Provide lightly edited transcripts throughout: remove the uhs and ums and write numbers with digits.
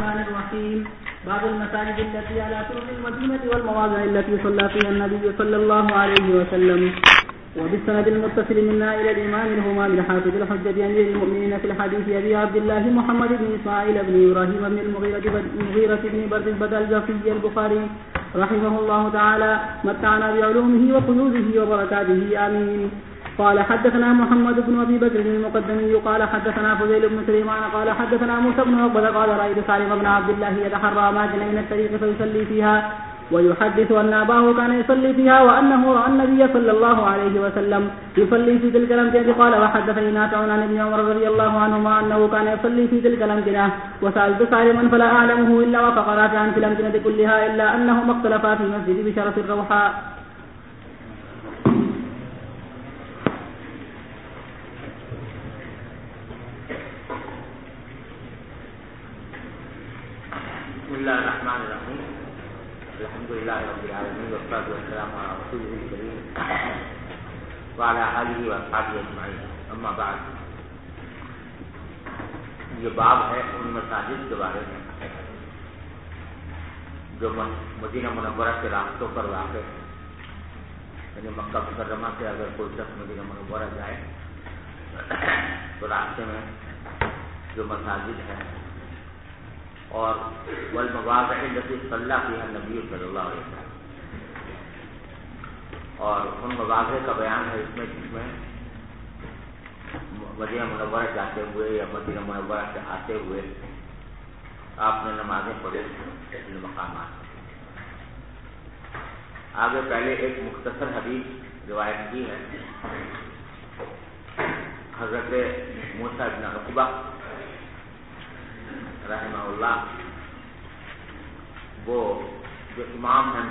الرحمن الرحيم. باب المساجد التي على سور المدينة والمواضع التي صلى فيها النبي صلى الله عليه وسلم. وبالسند المتصل منا إلى الإمام الهمام الحافظ الحجة أمير المؤمنين في الحديث أبي عبد الله محمد بن إسماعيل بن إبراهيم بن المغيرة بن برد الجوفي البخاري رحمه الله تعالى متعنا بعلومه وفيوزه وبركاته آمين. قال حدثنا محمد بن أبي بكر المقدمي قال حدثنا فضيل بن سليمان قال حدثنا موسى بن عقبة قال رأيت سالم بن عبد الله يتحرى أماكن من الطريق فيصلي فيها ويحدث أن أباه كان يصلي فيها وأنه رأى النبي صلى الله عليه وسلم يصلي في تلك الأمكنة. قال وحدثني نافع عن ابن عمر رضي الله عنهما أنه كان يصلي في تلك الأمكنة وسألت سالما فلا أعلمه إلا وفق رافعا في الأمكنة كلها إلا أنهما اختلفا في المسجد بشرف الروحاء. بسم الله الرحمن الرحيم. الحمد لله رب العالمين والصلاة والسلام على رسوله الكريم وعلى آله وأصحابه أجمعين. أما بعد، یہ باب ہے ان مساجد کے بارے میں جو مدینہ منورہ کے راستوں پر واقع ہے. یعنی مکہ مکرمہ سے اگر کوئی شخص مدینہ منورہ جائے تو راستے میں جو مساجد ہیں اور والمواضع التي صلى فيها النبي صلی اللہ علیہ وسلم، اور ان مواضع کا بیان ہے اس میں جس میں مدینہ منورہ جاتے ہوئے یا مدینہ منورہ سے آتے ہوئے آپ نے نمازیں پڑھی ان مقامات. آگے پہلے ایک مختصر حدیث روایت کی ہے. حضرت موسیٰ بن عقبہ رحمہ اللہ، وہ جو امام ہیں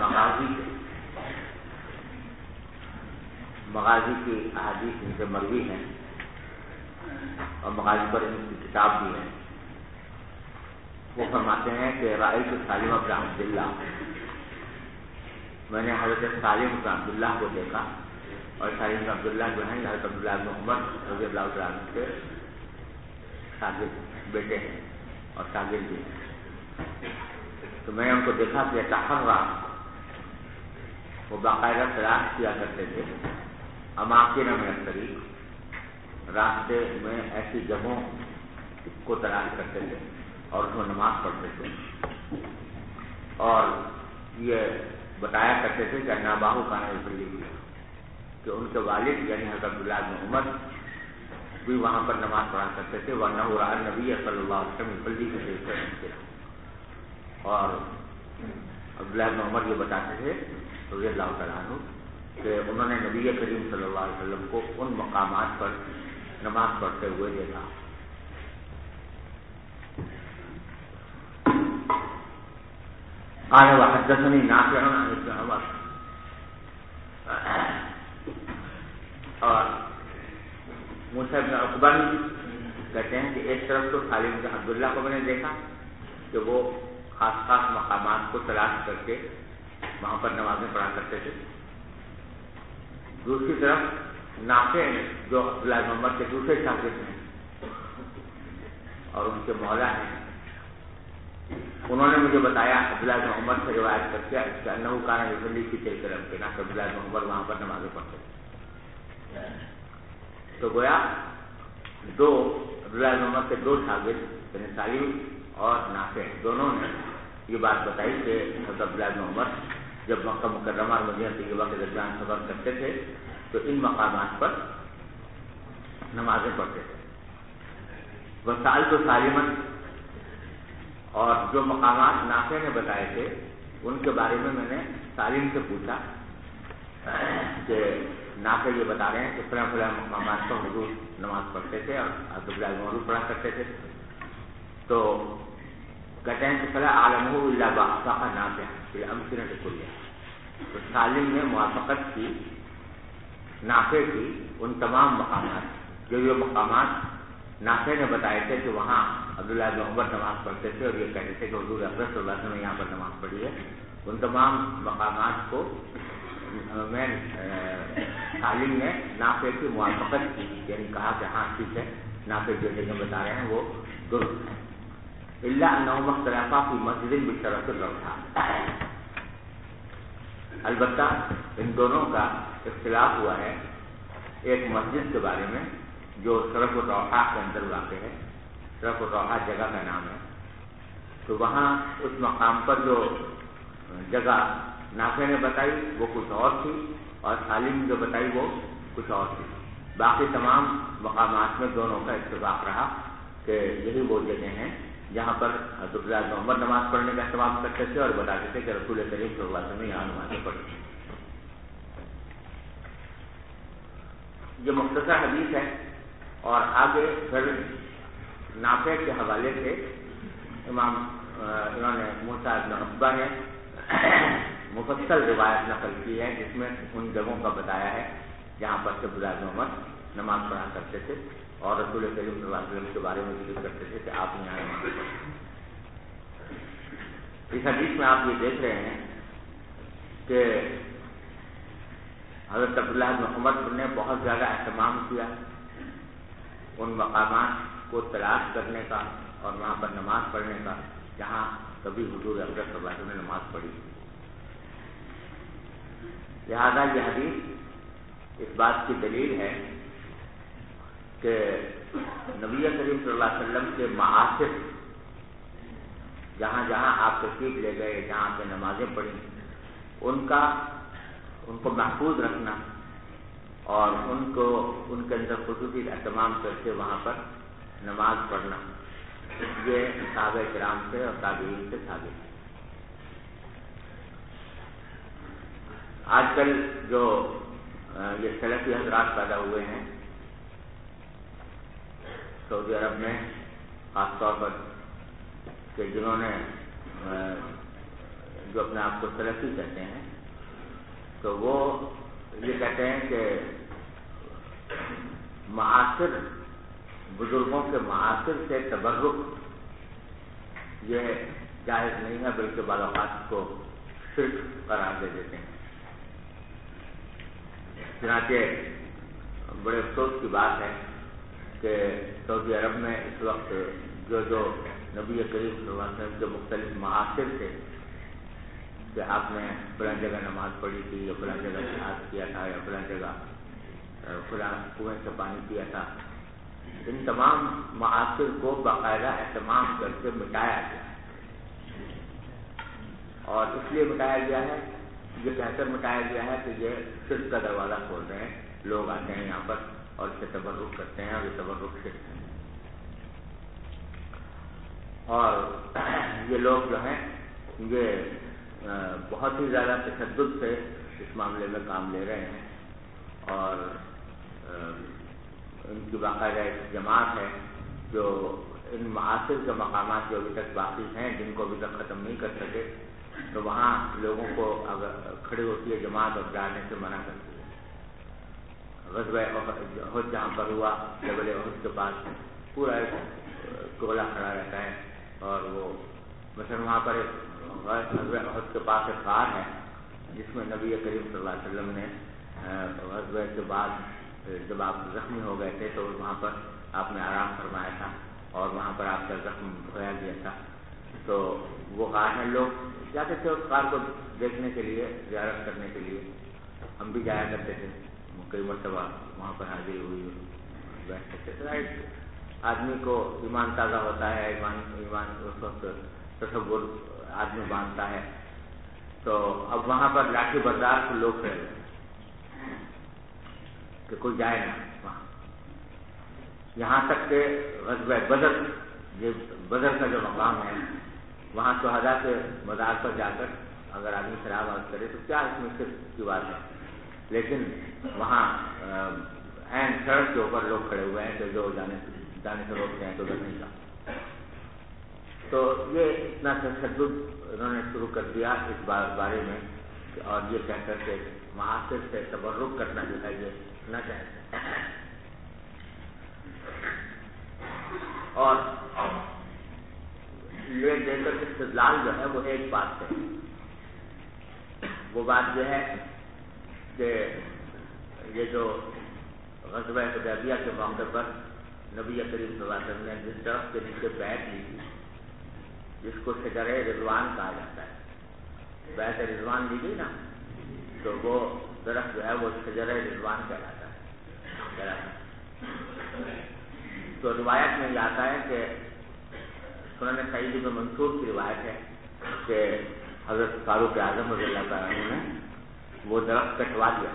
مغازی کی احادیث ان سے مروی ہیں اور مغازی پر ان کی کتاب بھی ہے. وہ فرماتے ہیں کہ رأیت سالم بن عبداللہ، میں نے حضرت سالم بن عبداللہ کو دیکھا. اور سالم بن عبداللہ جو ہیں حضرت عبداللہ بن عمر رضی اللہ تعالیٰ عنہ کے شاگرد بیٹے ہیں اور شاگرد بھی. تو میں نے ان کو دیکھا کہ تحرّا، وہ باقاعدہ تلاش کیا کرتے تھے اماکن من الطریق، راستے میں ایسی جگہوں کو تلاش کرتے تھے اور اس میں نماز پڑھتے تھے. اور یہ بتایا کرتے تھے کہ اباہ کان یصلی فیہا، کہ ان کے والد یعنی حضرت عبداللہ بن عمر بھی وہاں پر نماز پڑھا کرتے تھے. وَأَنَّهُ رَأَى النَّبِيَّ صلی اللہ علیہ وسلم يصلي فِي تِلْكَ الْأَمْكِنَةِ. اور عبداللہ بن عمر یہ بتاتے تھے رضی اللہ تعالیٰ عنہ کہ انہوں نے نبی کریم صلی اللہ علیہ وسلم کو ان مقامات پر نماز پڑھتے ہوئے دیکھا. قال وحدثني نافع عن ابن عمر. اور موسیٰ بن عقبہ کہتے ہیں کہ ایک طرف تو سالم بن عبداللہ کو میں نے دیکھا کہ وہ خاص خاص مقامات کو تلاش کر کے وہاں پر نمازیں پڑھا کرتے تھے. دوسری طرف نافع جو عبداللہ بن عمر کے دوسرے شاگرد ہیں اور ان کے مولا ہیں، انہوں نے مجھے بتایا عبداللہ بن عمر سے روایت کر کے کہ انہ کان یصلی فی تلک الامکنہ، کہ عبداللہ بن عمر وہاں پر نمازیں پڑھتے تھے. تو گویا دو عبداللہ بن عمر کے دو شاگرد یعنی سالم اور نافع دونوں نے یہ بات بتائی کہ حضرت عبداللہ بن عمر جب مکہ مکرمہ اور مدینہ طیبہ کے درمیان سفر کرتے تھے تو ان مقامات پر نمازیں پڑھتے تھے. وسألت سالما، اور جو مقامات نافع نے بتائے تھے ان کے بارے میں نے سالم سے پوچھا کہ نافع یہ بتا رہے ہیں کہ فلاں فلاں مقامات پر حضور نماز پڑھتے تھے اور عبداللہ بن عمر پڑھا کرتے تھے. تو کہتے ہیں کہ فلا اعلمہ الا بأحساء نافع فی الامکنۃ کلیہا. تو سالم نے موافقت کی نافع کی ان تمام مقامات، جو یہ مقامات نافع نے بتائے تھے کہ وہاں عبداللہ بن عمر نماز پڑھتے تھے اور یہ کہتے تھے کہ حضور اکرم صلی اللہ علیہ وسلم نے یہاں پر نماز پڑھی ہے. ان تمام مقامات کو میں سالم نے نافع کی موافقت کی، یعنی کہا کہ ہاں ٹھیک ہے، نافع جو جگہ بتا رہے ہیں وہ درست ہے. الا انہما اختلفا فی مسجد بشرط الروحہ، البتہ ان دونوں کا اختلاف ہوا ہے ایک مسجد کے بارے میں جو شرف الروحہ کے اندر واقع ہے، شرف الروحہ جگہ کا نام ہے. تو وہاں اس مقام پر جو جگہ نافع نے بتائی وہ کچھ اور تھی اور سالم نے جو بتائی وہ کچھ اور تھی. باقی تمام مقامات میں دونوں کا اتفاق رہا کہ یہی وہ جگہ ہیں جہاں پر حضرت عبداللہ بن عمر نماز پڑھنے کا اہتمام کرتے تھے اور بتاتے تھے کہ رسول کریم صلی اللہ علیہ وسلم یہاں نمازیں پڑھی. یہ مختصر حدیث ہے اور آگے پھر نافع کے حوالے سے انہوں نے موسیٰ بن عقبہ نے مفصل روایت نقل کی ہے جس میں ان جگہوں کا بتایا ہے جہاں پر عبداللہ بن عمر نماز پڑھا کرتے تھے اور رسول کریم صلی اللہ علیہ وسلم کے بارے میں ذکر کرتے تھے کہ آپ نے یہاں نماز پڑھی. اس حدیث میں آپ یہ دیکھ رہے ہیں کہ حضرت عبداللہ بن عمر نے بہت زیادہ اہتمام کیا ان مقامات کو تلاش کرنے کا اور وہاں پر نماز پڑھنے کا جہاں کبھی حضور اقدس صلی اللہ علیہ وسلم نے نماز پڑھی. لہذا یہ حدیث اس بات کی دلیل ہے کہ نبی کریم صلی اللہ علیہ وسلم کے معاصر جہاں جہاں آپ تشریف لے گئے، جہاں آپ نے نمازیں پڑھی، ان کو محفوظ رکھنا اور ان کے اندر خصوصی اہتمام کر کے وہاں پر نماز پڑھنا، یہ صحابہ کرام سے اور تابعین سے ثابت ہے. آج کل جو یہ سلفی حضرات پیدا ہوئے ہیں سعودی عرب میں خاص طور پر کہ جنہوں نے جو اپنے آپ کو سلفی کہتے ہیں، تو وہ یہ کہتے ہیں کہ معاصر بزرگوں کے معاصر سے تبرک یہ جائز نہیں ہے بلکہ بعض اوقات کو شرک قرار دے دیتے ہیں. چنانچہ بڑے افسوس کی بات ہے کہ سعودی عرب میں اس وقت جو نبی کریم صلی اللہ علیہ وسلم کے مختلف معاصر تھے کہ آپ نے فلاں جگہ نماز پڑھی تھی یا فلاں جگہ جہاد کیا تھا یا فلاں جگہ فلاں کنویں سے پانی پیا تھا، ان تمام معاصر کو باقاعدہ اہتمام کر کے مٹایا گیا اور اس لیے مٹایا گیا ہے، یہ کہہ کر مٹایا گیا ہے کہ یہ شرک کا دروازہ کھول رہے ہیں، لوگ آتے ہیں یہاں پر اور اس سے تبرک کرتے ہیں اور یہ تبرک شرک ہے. اور یہ لوگ جو ہیں یہ بہت ہی زیادہ تشدد سے اس معاملے میں کام لے رہے ہیں اور ان کی باقاعدہ ایک جماعت ہے جو ان معاصر کے مقامات جو ابھی تک باقی ہیں جن کو ابھی تک ختم نہیں کر سکے، تو وہاں لوگوں کو اگر کھڑی ہوتی ہے جماعت اور جانے سے منع کرتی ہے. غزوہ احد جہاں پر ہوا، جبل احد کے پاس پورا ایک ٹولہ کھڑا رہتا ہے اور وہ مثلا وہاں پر ایک غزوہ احد کے پاس ایک غار ہے جس میں نبی کریم صلی اللہ علیہ وسلم نے غزوہ کے بعد جب آپ زخمی ہو گئے تھے تو وہاں پر آپ نے آرام فرمایا تھا اور وہاں پر آپ کا زخم دھویا گیا تھا. تو وہ غار ہے، لوگ جاتے تھے اس غار کو دیکھنے کے لیے، زیارت کرنے کے لیے. ہم بھی جایا کرتے تھے، کئی مرتبہ وہاں پر حاضری ہوئی، بیٹھ سکتے تھے. آدمی کو ایمان تازہ ہوتا ہے، ایمان اس وقت تصور آدمی باندھتا ہے. تو اب وہاں پر لاٹھی بردار کے لوگ رہے کہ کوئی جائے نا وہاں، یہاں تک کہ غزوہ بدر، یہ بدر کا جو مقام ہے وہاں شہداء کے مزار پر جا کر اگر آدمی شراب عرض کرے تو کیا اس میں شرک کی بات ہے، لیکن وہاں عین سڑک کے اوپر لوگ کھڑے ہوئے ہیں کہ جو جانے سے روکتے ہیں تو ادھر نہیں جاؤ. تو یہ اتنا تشدد انہوں نے شروع کر دیا اس بارے میں اور یہ کہہ کر کے معاصر سے تبرک کرنا جو ہے یہ نہ چاہتے. اور یہ دے کر استدلال جو ہے وہ ایک بات ہے، وہ بات یہ ہے کہ یہ جو غزوہ حدیبیہ کے موقع پر نبی کریم صلی اللہ علیہ وسلم نے جس طرف کے نیچے بیعت لی تھی جس کو شجر رضوان کہا جاتا ہے، بیعت رضوان دی گئی نا، تو وہ درخت جو ہے وہ شجر رضوان کہلاتا ہے۔ تو روایت میں یہ آتا ہے کہ سنن سعید بن منصور کی روایت ہے کہ حضرت فاروق اعظم رضی اللہ تعالیٰ عنہ نے وہ درخت کٹوا دیا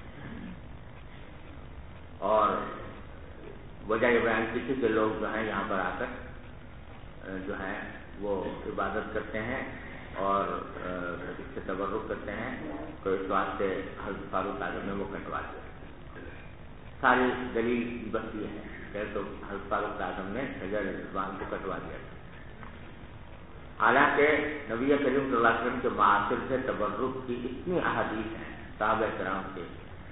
اور وجہ یہ بیان کی تھی کہ لوگ جو ہیں یہاں پر آ کر جو ہے وہ عبادت کرتے ہیں اور اس سے تبرک کرتے ہیں، تو اس واسطے حضرت فاروق اعظم نے وہ کٹوا دیا۔ ساری دلیل بس یہ ہے کہ تو حضرت فاروق اعظم نے شجر رضوان کو کٹوا دیا۔ حالانکہ نبی کریم صلی اللہ علیہ وسلم کے معاصر سے تبرک کی اتنی احادیث ہیں صحابہ کرام کے،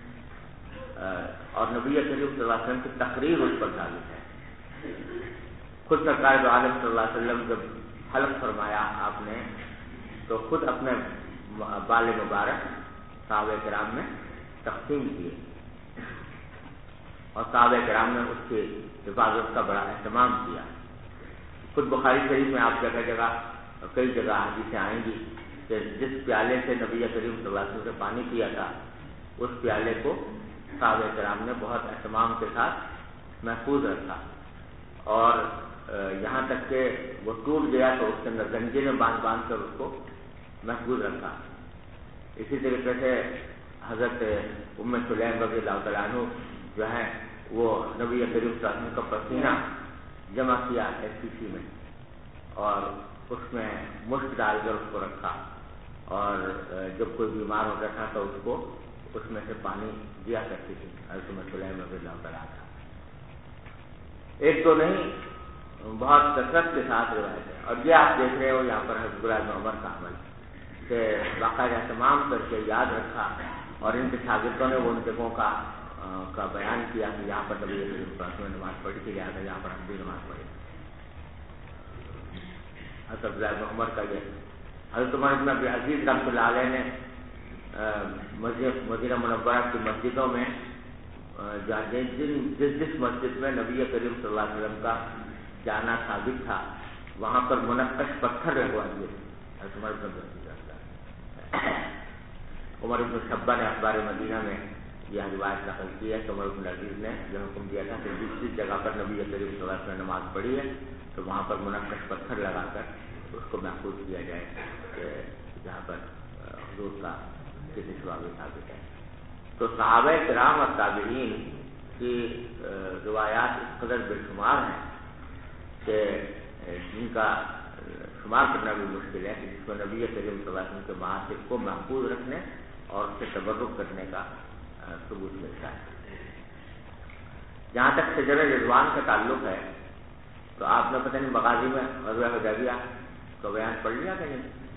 اور نبی کریم صلی اللہ علیہ وسلم کی تقریر اس پر ثابت ہے۔ خود سرکار دو عالم صلی اللہ علیہ وسلم جب حلق فرمایا آپ نے تو خود اپنے بال مبارک صحابہ کرام نے تقسیم کیے اور صحابہ کرام نے اس کی حفاظت کا بڑا اہتمام کیا۔ خود بخاری شریف میں آپ جگہ جگہ کئی جگہ حدیثیں آئیں گی کہ جس پیالے سے نبی کریم صلی اللہ علیہ وسلم نے پانی پیا تھا اس پیالے کو صحابہ کرام نے بہت اہتمام کے ساتھ محفوظ رکھا، اور یہاں تک کہ وہ ٹوٹ گیا تو اس کے اندر گنجے میں باندھ کر اس کو محفوظ رکھا۔ اسی طریقے سے حضرت ام سلیم رضی اللہ تعالیٰ عنہ جو ہے وہ نبی کریم صلی اللہ علیہ وسلم کا پسینہ جمع کیا ایک شیشی میں اور اس میں مشک ڈال کر اس کو رکھا، اور جب کوئی بیمار ہوتا تھا تو اس کو اس میں سے پانی دیا کرتی تھی حضرت ام سلیم رضی اللہ تعالیٰ عنہ۔ ایک تو نہیں، بہت کثرت کے ساتھ روایت ہے، اور یہ آپ دیکھ رہے ہو یہاں پر حضرت عبداللہ بن عمر کا عمل کہ باقاعدہ تمام کر کے یاد رکھا، اور ان کے شاگردوں نے وہ ان جگہوں کا بیان کیا کہ یہاں پر نبی کریم صلی اللہ علیہ وسلم نے نماز پڑھی تھی، لہٰذا یہاں پر ہم بھی نماز پڑھی۔ حضرت عبداللہ بن عمر کا یہ، حضرت عمر بن عبد العزیز رحمۃ اللہ علیہ نے مدینہ منورہ کی مسجدوں میں جس مسجد میں نبی کریم صلی اللہ علیہ وسلم کا جانا ثابت تھا وہاں پر منقش پتھر لگوا دیے تھے۔ حضرت عمر بن عبد العزیز، عمر بن شبہ نے اخبار مدینہ میں یہ روایت نقل کی ہے کہ عمر بن عزیز نے یہ حکم دیا تھا کہ جس جگہ پر نبی کریم صلی اللہ علیہ وسلم نے نماز پڑھی ہے تو وہاں پر منقش پتھر لگا کر اس کو محفوظ کیا جائے کہ جہاں پر حضور کا کسی سوال ثابت ہے۔ تو صحابہ کرام اور تابعین کی روایات اس قدر بے شمار ہیں کہ جن کا شمار کرنا بھی مشکل ہے، جس کو نبی کریم صلی اللہ علیہ وسلم کے معاصر کو محفوظ رکھنے اور اس سے تبرک کرنے کا ثبوت ملتا ہے۔ جہاں تک شجر رضوان کا تعلق ہے تو آپ نے پتہ نہیں مغازی میں غزوہ حدیبیہ کا بیان پڑھ لیا کہ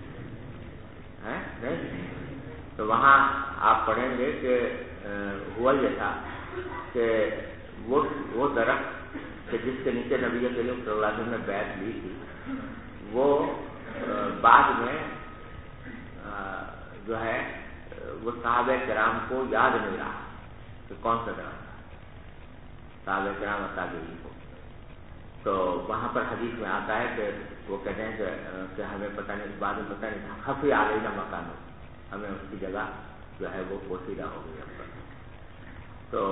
نہیں؟ تو وہاں آپ پڑھیں گے کہ ہوا یہ تھا کہ وہ درخت کہ جس کے نیچے نبی کریم صلی اللہ علیہ وسلم نے بیعت لی تھی وہ بعد میں جو ہے وہ صحابہ کرام کو یاد نہیں رہا کہ کون سا درخت تھا، صحابہ کرام اور تابعین کو۔ تو وہاں پر حدیث میں آتا ہے کہ وہ کہتے ہیں کہ ہمیں پتہ نہیں، بعد میں پتہ نہیں تھا، خفی علینا مکان ہو، ہمیں اس کی جگہ جو ہے وہ پوشیدہ ہو گئی ہم پر۔ تو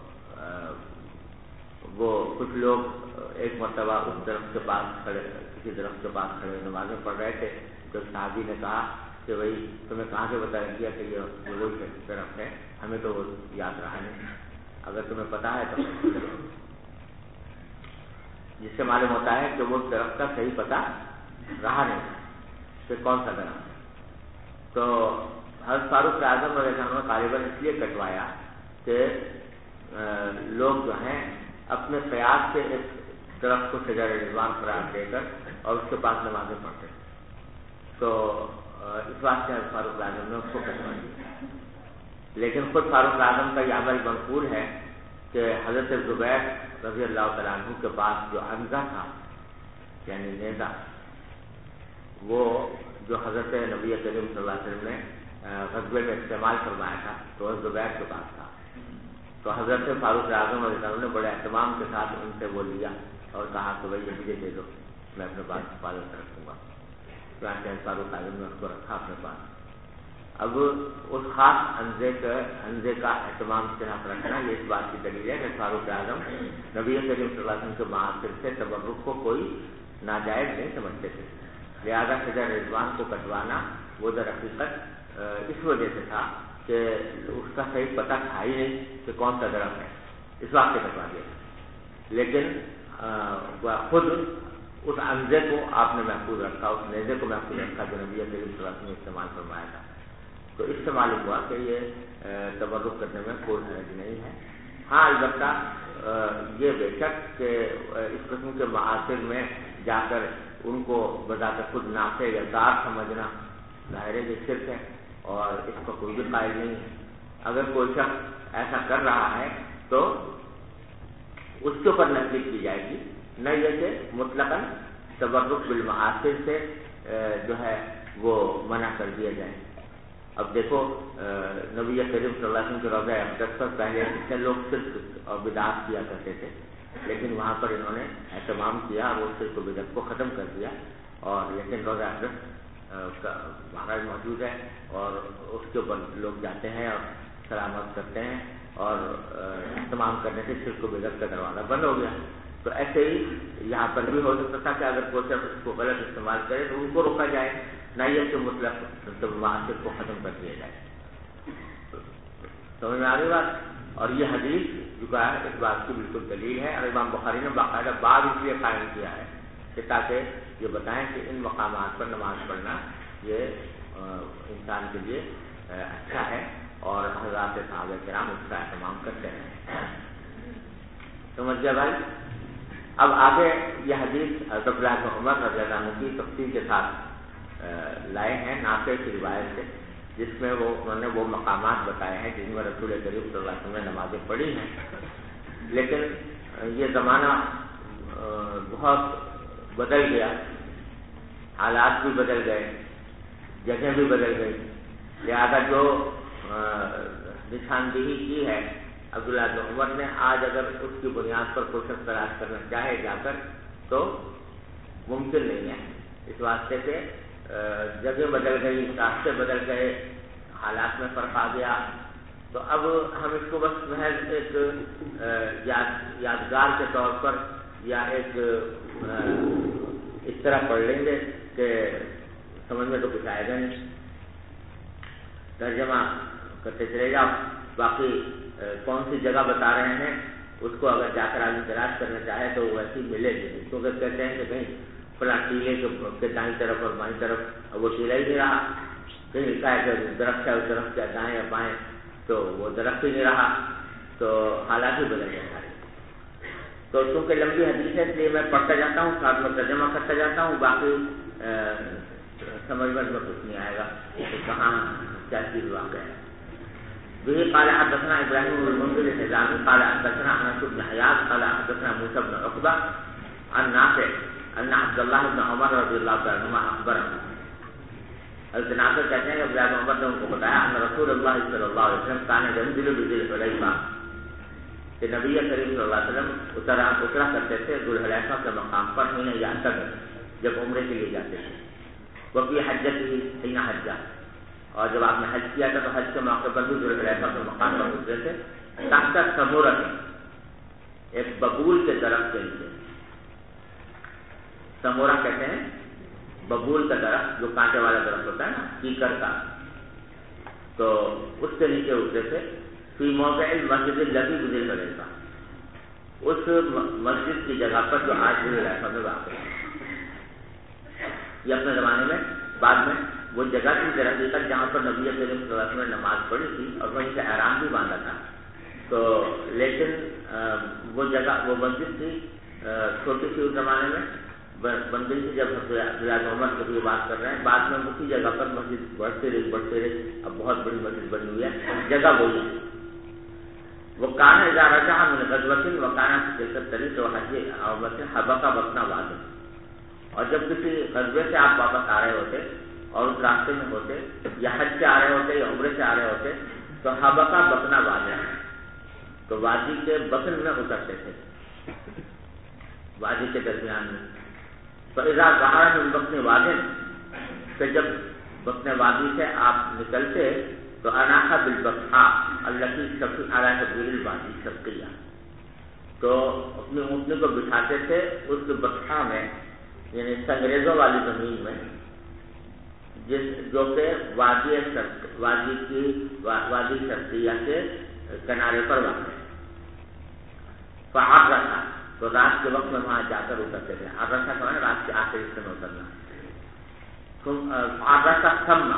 وہ کچھ لوگ ایک مرتبہ اس درخت کے پاس کھڑے، کسی درخت کے پاس کھڑے نمازیں پڑھ رہے تھے، تو صحابی نے کہا کہ بھائی تمہیں کہاں سے بتا دیا کہ یہ وہی درخت ہے، ہمیں تو وہ یاد رہا نہیں، اگر تمہیں پتا ہے تو جس سے معلوم ہوتا ہے کہ وہ درخت کا صحیح پتہ رہا نہیں کہ کون سا درخت ہے۔ تو حضرت فاروق اعظم رضی اللہ عنہ غالباً اس لیے کٹوایا کہ لوگ جو ہیں اپنے قیاس سے ایک درخت کو شجر رضوان قرار دے کر اور اس کے پاس نمازیں پڑھتے، تو اس واسطے حضرت فاروق اعظم نے اس کو کٹوا دیا۔ لیکن خود فاروق اعظم کا یہ عمل منقول ہے کہ حضرت زبیر رضی اللہ تعالیٰ عنہ کے پاس جو عنزہ تھا یعنی نیزہ، وہ جو حضرت نبی کریم صلی اللہ علیہ وسلم نے غزوے میں استعمال فرمایا تھا تو وہ زبیر کے پاس تھا، تو حضرت فاروق اعظم رضی اللہ عنہ نے بڑے اہتمام کے ساتھ ان سے وہ لیا اور کہا کہ بھائی یہ مجھے دے دو، میں اپنے پاس حفاظت رکھوں گا۔ چنانچہ فاروق اعظم نے اس کو رکھا اپنے پاس. اب اس خاص انزے کا اہتمام سے رکھنا یہ اس بات کی دلیل ہے کہ فاروق اعظم نبی کریم صلی اللہ علیہ وسلم کے معاصر سے تبرک کو کوئی ناجائز نہیں سمجھتے تھے. لہذا شجر رضوان کو کٹوانا وہ در حقیقت اس وجہ سے تھا کہ اس کا صحیح پتہ تھا ہی نہیں کہ کون سا درخت ہے, اس وقت سے کٹوا دیا. لیکن خود اس انزے کو آپ نے محفوظ رکھا, اس نیزے کو محفوظ رکھا جو نبی کریم صلی اللہ علیہ وسلم نے استعمال فرمایا تھا. تو اس سے معلوم ہوا کہ یہ تبرک کرنے میں کوئی حرج نہیں ہے. ہاں البتہ یہ بے شک کہ اس قسم کے معاصر میں جا کر ان کو بذات خود نافع یا دار سمجھنا ظاہر ہے یہ شرک ہے اور اس کا کوئی بھی قائل نہیں ہے. اگر کوئی شخص ایسا کر رہا ہے تو اس کے اوپر نصیحت کی جائے گی, نہ یہ کہ مطلقاً تبرک بالمعاصر سے جو ہے وہ منع کر دیا جائے. اب دیکھو نبی کریم صلی اللہ علیہ وسلم کے روضہ اقدس پر پہلے کتنے لوگ شرک اور بدعت کیا کرتے تھے, لیکن وہاں پر انہوں نے اہتمام کیا, وہ شرک و بدعت کو ختم کر دیا. اور لیکن روضہ اقدس کا مہاراج موجود ہے اور اس کے اوپر لوگ جاتے ہیں اور سلامت کرتے ہیں اور اہتمام کرنے سے شرک و بدعت کا دروازہ بند ہو گیا. تو ایسے ہی یہاں پر بھی ہو سکتا تھا کہ اگر کوئی شخص اس کو غلط استعمال کرے تو ان کو روکا جائے, نہ یہ کہ مطلق معاصر کو ختم کر دیا جائے. سمجھ میں آ رہی بات. اور یہ حدیث جو ہے اس بات کی بالکل دلیل ہے, اور امام بخاری نے باقاعدہ باب اس لیے قائم کیا ہے کہ تاکہ یہ بتائیں کہ ان مقامات پر نماز پڑھنا یہ انسان کے لیے اچھا ہے اور حضرات صحابہ کرام اس کا اہتمام کرتے ہیں. سمجھ گیا بھائی. اب آگے یہ حدیث عبداللہ بن عمر رضی اللہ عنہ کی تفصیل کے ساتھ لائے ہیں نافع کی روایت سے, جس میں انہوں نے وہ مقامات بتائے ہیں جن میں رسول کریم صلی اللہ علیہ وسلم نے نمازیں پڑھی ہیں. لیکن یہ زمانہ بہت بدل گیا, حالات بھی بدل گئے, جگہ بھی بدل گئی. لہٰذا جو نشاندہی کی ہے عبداللہ بن عمر نے, آج اگر اس کی بنیاد پر کوئی شخص تلاش کرنا چاہے جا کر تو ممکن نہیں ہے, اس واسطے سے جگہ بدل گئی, راستے بدل گئے, حالات میں فرق آ گیا. تو اب ہم اس کو بس محض ایک یادگار کے طور پر یا ایک اس طرح پڑھ لیں گے کہ سمجھ میں تو کچھ آئے گا نہیں, ترجمہ کرتے چلے جاؤ. باقی کون سی جگہ بتا رہے ہیں اس کو اگر جا کر آدمی تلاش کرنا چاہے تو ویسی ملے گی, کیونکہ کہتے ہیں کہ کہیں فلاں ٹیلے کے دائیں طرف اور بائیں طرف وہ ٹیلا ہی نہیں رہا, کہیں لکھا ہے کہ درخت ہے اس درخت کے دائیں یا بائیں تو وہ درخت ہی نہیں رہا. تو حالات ہی بدل گئے سارے. تو چونکہ لمبی حدیث ہے اس لیے میں پڑھتا جاتا ہوں, ساتھ میں ترجمہ کرتا جاتا ہوں, باقی سمجھ میں کچھ نہیں آئے گا کہ کہاں کیا چیز واقع ہے. به قال حدثنا ابراهيم بن المنذر الحزامي قال حدثنا انس بن حيات قال حدثنا موسى بن عقبه عن نافع ان عبد الله بن عمر رضي الله عنهما اخبره. حضرت نافع کہتے ہیں کہ عبداللہ بن عمر نے ان کو بتایا ان رسول اللہ صلی اللہ علیہ وسلم كان ينزل بذي الحليفه, کہ نبی کریم صلی اللہ علیہ وسلم اترا کرتے تھے ذو الحلیفہ کے مقام پر حين يعتمر, جب عمرے کے لیے جاتے تھے. وفي حجته حين حج, اور جب آپ نے حج کیا تھا تو حج کے موقع پر بھی ذو الحلیفہ کے مقام پر گزرے تھے. تحت سمورۃ, ایک ببول کے درخت کے نیچے. سمورہ کہتے ہیں ببول کا درخت جو کانٹے والا درخت ہوتا ہے نا, کیکر کا. تو اس کے نیچے اترے تھے. فی موقع المسجد الذی بذی الحلیفہ, اس مسجد کی جگہ پر جو آج ذو الحلیفہ میں واقع ہے. یہ اپنے زمانے میں بعد میں وہ جگہ تھی در حقیقت جہاں پر نبی کریم صلی اللہ علیہ وسلم نے نماز پڑھی تھی اور وہیں سے احرام بھی باندھا تھا. تو لیکن وہ جگہ وہ مسجد تھی چھوٹی سی اس زمانے میں بن گئی تھی. جب عبداللہ بن عمر کی یہ بات کر رہے ہیں, بعد میں اسی جگہ پر مسجد بڑھتے رہی, اب بہت بڑی مسجد بنی ہوئی ہے. جگہ وہی ہے. وہ کان اذا رجع من غزوۃ وکان فی تلک الطریق وحج او مسجد حبق بطن واد, اور جب کسی غزوے سے آپ واپس آ رہے ہوتے اور اس راستے میں ہوتے یا حج سے آ رہے ہوتے یا عمرے سے آ رہے ہوتے تو حبقہ بطنا وادی, تو وادی کے بطن میں اترتے تھے, وادی کے درمیان میں. فاذا ظہر من بطن واد, کہ جب بطن وادی سے آپ نکلتے تو اناخا بالبطحاء التي تقع على سبيل الوادي الشرقية، تو اپنی اونٹنی کو بٹھاتے تھے اس بطحاء میں، یعنی سنگریزوں والی زمین میں، جو کہ وادی شرقیہ کے کنارے پر واقع ہے۔ فعرسا، تو رات کے وقت میں وہاں جا کر اترتے تھے۔ عرسا کا معنی رات کے آخری حصے میں اترنا۔ عرسا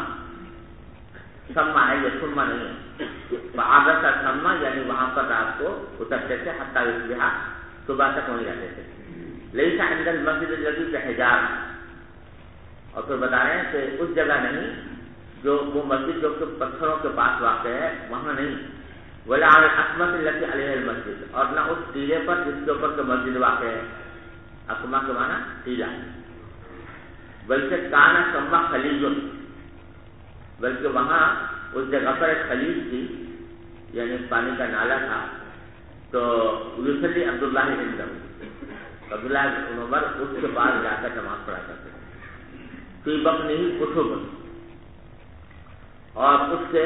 سما ہے، یہ سما نہیں ہے۔ فعرسا سما یعنی وہاں پر رات کو اترتے تھے، حتیٰ یصبح، صبح تک وہیں رہتے تھے۔ لیس عند المسجد الذي بحجار، اور پھر بتا رہے ہیں کہ اس جگہ نہیں جو وہ مسجد جو کہ پتھروں کے پاس واقع ہے وہاں نہیں، ولا علی الاسمۃ التي علیہ المسجد، اور نہ اس ٹیلے پر جس کے اوپر کہ مسجد واقع ہے۔ اسما کے معنی ٹیلا، بلکہ کان سما خلیج، بلکہ وہاں اس جگہ پر ایک خلیج تھی، یعنی پانی کا نالا تھا۔ تو یصلی عبداللہ عنہ، عبداللہ بن عمر اس کے پاس جا کر نماز پڑھا کرتے تھے۔ فی بطنہ کتب، اور اس کے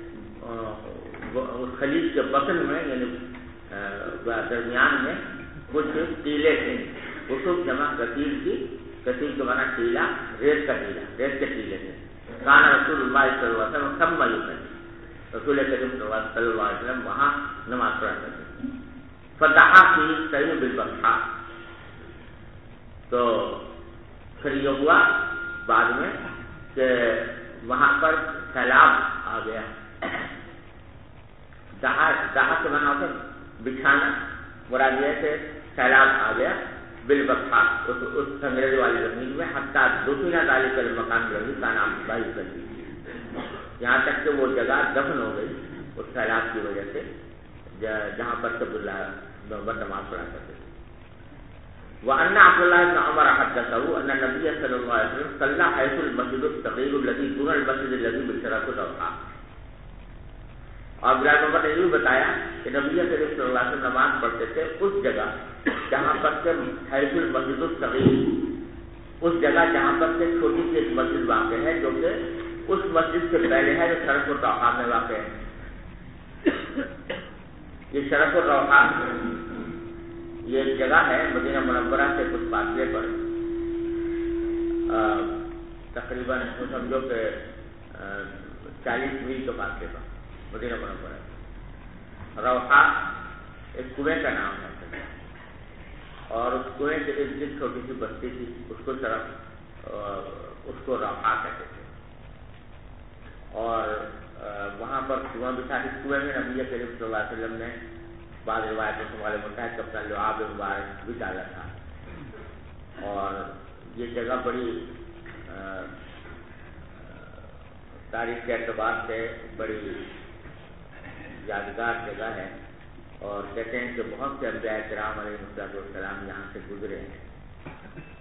اس خلیج کے بطن میں یعنی درمیان میں کچھ ٹیلے تھے۔ کتب جمع کثیر کی، کثیر کے معنی ٹیلا، ریت کا ٹیلا، ریت کے ٹیلے تھے۔ کان رسول اللہ صلی اللہ علیہ وسلم ثم یصلی، رسول کریم صلی اللہ علیہ وسلم وہاں نماز پڑھا کرتے تھے۔ فتحا فی صحیح بالبطحاء، تو پھر یہ ہوا بعد میں کہ وہاں پر سیلاب آ گیا۔ دہا کے معنی ہوتا بچھانا، مراد یہ سے سیلاب آ گیا بالبطحاء، اس سنگریز والی زمین میں، حتیٰ دفن ذلک المکان الذی کان عبداللہ یصلی، یہاں تک کہ وہ جگہ دفن ہو گئی اس سیلاب کی وجہ سے جہاں پر عبداللہ بن عمر نماز پڑھا کرتے تھے۔ وأن عبد الله بن عمر حدثه أن النبي صلى الله عليه وسلم صلى حيث المسجد الصغير الذي دون المسجد الذي بالشرق الروحاء، اور عبد الله بن عمر نے یہ بتایا کہ نبی کریم صلی اللہ علیہ وسلم نماز پڑھتے تھے اس جگہ جہاں پر کہ حیث المسجد الصغیر، اس جگہ جہاں پر کہ چھوٹی سی ایک مسجد واقع ہے جو کہ اس مسجد سے پہلے ہے جو شرق الروحاء میں واقع ہے۔ یہ شرق الروحاء یہ ایک جگہ ہے مدینہ منورہ سے کچھ فاصلے پر، تقریباً سمجھو کہ 40 میل کے فاصلے پر مدینہ منورہ۔ روحا ایک کنویں کا نام ہے، اور اس کنویں کے ایک دن چھوٹی سی بستی تھی، اس کو روحا کہتے تھے۔ اور وہاں پر کنواں بھی تھا، اس کنویں میں نبی کریم صلی اللہ علیہ وسلم نے بعض روایتوں سے معلوم ہوتا ہے کہ اپنا لعاب مبارک بھی ڈالا تھا۔ اور یہ جگہ بڑی تاریخ کے اعتبار سے بڑی یادگار جگہ ہے، اور کہتے ہیں کہ بہت سے انبیاء کرام علیہ السلام یہاں سے گزرے ہیں۔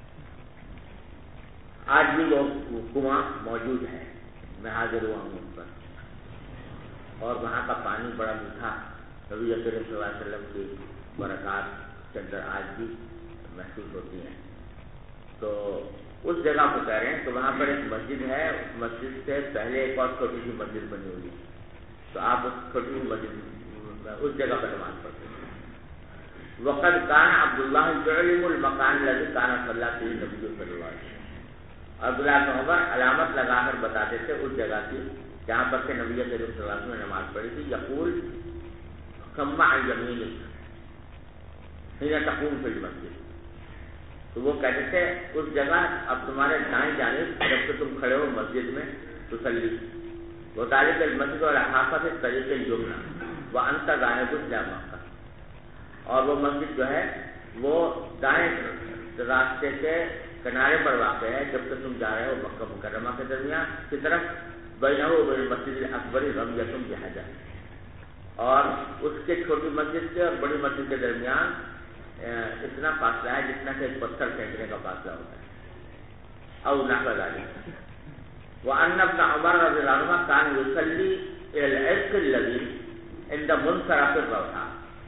آج بھی وہ کنواں موجود ہے، میں حاضر ہوا ہوں ان پر، اور وہاں کا پانی بڑا میٹھا، نبی کریم صلی اللہ علیہ وسلم کی برکات کے اندر آج بھی محسوس ہوتی ہیں۔ تو اس جگہ کو کہہ رہے ہیں کہ وہاں پر ایک مسجد ہے، اس مسجد سے پہلے ایک اور چھوٹی سی مسجد بنی ہوئی ہے، تو آپ اس چھوٹی سی مسجد اس جگہ پر نماز پڑھتے ہیں۔ وقد کان عبداللہ یعلم المکان الذی کان صلی فیہ النبی صلی اللہ علیہ وسلم، عبداللہ بن عمر علامت لگا کر بتاتے تھے اس جگہ کی جہاں پر کہ نبی کریم صلی اللہ علیہ وسلم نے نماز پڑھی تھی۔ یقول ثم عن یمینک حین تقوم فی المسجد، تو وہ کہتے تھے اس جگہ اب تمہارے دائیں جانب جب کہ تم کھڑے ہو مسجد میں تصلی، وہ طالب المسجد اور حافظ طریق الجمنہ وہ انت ذاہب الی مکہ، اور وہ مسجد جو ہے وہ دائیں راستے کے کنارے پر واقع ہے جب کہ تم جا رہے ہو مکہ مکرمہ کے درمیان کی طرف، بینہ و بین مسجد الاکبر رمیۃ بحجر، اور اس کے چھوٹی مسجد سے اور بڑی مسجد کے درمیان اتنا فاصلہ ہے جتنا کہ ایک پتھر پھینکنے کا فاصلہ ہوتا ہے، او نحو ذلک۔ وان ابن عمر رضی اللہ عنہ کان یصلی الی العسق الذی عند منصرف الروحاء،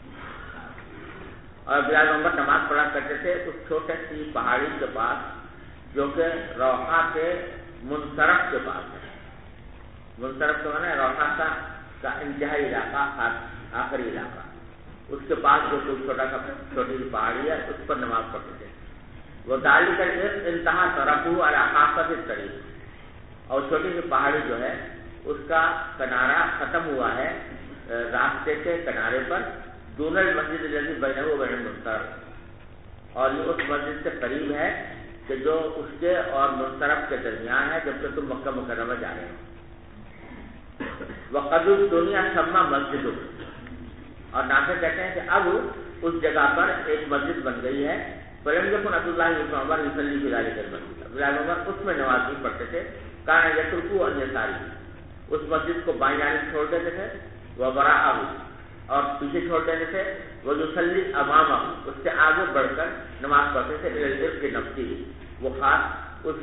اور بلال عمر نماز پڑھا کرتے تھے اس چھوٹے سی پہاڑی کے پاس جو کہ روحا کے منصرف کے پاس ہے. منصرف کا معنی روحانہ کا انتہائی علاقہ، آخری علاقہ، اس کے پاس جو کوئی چھوٹی سی پہاڑی ہے اس پر نماز پڑھتے تھے. وہ دالی کا انتہا طرف علاقات طریق، اور چھوٹی سی پہاڑی جو ہے اس کا کنارہ ختم ہوا ہے راستے کے کنارے پر، دون المسجد الذی بینہ و بین المنصرف، اور یہ اس مسجد سے قریب ہے کہ جو اس کے اور منصرف کے درمیان ہے جب کہ تم مکہ مکرمہ جا رہے ہو. وقد دنیا سما مسجد، اور نافع کہتے ہیں کہ اب اس جگہ پر ایک مسجد بن گئی ہے. فلم یکن عبداللہ بن عمر یصلی فی ذلک المسجد، عبداللہ بن عمر اس میں نماز نہیں پڑھتے تھے. کان یترکو ان یساری، اس مسجد کو بائیں جانب چھوڑ دیتے تھے. وبراءہ، اور پیچھے چھوڑ دیتے تھے. وہ یصلی امامہ، اس سے آگے بڑھ کر نماز پڑھتے تھے. الارض کی نفسی، وہ خاص اس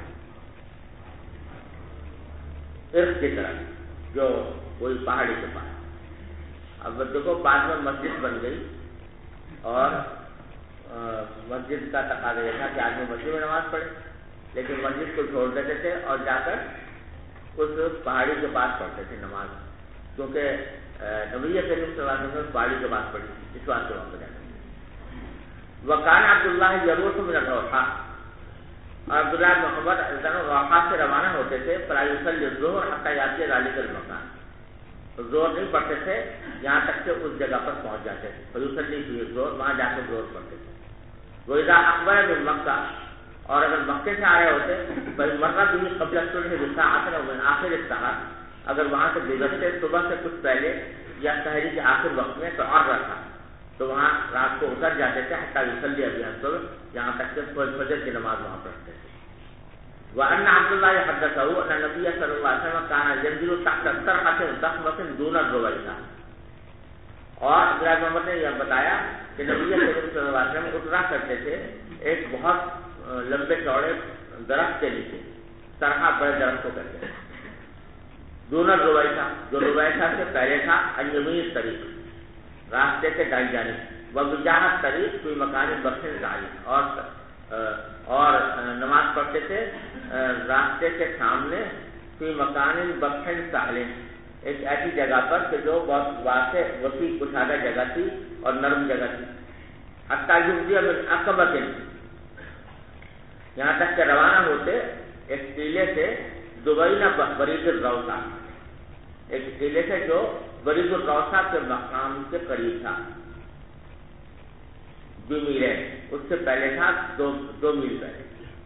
عرق کی طرف جو کوئی پہاڑی کے پاس. اب دیکھو بعد میں مسجد بن گئی اور مسجد کا تقاضا یہ تھا کہ آدمی مسجد میں نماز پڑھے، لیکن مسجد کو چھوڑ دیتے تھے اور جا کر اس پہاڑی کے پاس پڑھتے تھے نماز، کیونکہ نبی کریم صلی اللہ علیہ وسلم پہاڑی کے پاس پڑھی اس واسطے وہاں پہ جاتے تھے. وکان عبداللہ یروح من الروحہ، اور عبداللہ بن عمر روحہ سے روانہ ہوتے تھے. فلا یصلی الظہر حتی یاتی ذلک المکان، زور نہیں پڑھتے تھے یہاں تک کہ اس جگہ پر پہنچ جاتے تھے. فیصلی فی الظہر، وہاں جا کے زور پڑھتے تھے. وَإِذَا أَقْبَلَ مِن مَكَّةَ، اور اگر مکے سے آ رہے ہوتے بھائی مرہ بھی قبل الصبح بساعۃ ومن آخر السحر، اگر وہاں سے گزرتے صبح سے کچھ پہلے یا سحری کے آخر وقت میں تو اور رکھا تو وہاں رات کو اتر جاتے تھے. حتیٰ یصلی ابھی الصبح، یہاں تک کہ فجر کی نماز وہاں پڑھتے تھے. وأن عبد الله حدثه أن النبي صلى الله عليه وسلم كان ينزل تحت السرحة ضخمة دون الرويثة، اور عبداللہ بن عمر نے یہ بتایا کہ نبی کریم صلی اللہ علیہ وسلم اترا کرتے تھے ایک بہت لمبے چوڑے درخت کے نیچے. سرحہ بڑے درخت کو کہتے ہیں. دون الرویثہ، جو رویثہ سے پہلے تھا. الیمین طریق، راستے کے دائیں جانب. وبجانب طریق کوئی مکان بخش ظاہر، اور نماز پڑھتے تھے راستے کے سامنے. کوئی مکان بخش ساحل، ایک ایسی جگہ پر کہ جو بہت واسع وسیع کشادہ جگہ تھی اور نرم جگہ تھی. حتیٰ من عقبۃ، یہاں تک کہ روانہ ہوتے ایک ٹیلے سے. دبینا بریز الروثہ، ایک ٹیلے سے جو بریز الروثہ کے مقام کے قریب تھا. 2 میل ہے، اس سے پہلے تھا 2 میل پہلے.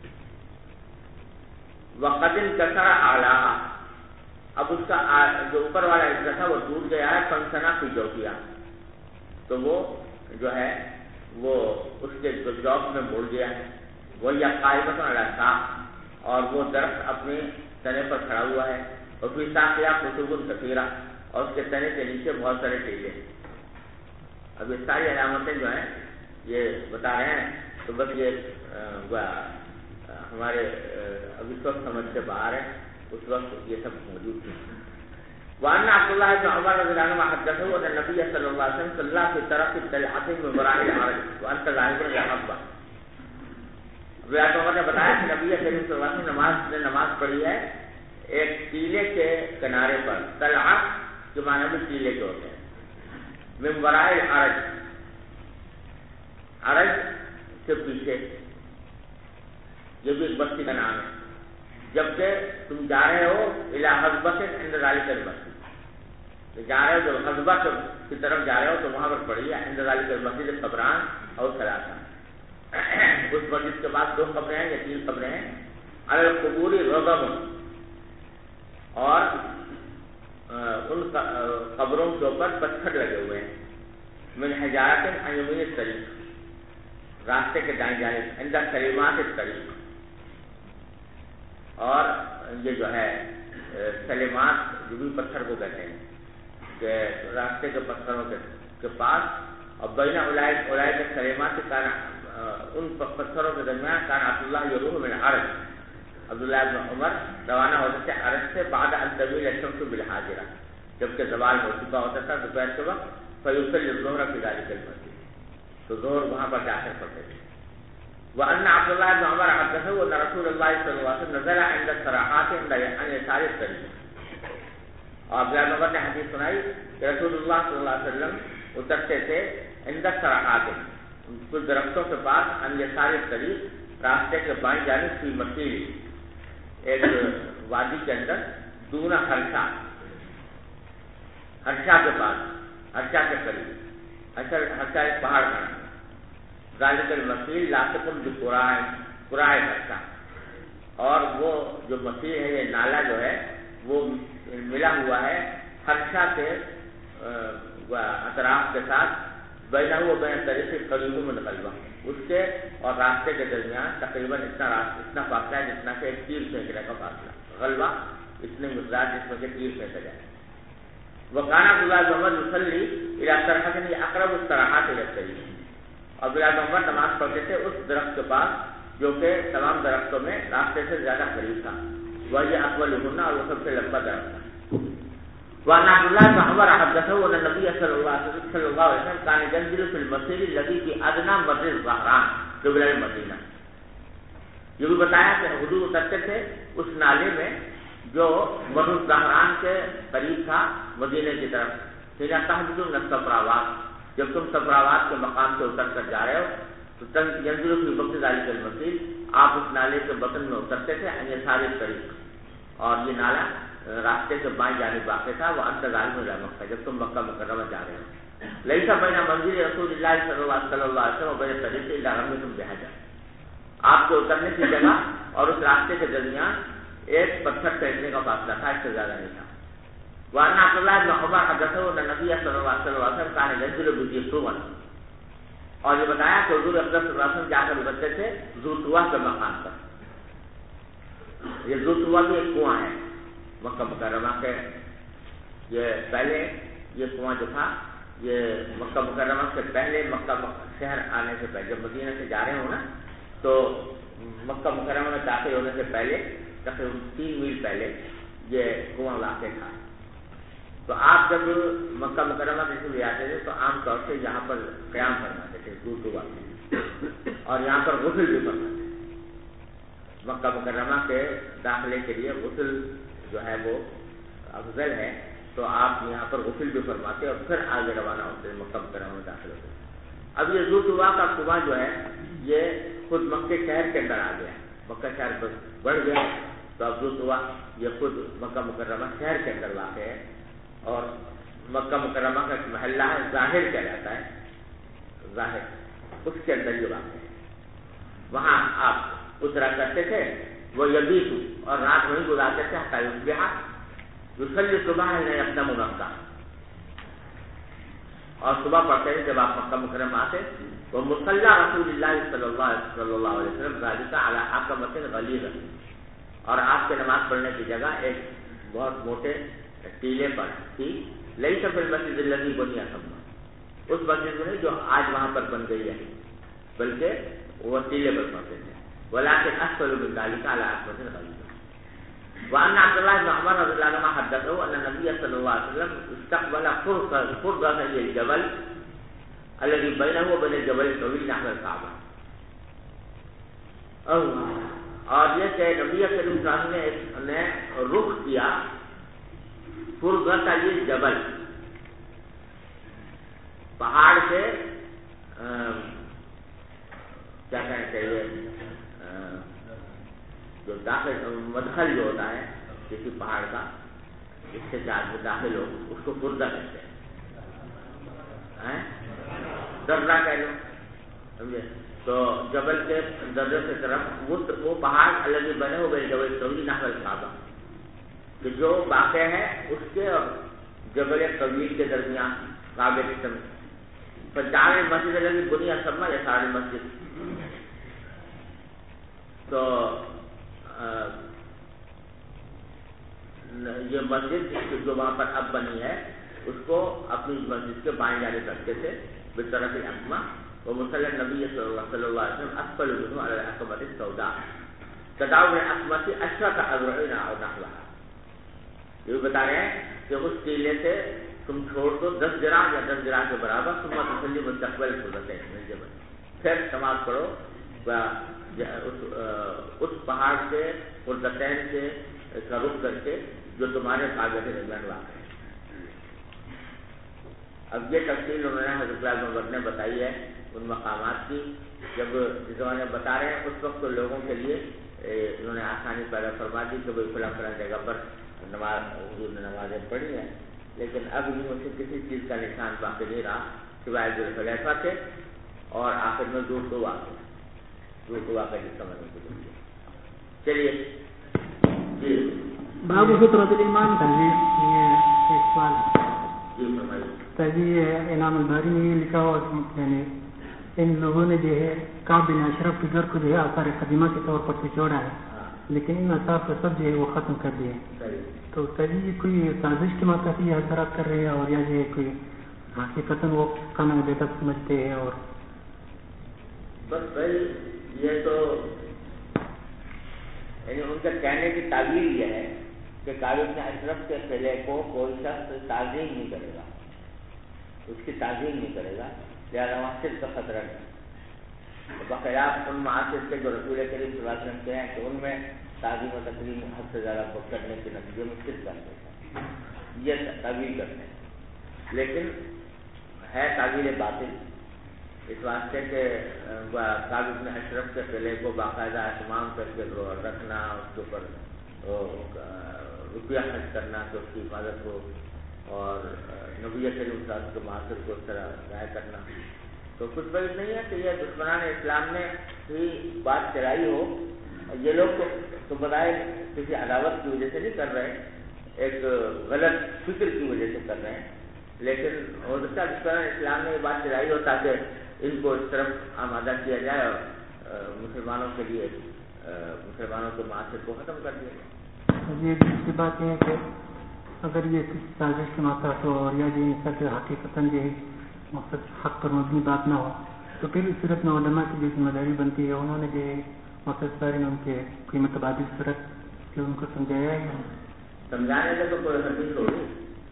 وقد انکسر اعلیٰ، اب اس کا جو اوپر والا حصہ تھا وہ ٹوٹ گیا ہے. فنسنا فی جوفیہ، تو وہ جو ہے وہ اس کے جوف میں مڑ گیا ہے. وہ یا قائمۃ علی الساق، اور وہ درخت اپنے تنے پر کھڑا ہوا ہے. اور پھر ساقیہ خطوب کثیرہ، اور اس کے تنے کے نیچے بہت سارے ٹیلے. اب یہ ساری علامتیں جو ہیں یہ بتا رہے ہیں تو بس یہ ہمارے اب اس وقت سمجھ سے باہر ہے، اس وقت یہ سب موجود تھے. وأن عبد الله بن عمر رضي الله عنهما حدثه أن النبي صلى الله عليه وسلم صلى في طرف الطلعة من وراء العرج وأنت ظاهر الحبة. عمر نے بتایا کہ نبی کریم صلی اللہ علیہ وسلم نماز پڑھی ہے ایک ٹیلے کے کنارے پر. طلعہ کے معنی بھی ٹیلے کے ہوتے ہیں. من وراء العرج، عرج سے پیچھے، یہ بھی ایک بستی کا نام ہے. جبکہ تم جا رہے ہو الی حضبہ سے عند ذالک المسجد، جا رہے ہو جو حضبہ کی طرف جا رہے ہو تو وہاں پر پڑھی ہے عند ذالک المسجد قبران اور ثلاثہ. اس مسجد کے بعد 2 قبریں ہیں یا 3 قبریں ہیں. علی القبور رغم، اور ان قبروں کے اوپر پتھر لگے ہوئے ہیں. من حجارت عن یمین الطریق، راستے کے دائیں جانب. عند سلیمات الطریق، اور یہ جو ہے سلیمات جو بھی پتھر کو کہتے ہیں کہ راستے کے پتھروں کے پاس. اور بین اولئک کے سلیمات کے ان پتھروں کے درمیان کان عبداللہ یروح من عرج، عبداللہ بن عمر روانہ ہوتے تھے عرج سے. بعد ان تمیل الشمس بالحاجرہ، جبکہ زوال ہو چکا ہوتا تھا دوپہر کے وقت. فیصلی الظہر فی ذلک المسجد، تو ظہر وہاں پر جا کر پڑھتے تھے. وأن عبد الله بن عمر حدثه أن رسول الله صلى الله عليه وسلم نزل عند الصراحات عن يسار الطريق. اور عبداللہ بن عمر نے حدیث سنائی کہ رسول اللہ صلی اللہ علیہ وسلم اترتے تھے عند الصراحات کچھ درختوں کے پاس عن يسار الطريق راستے کے بائیں جانب فی مسیل ایک وادی کے اندر دون ہرشا کے پاس ہرشا کے قریب ہرشا ایک پہاڑ کا ذالک المسیل لاصقٌ بقراء ہرشا اور وہ جو مسیل ہے یہ نالا جو ہے وہ ملا ہوا ہے ہرشا کے اطراف کے ساتھ بینہ و بین طریق قریب من غلبہ اس کے اور راستے کے درمیان تقریباً اتنا فاصلہ ہے جتنا کہ ایک تیر پھینکنے کا فاصلہ غلبہ اتنے مقدار جس میں کہ تیر پھینکا جائے. وکان عبداللہ بن عمر یصلی الی صرحۃ اقرب الصراحات الی الطریق عبداللہ بن عمر نماز پڑھتے تھے اس درخت کے پاس جو کہ تمام درختوں میں راستے سے زیادہ قریب تھا. وہی اطولہن اور وہ سب سے لمبا درخت تھا. وعن عبد الله بن عمر حدثه ان النبي صلى الله عليه وسلم كان ينزل في المسير الذي في ادنى مر الظهران قبل المدینہ. یہ بھی بتایا کہ حضور اترتے تھے اس نالے میں جو مر الظهران کے قریب تھا مدینے کی طرف. حين تهبطون الصفراوات جب تم صفراوات کے مقام سے اتر کر جا رہے ہو تو ينزل في وقت ذلك المسير آپ اس نالے کے بطن میں اترتے تھے ان يسار الطريق اور یہ نالا راستے سے بائیں جانب واقع تھا. وہ انتظار میں مکہ جب تم مکہ مکرمہ جا رہے ہو. لیسا بین منزل رسول اللہ صلی اللہ علیہ وسلم بین طریق الا رميتم بحجر آپ کے اترنے کی جگہ اور اس راستے کے درمیان ایک پتھر پھینکنے کا فاصلہ تھا, اس سے زیادہ نہیں تھا. وعن عبد الله بن عمر حدثه ان النبي صلی اللہ علیہ وسلم كان ينزل بذي طوى اور یہ بتایا کہ حضور اقدس صلی اللہ علیہ وسلم جا کر اترتے تھے ذو طوى کے مقام پر. یہ ذو طوى بھی ایک کنواں ہے مکہ مکرمہ کے. یہ پہلے یہ کنواں جو تھا یہ مکہ مکرمہ سے پہلے مکہ شہر آنے سے پہلے جب مدینہ سے جا رہے ہو نا تو مکہ مکرمہ میں داخل ہونے سے پہلے تقریباً 3 میل پہلے یہ کنواں واقع تھا. تو آپ جب مکہ مکرمہ کے لیے آتے تھے تو عام طور سے یہاں پر قیام فرماتے تھے دور اور یہاں پر غسل بھی فرماتے تھے. مکہ مکرمہ کے داخلے کے لیے غسل جو ہے وہ افضل ہے تو آپ یہاں پر غسل بھی فرماتے اور پھر آگے روانہ ہوتے ہیں مکہ مکرمہ میں داخل ہوتے ہیں. اب یہ ذو طوى کا کنواں جو ہے یہ خود مکہ شہر کے اندر آ گیا. مکہ شہر بڑھ گیا تو اب ذو طوى یہ خود مکہ مکرمہ شہر کے اندر واقع ہے اور مکہ مکرمہ کا ایک محلہ ہے ظاہر کہلاتا ہے. ظاہر اس کے اندر یہ واقع ہے. وہاں آپ اترا کرتے تھے وہ یبیت اور رات وہیں گزارتے تھے حتی یصبح یصلی صبح اپنا مکہ اور صبح پڑھتے تھے جب آپ مکہ مکرمہ آتے وہ مصلی رسول اللہ صلی اللہ علیہ وسلم ذالک علی حکمۃ غلیظ اور آپ کے نماز پڑھنے کی جگہ ایک بہت موٹے ٹیلے پر تھی. لیس فی المسجد الذی بنی ثم اس مسجد میں جو آج وہاں پر بن گئی ہے بلکہ وہ ٹیلے پر پڑھتے تھے. ولكن أسفل من ذلك على أسفل غليظ. وأن عبد الله بن عمر رضي الله عنهما حدثه أن النبي صلى الله عليه وسلم استقبل فرضة الجبل الذي بينه وبين الجبل الطويل نحو الكعبة. اور یہ کہ نبی کریم صلی اللہ علیہ وسلم نے رخ کیا فرضة یہ جبل پہاڑ سے کیا کہنا چاہیے جو داخل مدخل جو ہوتا ہے کسی پہاڑ کا اس سے چار میں داخل ہو اس کو فرضہ کہتے ہیں. درہ کہہ لو سمجھے. تو جبل کے درے کی طرف وہ پہاڑ الگ بنے ہو گئے جبل طویل نحو الکعبہ کہ جو واقع ہے اس کے اور جبل طویل کے درمیان کعبے کی طرف. فجعل المسجد الذي بني ثم يسار المسجد تو یہ مسجد جو وہاں پر اب بنی ہے اس کو اپنی مسجد کے بائیں جانب رکھتے تھے بطرف الاقمہ. وہ مصلی نبی صلی اللہ علیہ وسلم اسفل منه على العقبة السوداء تداول العقبة عشرة أذرع أو نحوها. یہ بتا رہے ہیں کہ اس ٹیلے سے تم چھوڑ دو 10 ذراع یا 10 ذراع کے برابر ثم تصلی مستقبل فرضتین من جبل پھر نماز پڑھو اس پہاڑ سے قرتین سے کا رخ کر کے جو تمہارے کعبے کے درمیان واقع ہے. اب یہ تفصیل انہوں نے حضرت عبداللہ بن عمر نے بتائی ہے ان مقامات کی. جب جس زمانے میں بتا رہے ہیں اس وقت تو لوگوں کے لیے انہوں نے آسانی پیدا فرما دی کہ بھائی فلاں فلاں جگہ پر حضور نے نمازیں پڑھی ہیں، لیکن اب ان میں سے کسی چیز کا نشان باقی نہیں رہا سوائے ذوالحلیفہ کے اور آخر میں دور کو واقع جس کا مطلب گزرتی. چلیے جی باب فطرۃ الایمان. جی فرمائیے. تجزیہ انعام الباری میں یہ لکھا ہوا یعنی ان لوگوں نے جو ہے کعب بن اشرف کے گھر کو جو ہے آثار قدیمہ کے طور پر چھوڑا ہے، لیکن ان آثار کو سب جو ہے وہ ختم کر دیے. تو تجزیہ کوئی سازش کے مطابق یہ حضرات کر رہے ہیں اور یا جو ہے کوئی حقیقتاً وہ کام بدعت سمجھتے ہیں؟ اور بس بھائی یہ تو یعنی ان کا کہنے کی تعبیر یہ ہے کہ کعب بن اشرف کے قلعے کو کوئی شخص تعظیم نہیں کرے گا، اس کی تعظیم نہیں کرے گا، لہٰذا وہاں صرف کا خطرہ نہیں. بخلاف ان معاصر کے جو رسول کریم صلی اللہ علیہ وسلم کے ہیں کہ ان میں تعظیم و تکریم حد سے زیادہ کرنے کے نتیجے میں صرف کر دیتا ہے، یہ تعبیر کرتے ہیں. لیکن ہے تعبیر باطل اس واسطے کہ کعب بن اشرف کے قلعے کو باقاعدہ اہتمام کر کے رکھنا، اس کے اوپر روپیہ خرچ کرنا کہ اس کی حفاظت ہو، اور نبی کریم صلی اللہ علیہ وسلم کے معاصر کو اس طرح ضائع کرنا تو کچھ بعید نہیں ہے کہ یہ دشمنان اسلام نے ہی بات چلائی ہو. یہ لوگ تو بتائے کسی عداوت کی وجہ سے نہیں کر رہے، ایک غلط فکر کی وجہ سے کر رہے ہیں، لیکن ہو سکتا ہے دشمنان اسلام نے یہ بات چلائی ہو تاکہ ان کو اس طرف آمادہ کیا جائے اور مسلمانوں کے لیے مسلمانوں کے معاشرے کو ختم کر دیا جائے. یہ دوسری بات یہ ہے کہ اگر یہ سازش کے مطابق ہو اور یا جو سب حقیقتاً جو ہے مقصد حق پر مبنی بات نہ ہو تو پھر اس صورت میں علماء کی جو ذمہ داری بنتی ہے انہوں نے جو مقصد بارے میں ان کے کوئی متبادل صورت جو ان کو سمجھایا ہے. سمجھانے سے تو کوئی حد نہیں چھوڑی،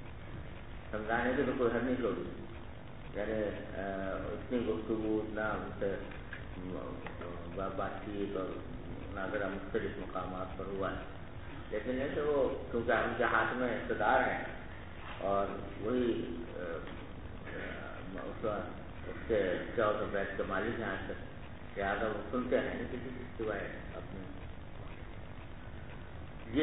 یعنی اتنی گفتگو اتنا ان سے بات چیت اور مناظرہ مختلف مقامات پر ہوا ہے، لیکن ایسے وہ کیونکہ ان کے ہاتھ میں اقتدار ہے اور وہی اس کے چوتھ بیت کے مالک ہیں آج تک، لہٰذا وہ سنتے ہیں کسی کی سوائے اپنے. جی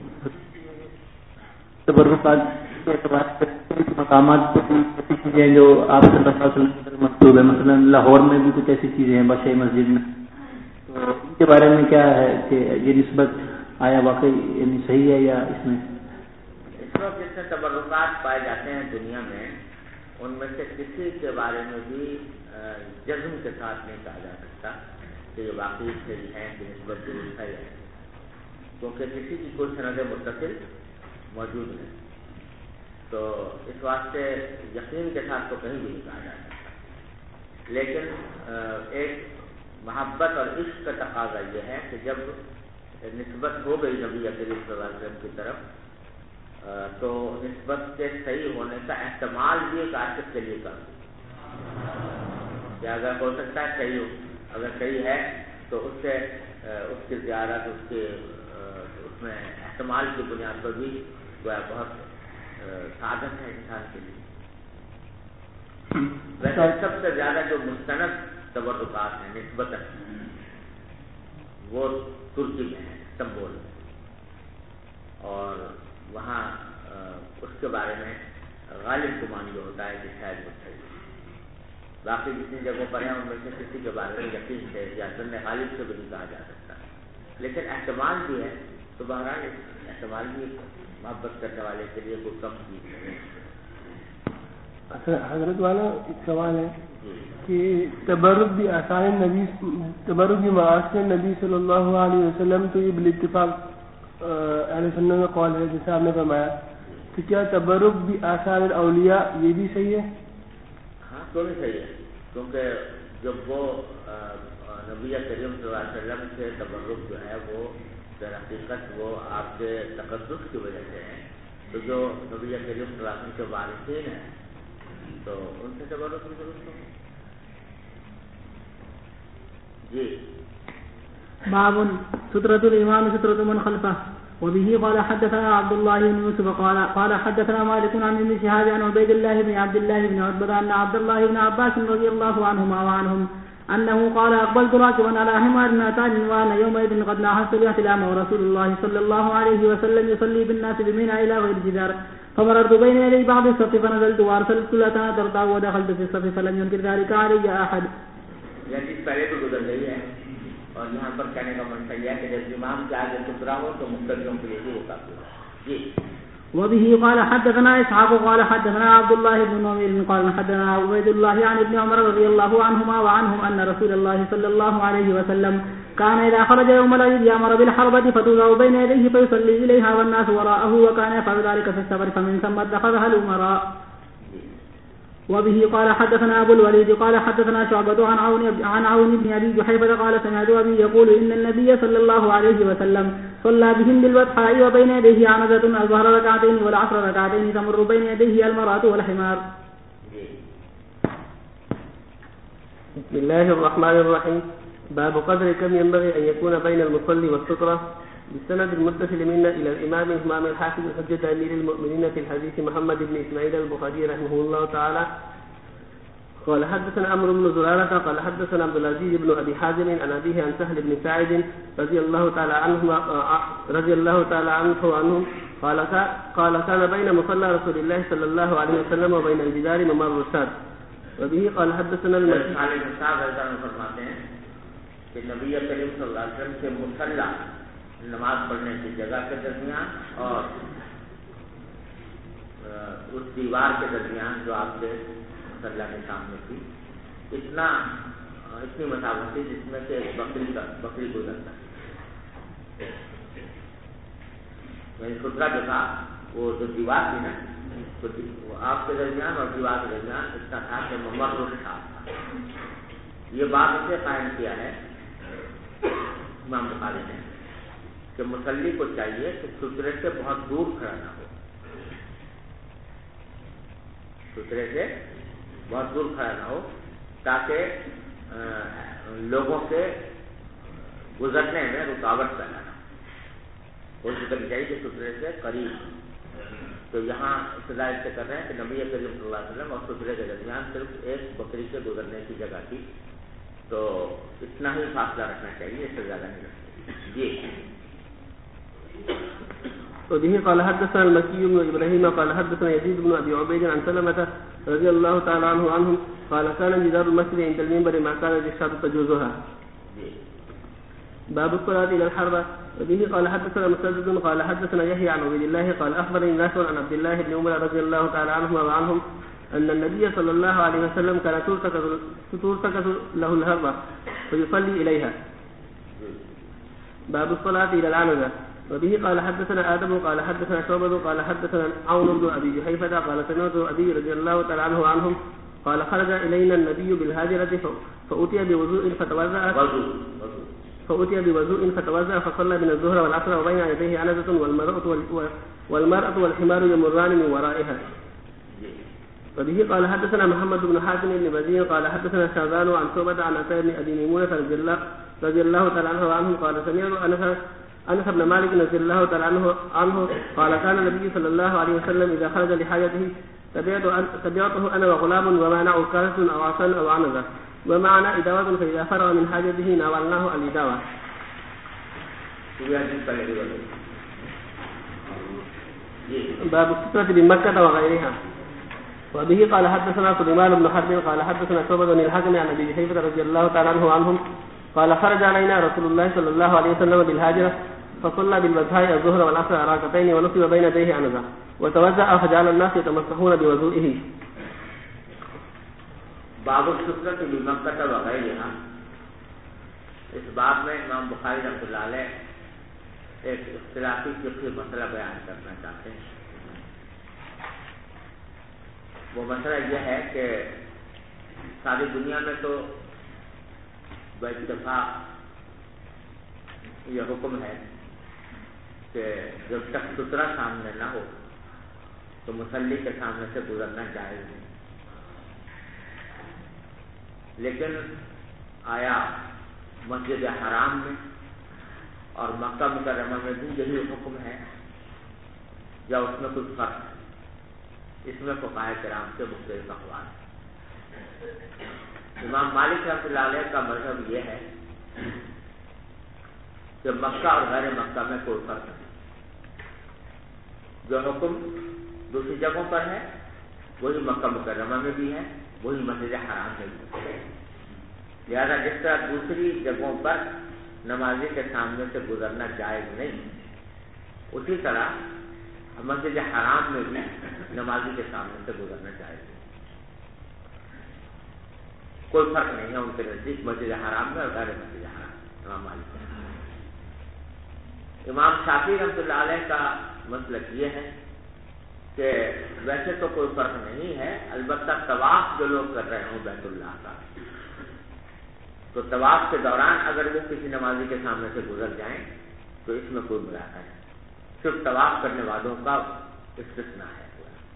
مقامات ایسی چیزیں جو آپ صلی اللہ علیہ وسلم کی مطلوب ہے، مثلا لاہور میں بھی کچھ ایسی چیزیں ہیں بادشاہی مسجد میں، تو ان کے بارے میں کیا ہے کہ یہ نسبت آیا واقعی یعنی صحیح ہے یا اس میں وقت جس سے تبرکات پائے جاتے ہیں دنیا میں ان میں سے کسی کے بارے میں بھی جزم کے ساتھ نہیں کہا جا سکتا کہ یہ واقعی صحیح ہے کہ نسبت درست ہے، کیونکہ کسی کی کوئی سند متصل موجود نہیں. تو اس واسطے یقین کے ساتھ تو کہیں بھی نہیں کہا جا سکتا، لیکن ایک محبت اور عشق کا تقاضا یہ ہے کہ جب نسبت ہو گئی نبی کریم صلی اللہ علیہ وسلم کی طرف تو نسبت کے صحیح ہونے کا احتمال بھی ایک عاشق کے لیے کم ہے کہ اگر ہو سکتا ہے صحیح ہو، اگر صحیح ہے تو اس سے اس کی زیارت اس میں احتمال کی بنیاد پر بھی بہت سعادت ہے انسان کے لیے. ویسے سب سے زیادہ جو مستند تبرکات ہیں نسبتاً وہ ترکی میں ہے، استنبول میں، اور وہاں اس کے بارے میں غالب گمان جو ہوتا ہے کہ شاید وہ صحیح. باقی جتنی جگہوں پر ہیں ان میں سے کسی کے بارے میں یقین سے یا ظن غالب سے بھی نہیں کہا جا سکتا، لیکن احتمال بھی ہے. تو بہرحال احتمال بھی محبت کرنے والے کے لیے کوئی کم چیز نہیں. حضرت والا ایک سوال ہے کہ تبرک بھی آثار نبی، تبرک بھی معاصر نبی صلی اللہ علیہ وسلم، تو یہ بالاتفاق اہل سنت کا قول ہے جیسا آپ نے فرمایا، تو کیا تبرک بھی آثار اولیاء یہ بھی صحیح ہے؟ ہاں تو بھی صحیح ہے، کیونکہ جب وہ نبی کریم صلی اللہ علیہ وسلم سے تبرک جو ہے وہ در حقیقت وہ آپ کے تقدس کی وجہ سے ہے، تو جو نبی کریم صلی اللہ علیہ وسلم کے وارثین ہیں تو ان سے تبرک بھی درست ہو. جی باب سترة الإمام سترة من خلفه. وبه قال حدثنا عبد الله بن يوسف قال حدثنا مالك عن ابن شهاب عن عبيد الله بن عبد الله بن عتبة أن عبد الله بن عباس رضي الله عنهما وعنهم أنه قال أقبلت راكبا على حمار ناتان وأنا يومئذ قد ناهزت الاحتلام ورسول الله صلى الله عليه وسلم يصلي بالناس بمنى إلى غير جدار فمررت بين يدي بعض الصف فنزلت وأرسلت لتنا ترتع ودخلت في الصف فلم ينكر ذلك علي أحد. یعنی پہلے تو گزر گئی ہے اور یہاں پر کہنے کا منشا یہ ہے کہ جب امام کے آگے سترا ہو تو مقتدیوں کے لیے وہ کافی ہو. جی. وبه قال حدثنا إسحاق قال حدثنا عبد الله بن نمير قال حدثنا عبيد الله عن ابن عمر رضي الله عنهما وعنهم أن رسول الله صلى الله عليه وسلم كان إذا خرج يوم العيد يأمر بالحربة فتوضع بين يديه فيصلي إليها والناس وراءه وكان يفعل ذلك في السفر فمن ثم اتخذها الأمراء. وبه قال حدثنا أبو الوليد قال حدثنا شعبة عن عون بن أبي جحيفة قال سمعت أبي يقول إن النبي صلى الله عليه وسلم صلى بهم بالبطحاء وبين يديه عنزة الظهر ركعتين والعصر ركعتين تمر بين يديه المرأة والحمار. بسم الله الرحمن الرحيم. باب قدر كم ينبغي أن يكون بين المصلي والسترة. بالسند المتصل منا إلى الإمام إمام الحافظ الحجة أمير المؤمنين في الحديث محمد بن إسماعيل البخاري رحمه الله تعالى قال حدثنا عمرو بن زرارة قال حدثنا عبد العزيز بن أبي حازم عن أبيه عن سهل بن ساعد رضي الله تعالى عنه وعنهم قال كان بين مصلى رسول الله صلى الله عليه وسلم وبين الجدار ممر الرشاد. وبه قال حدثنا المسيح فرماتے ہیں کہ نبی کریم صلی اللہ علیہ وسلم کے مصلی نماز پڑھنے کی جگہ کے درمیان اور اس دیوار کے درمیان جو آپ کے مصلی کے سامنے تھی اتنی مسافت تھی جس میں سے بکری گزرتا ہے. یعنی سترہ جو تھا وہ جو دیوار تھی نا تو آپ کے درمیان اور دیوار کے درمیان اتنا تھا کہ ممر تھا. یہ بات اسے قائم کیا ہے امام بخاری نے کہ مصلی کو چاہیے کہ سترے سے بہت دور کھڑا نہ ہو. سترے سے بہت دور کھڑا نہ ہو تاکہ لوگوں کے گزرنے میں رکاوٹ پیدا نہ ہو. کوشش کرنی چاہیے کہ سترے سے قریب. تو یہاں استدلال سے کر رہے ہیں کہ نبی کریم صلی اللہ علیہ وسلم اور سترے کے درمیان صرف ایک بکری کے گزرنے کی جگہ تھی تو اتنا ہی فاصلہ رکھنا چاہیے, اس سے زیادہ نہیں رکھنا چاہیے. جی. وبه قال حدثنا المكي بن إبراهيم قال حدثنا يزيد بن أبي عبيد عن سلمة رضي الله تعالى عنهم قال كان جدار المسجد عند المنبر ما كانت الشاة تجوزها. باب الصلاة إلى الحربة. وبه قال حدثنا مسدد قال حدثنا يحيى عن عبيد الله قال أخبرني ناس عن عبد الله بن عمر رضي الله تعالى عنهما وعنهم أن النبي صلى الله عليه وسلم كان ترتكز له الهربة فيصلي إليها. باب الصلاة إلى العنزة. وبه قال حدثنا آدم قال حدثنا شعبة قال حدثنا عون بن أبي جحيفة قال سمعت أبي رضي الله تعالى عنه وعنهم قال خرج إلينا النبي بالهاجرة فأتي بوضوء فتوضأ فصلى من الظهر والعصر وبين يديه عنزة والمرأة والحمار يمران من ورائها. وبه قال حدثنا محمد بن حاتم بن بزير قال حدثنا شاذان عن شعبة عن عتاب بن أبي ميمونة رضي الله تعالى عنه وعنهم قال سمعت أنس بن مالك رضي الله تعالى عنه قال كان النبي صلى الله عليه وسلم إذا خرج لحاجته تبعته أنا وغلام ومعنا عكازة أو عصا أو عنزة ومعنا إداوة فإذا فرغ من حاجته ناولناه الإداوة. باب السترة بمكة وغيرها. وبه قال حدثنا سليمان بن حرب قال حدثنا شعبة بن الحكم عن أبي جحيفة رضي الله تعالى عنه وعنهم قال خرج علينا رسول الله صلى الله عليه وسلم بالهاجرة فصلى بالبدهاء الظهر والعصر ركعتين ونصب بين يديه عنزة وتوزع فجعل الناس يتمسحون بوضوئه. باب السترة بمكة وغيرها. اس باب میں امام بخاری رحمۃ اللہ علیہ ایک اختلافی فقہی مسئلہ بیان کرنا چاہتے ہیں. وہ مسئلہ یہ ہے کہ ساری دنیا میں تو باتفاق یہ حکم ہے کہ جب تک سترہ سامنے نہ ہو تو مصلی کے سامنے سے گزرنا جائز نہیں. لیکن آیا مسجد حرام میں اور مکہ مکرمہ میں بھی یہی حکم ہے یا اس میں کچھ فرق ہے؟ اس میں فقہاء کرام سے مختلف اقوال ہیں۔ امام مالک رحمۃ اللہ علیہ کا مذہب یہ ہے کہ مکہ اور غیر مکہ میں کوئی فرق نہیں، جو حکم دوسری جگہوں پر ہے وہی مکہ مکرمہ میں بھی ہے، وہی مسجد حرام میں بھی ہے۔ لہذا جس طرح دوسری جگہوں پر نمازی کے سامنے سے گزرنا جائز نہیں، اسی طرح مسجد حرام میں بھی نمازی کے سامنے سے گزرنا جائز نہیں، کوئی فرق نہیں ہے ان کے نزدیک مسجد حرام میں اور غیر مسجد حرام۔ امام مالک امام شافعی رحمۃ اللہ علیہ کا مسلک یہ ہے کہ ویسے تو کوئی فرق نہیں ہے، البتہ طواف جو لوگ کر رہے ہوں بیت اللہ کا، تو طواف کے دوران اگر وہ کسی نمازی کے سامنے سے گزر جائیں تو اس میں کوئی ملاقہ نہیں، صرف طواف کرنے والوں کا استثناء ہے۔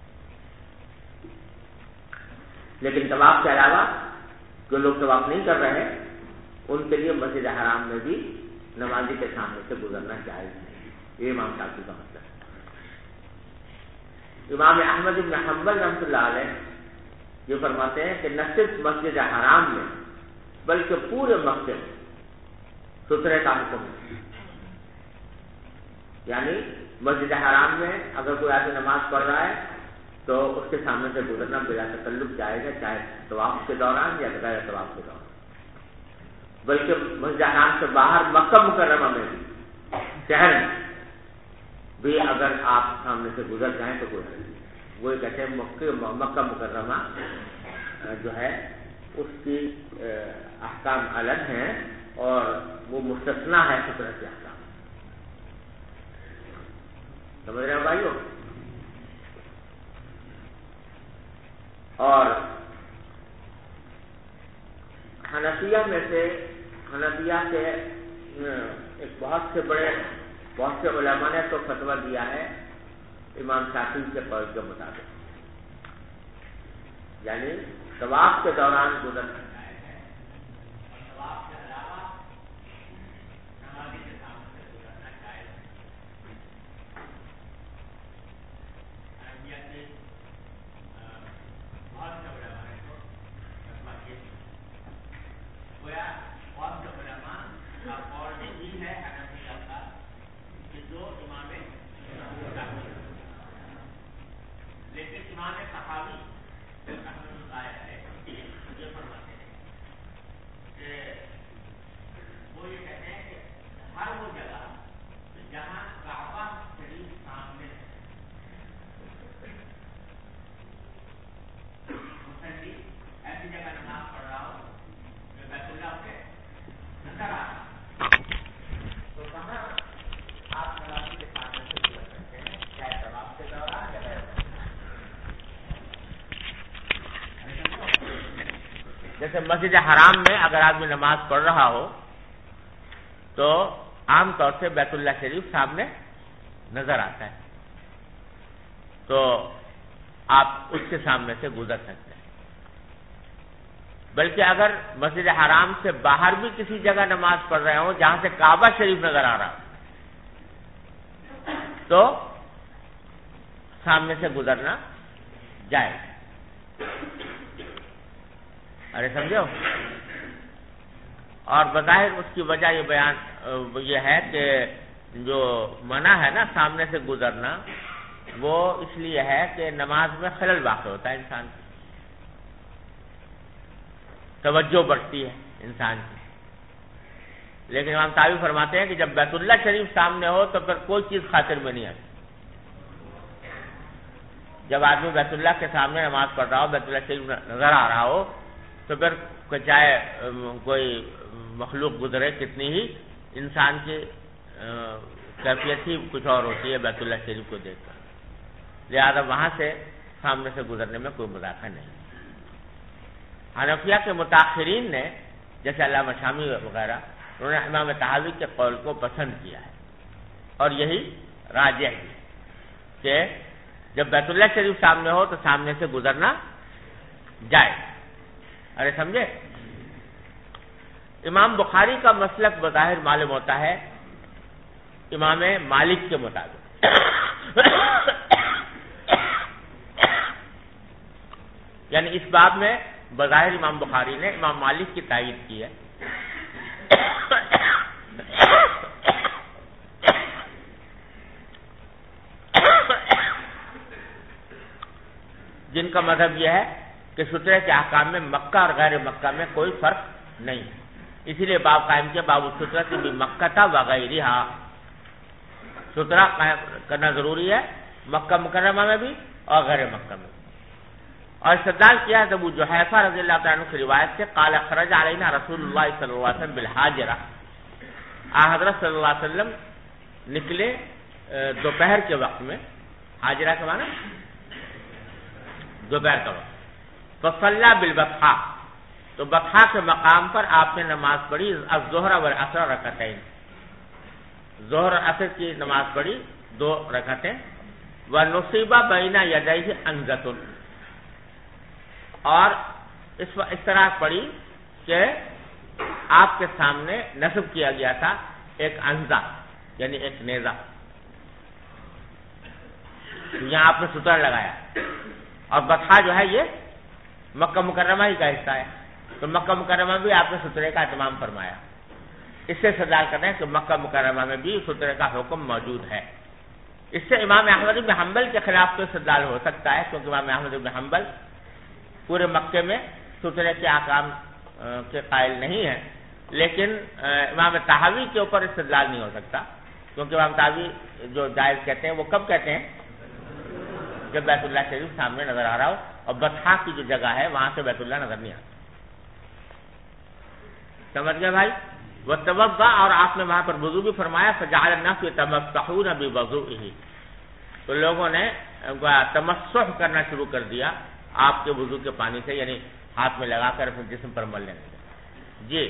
لیکن طواف کے علاوہ جو لوگ طواف نہیں کر رہے ان کے لیے مسجد حرام میں بھی نمازی کے سامنے سے گزرنا جائز نہیں، یہ امام شافعی کا مطلب ہے۔ امام احمد بن حنبل رحمۃ اللہ علیہ یہ فرماتے ہیں کہ نہ صرف مسجد حرام میں بلکہ پورے مکے میں ستھرے کا حکم ہے، یعنی مسجد حرام میں اگر کوئی آدمی نماز پڑھ رہا ہے تو اس کے سامنے سے گزرنا بلا تکلف جائز ہے، چاہے طواف کے دوران یا غیر طواف کے دوران، بلکہ مسجد حرام سے باہر مکہ مکرمہ میں بھی، شہر میں بھی اگر آپ سامنے سے گزر جائیں تو کوئی نہیں۔ وہ کہتے ہیں مکہ مکرمہ جو ہے اس کی احکام الگ ہیں اور وہ مستثنا ہے فطرت کے احکام، سمجھ رہے ہیں بھائیو؟ اور حنفیہ میں سے حنفیہ کے ایک بہت سے علماء نے تو فتویٰ دیا ہے امام شافعی کے قول کے مطابق، یعنی طواف کے دوران گزرنا جائز ہے اور طواف کے علاوہ نمازی کے سامنے سے گزرنا جائز ہے۔ حنفیہ کے بہت سے علماء نے تو فتویٰ دیا، گویا بہت سے علماء کا قول یہی ہے حنفیہ کا کہ جو امام شافعی، لیکن امام صحابی یہ فرماتے ہیں کہ وہ یہ کہتے ہیں کہ ہر وہ جگہ جہاں کعبہ شریف سامنے مسلم ایسی جگہ نماز پڑھ رہا ہو جو بیت اللہ سے نظر آ رہا تو کہاں آپ نمازی کے سامنے سے گزر سکتے ہیں، چاہے طواف کے دوران یا غیر۔ جیسے مسجد حرام میں اگر آدمی نماز پڑھ رہا ہو تو عام طور سے بیت اللہ شریف سامنے نظر آتا ہے، تو آپ اس کے سامنے سے گزر سکتے ہیں۔ بلکہ اگر مسجد حرام سے باہر بھی کسی جگہ نماز پڑھ رہے ہوں جہاں سے کعبہ شریف نظر آ رہا ہو تو سامنے سے گزرنا جائز ہے۔ ارے سمجھو؟ اور بظاہر اس کی وجہ یہ بیان یہ ہے کہ جو منع ہے نا سامنے سے گزرنا، وہ اس لیے ہے کہ نماز میں خلل واقع ہوتا ہے، انسان کی توجہ بڑھتی ہے انسان کی۔ لیکن امام طحاوی فرماتے ہیں کہ جب بیت اللہ شریف سامنے ہو تو پھر کوئی چیز خاطر میں نہیں آتی۔ جب آدمی بیت اللہ کے سامنے نماز پڑھ رہا ہو، بیت اللہ شریف نظر آ رہا ہو، تو پھر چاہے کوئی مخلوق گزرے کتنی ہی، انسان کی کیفیت ہی کچھ اور ہوتی ہے بیت اللہ شریف کو دیکھ کر، لہذا وہاں سے سامنے سے گزرنے میں کوئی مذاکرہ نہیں۔ حنفیہ کے متاخرین نے جیسے علامہ شامی وغیرہ، انہوں نے امام طحاوی کے قول کو پسند کیا ہے اور یہی راجح ہے کہ جب بیت اللہ شریف سامنے ہو تو سامنے سے گزرنا جائے۔ ارے سمجھے؟ امام بخاری کا مسلک بظاہر معلوم ہوتا ہے امام مالک کے مطابق، یعنی اس باب میں بظاہر امام بخاری نے امام مالک کی تائید کی ہے. جن کا مذہب یہ ہے کہ سترے کے احکام میں مکہ اور غیر مکہ میں کوئی فرق نہیں ہے، اسی لیے باب قائم کیا باب السترۃ بمکہ وغیرہا، سترہ قائم کرنا ضروری ہے مکہ مکرمہ میں بھی اور غیر مکہ میں. اور استدلال کیا ہے ابو جحیفہ رضی اللہ تعالیٰ عنہ کی روایت سے قال خرج علینا رسول اللہ صلی اللہ علیہ وسلم بالحاجرہ، حضرت صلی اللہ علیہ وسلم نکلے دوپہر کے وقت میں، حاجرہ کے معنی دوپہر کا وقت، فصلی بالبطحاء، تو بطحاء کے مقام پر آپ نے نماز پڑھی الظہر والعصر رکعتین، ظہر اور عصر کی نماز پڑھی 2 رکعتیں، ونصب بین یدیہ انزۃ، اور اس طرح پڑھی کہ آپ کے سامنے نصب کیا گیا تھا ایک انزہ یعنی ایک نیزہ، یہاں آپ نے ستر لگایا، اور بطحاء جو ہے یہ مکہ مکرمہ ہی کا حصہ ہے، تو مکہ مکرمہ بھی آپ نے سترے کا اہتمام فرمایا. اس سے استدلال کرتے ہیں کہ مکہ مکرمہ میں بھی سترے کا حکم موجود ہے. اس سے امام احمد بن حنبل کے خلاف تو استدلال ہو سکتا ہے، کیونکہ امام احمد بن حنبل پورے مکے میں سترے کے احکام کے قائل نہیں ہیں، لیکن امام طحاوی کے اوپر استدلال نہیں ہو سکتا، کیونکہ امام طحاوی جو جائز کہتے ہیں وہ کب کہتے ہیں جب بیت اللہ شریف سامنے نظر آ رہا ہو، اور بطحاء کی جو جگہ ہے وہاں سے بیت اللہ نظر نہیں آتا. سمجھ گئے بھائی؟ وتوضا، اور آپ نے وہاں پر وضو بھی فرمایا، فجعل الناس يتمسحون بوضوئه، تو لوگوں نے تمسح کرنا شروع کر دیا آپ کے وضو کے پانی سے، یعنی ہاتھ میں لگا کر اپنے جسم پر مل لینے سے. جی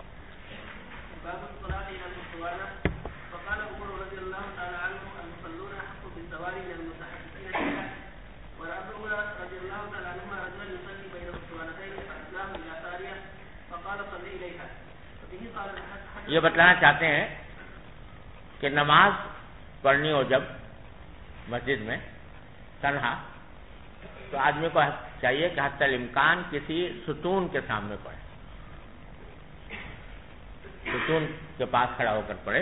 یہ بتلانا چاہتے ہیں کہ نماز پڑھنی ہو جب مسجد میں تنہا، تو آدمی کو چاہیے کہ حتی الامکان کسی ستون کے سامنے پڑھے، ستون کے پاس کھڑا ہو کر پڑھے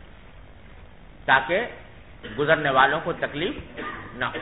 تاکہ گزرنے والوں کو تکلیف نہ ہو.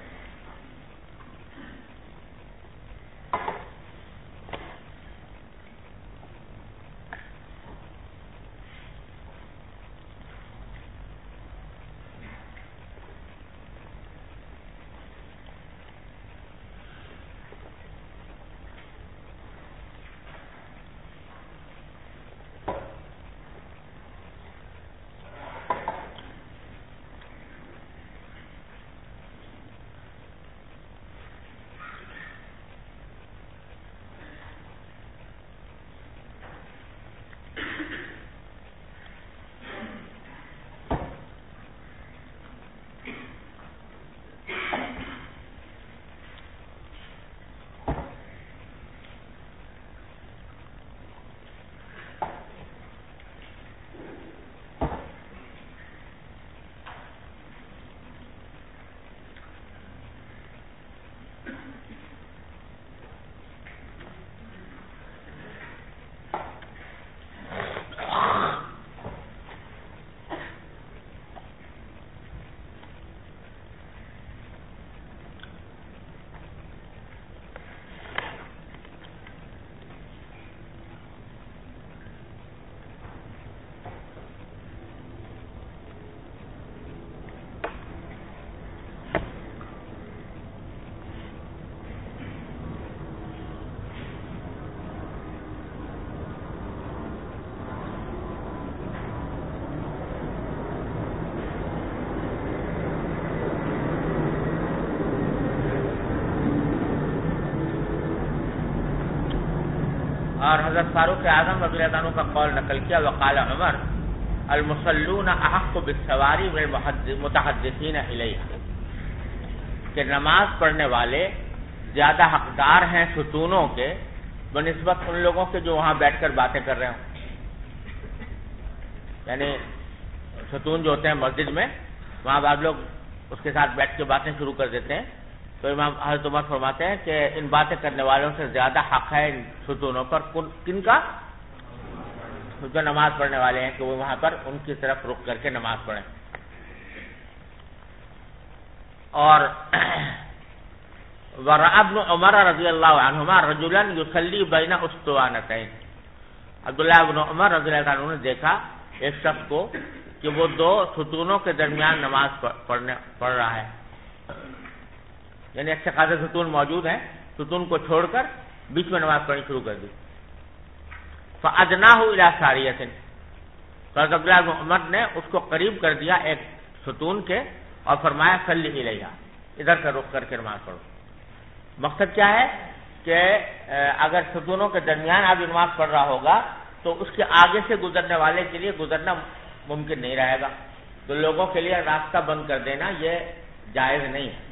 اور حضرت فاروق اعظم رضی اللہ عنہ کا قول نقل کیا، وقال عمر المصلون احق بالسواری والمتحدثین الیہا، کہ نماز پڑھنے والے زیادہ حقدار ہیں ستونوں کے بنسبت ان لوگوں کے جو وہاں بیٹھ کر باتیں کر رہے ہوں. یعنی ستون جو ہوتے ہیں مسجد میں، وہاں بعض لوگ اس کے ساتھ بیٹھ کے باتیں شروع کر دیتے ہیں، تو امام حضرت عمر فرماتے ہیں کہ ان باتیں کرنے والوں سے زیادہ حق ہے ان ستونوں پر کن کا؟ جو نماز پڑھنے والے ہیں، کہ وہ وہاں پر ان کی طرف رخ کر کے نماز پڑھیں۔ اور ورأى ابن عمر رضی اللہ عنہما رجلا یصلی بین اسطوانتین، عبداللہ ابن عمر رضی اللہ عنہ نے دیکھا ایک شخص کو کہ وہ دو ستونوں کے درمیان نماز پڑھ رہا ہے، یعنی اچھے خاصے ستون موجود ہیں، ستون کو چھوڑ کر بیچ میں نماز پڑھنی شروع کر دی۔ فأدناہ الی ساریۃ، تو عبداللہ ابن عمر نے اس کو قریب کر دیا ایک ستون کے اور فرمایا صلی الیہا، ادھر سے رخ کر کے نماز پڑھو۔ مقصد کیا ہے کہ اگر ستونوں کے درمیان آدمی نماز پڑھ رہا ہوگا تو اس کے آگے سے گزرنے والے کے لیے گزرنا ممکن نہیں رہے گا، تو لوگوں کے لیے راستہ بند کر دینا یہ جائز نہیں ہے۔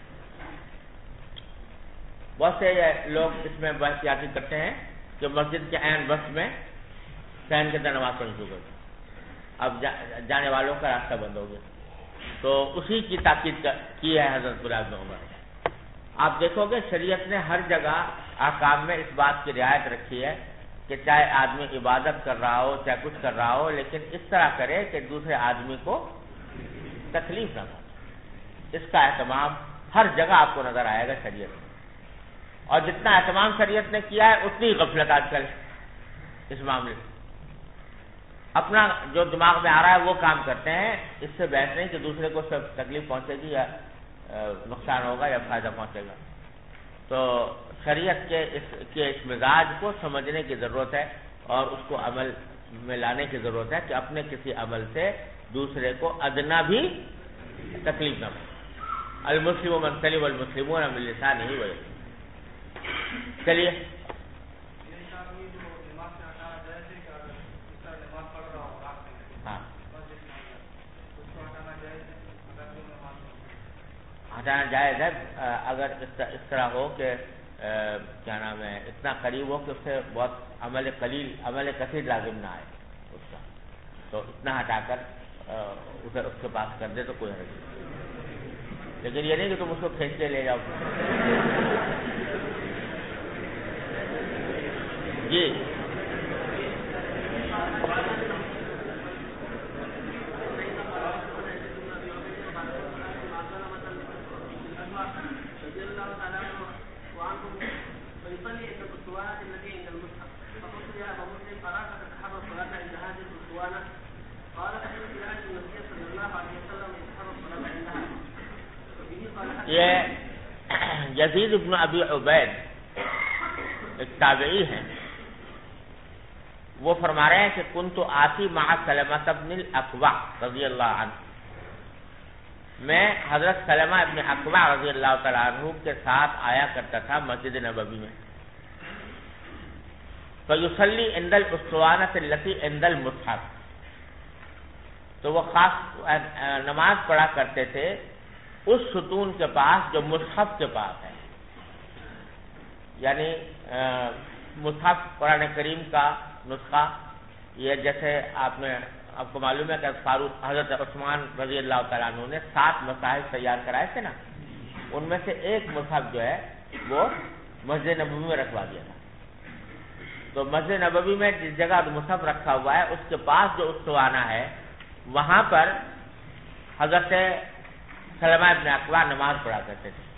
بہت سے لوگ اس میں احتیاطی کرتے ہیں کہ مسجد کے عین بس میں فین کے اندر نماز پڑھنی شروع کر دیں، اب جانے والوں کا راستہ بند ہو گیا، تو اسی کی تاکید کی ہے حضرت عبداللہ بن عمر۔ آپ دیکھو گے شریعت نے ہر جگہ احکام میں اس بات کی رعایت رکھی ہے کہ چاہے آدمی عبادت کر رہا ہو چاہے کچھ کر رہا ہو، لیکن اس طرح کرے کہ دوسرے آدمی کو تکلیف نہ ہو۔ اس کا اہتمام ہر جگہ آپ کو نظر آئے گا شریعت میں، اور جتنا اہتمام شریعت نے کیا ہے اتنی غفلت آج کل اس معاملے میں۔ اپنا جو دماغ میں آ رہا ہے وہ کام کرتے ہیں، اس سے بحث نہیں کہ دوسرے کو سب تکلیف پہنچے گی یا نقصان ہوگا یا فائدہ پہنچے گا۔ تو شریعت کے اس مزاج کو سمجھنے کی ضرورت ہے اور اس کو عمل میں لانے کی ضرورت ہے کہ اپنے کسی عمل سے دوسرے کو ادنا بھی تکلیف نہ ہو۔ المسلم من سلم المسلمون من لسانہ ویدہ۔ چلیے ہٹانا جائز ہے اگر اس طرح ہو کہ کیا نام ہے اتنا قریب ہو کہ اس سے بہت عمل کثیر لازم نہ آئے اس کا، تو اتنا ہٹا کر ادھر اس کے پاس کر دے تو کوئی حرج نہیں، لیکن یہ نہیں کہ تم اس کو کھینچ کے لے جاؤ۔ جی یہ یزید بن ابی عبید ایک تابعی ہیں، وہ فرما رہے ہیں کہ کنت آتی مع سلمہ بن الاکوع رضی اللہ عنہ، میں حضرت سلمہ ابن اکوع رضی اللہ تعالیٰ عنہ کے ساتھ آیا کرتا تھا مسجد نبوی میں، فیصلی عند الاسطوانۃ التي عند المصحف، تو وہ خاص نماز پڑھا کرتے تھے اس ستون کے پاس جو مصحف کے پاس ہے، یعنی مصحف قرآن کریم کا نسخہ، یہ جیسے آپ کو معلوم ہے کہ فاروق حضرت عثمان رضی اللہ تعالیٰ عنہ نے 7 مصاحف تیار کرائے تھے نا، ان میں سے ایک مصحف جو ہے وہ مسجد نبوی میں رکھوا دیا تھا، تو مسجد نبوی میں جس جگہ مصحف رکھا ہوا ہے اس کے پاس جو استوانہ ہے وہاں پر حضرت سلمہ ابن اکوع نماز پڑھا کرتے تھے۔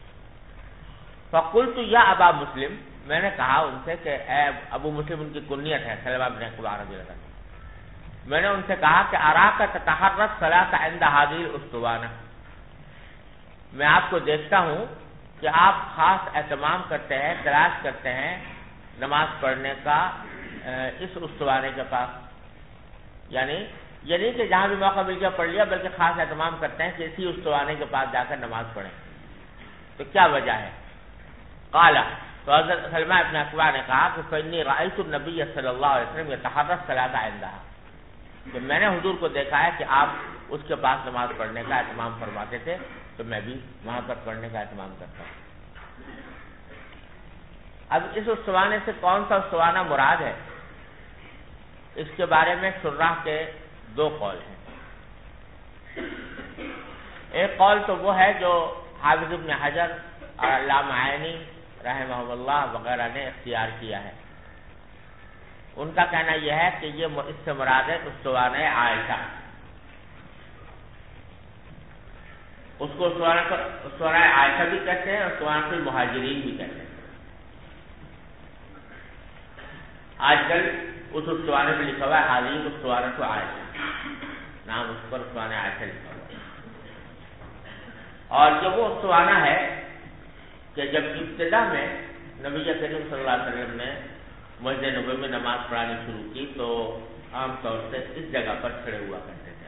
فقلت یا ابا مسلم، میں نے کہا ان سے کہ اے ابو مسلم، ان کی کنیت ہے سلمہ ابن اکوع رضی اللہ عنہ، میں نے ان سے کہا کہ اراک تتحرى الصلاة عند هذه الاسطوانہ، میں آپ کو دیکھتا ہوں کہ آپ خاص اہتمام کرتے ہیں، تلاش کرتے ہیں نماز پڑھنے کا اس استوانے کے پاس، یعنی یہ نہیں کہ جہاں بھی موقع مل گیا پڑھ لیا، بلکہ خاص اہتمام کرتے ہیں کہ اسی استوانے کے پاس جا کر نماز پڑھیں، تو کیا وجہ ہے؟ قال، تو حضرت سلمہ ابن اکوع نے کہا کہ فإني رأيت النبي صلی اللہ علیہ وسلم يتحرى الصلاة عندها، کہ میں نے حضور کو دیکھا ہے کہ آپ اس کے پاس نماز پڑھنے کا اہتمام فرماتے تھے، تو میں بھی وہاں پر پڑھنے کا اہتمام کرتا ہوں۔ اب اس استوانے سے کون سا استوانہ مراد ہے، اس کے بارے میں شراح کے دو قول ہیں. ایک قول تو وہ ہے جو حافظ ابن حجر اور علامہ عینی رحمہ اللہ وغیرہ نے اختیار کیا ہے. ان کا کہنا یہ ہے کہ یہ اس سے مراد ہے اسطوانہ عائشہ. اس کو اسطوانہ عائشہ بھی کہتے ہیں اور اسطوانہ المہاجرین بھی کہتے ہیں. آج کل اس اسطوانے میں لکھا ہوا ہے حاضرین اسطوانہ عائشہ، نام اس پر اسطوانہ عائشہ لکھا ہوا ہے. اور جو وہ اسطوانہ ہے کہ جب ابتدا میں نبی کریم صلی اللہ علیہ وسلم نے مسجد نبوی میں نماز پڑھانی شروع کی تو عام طور سے اس جگہ پر کھڑے ہوا کرتے تھے.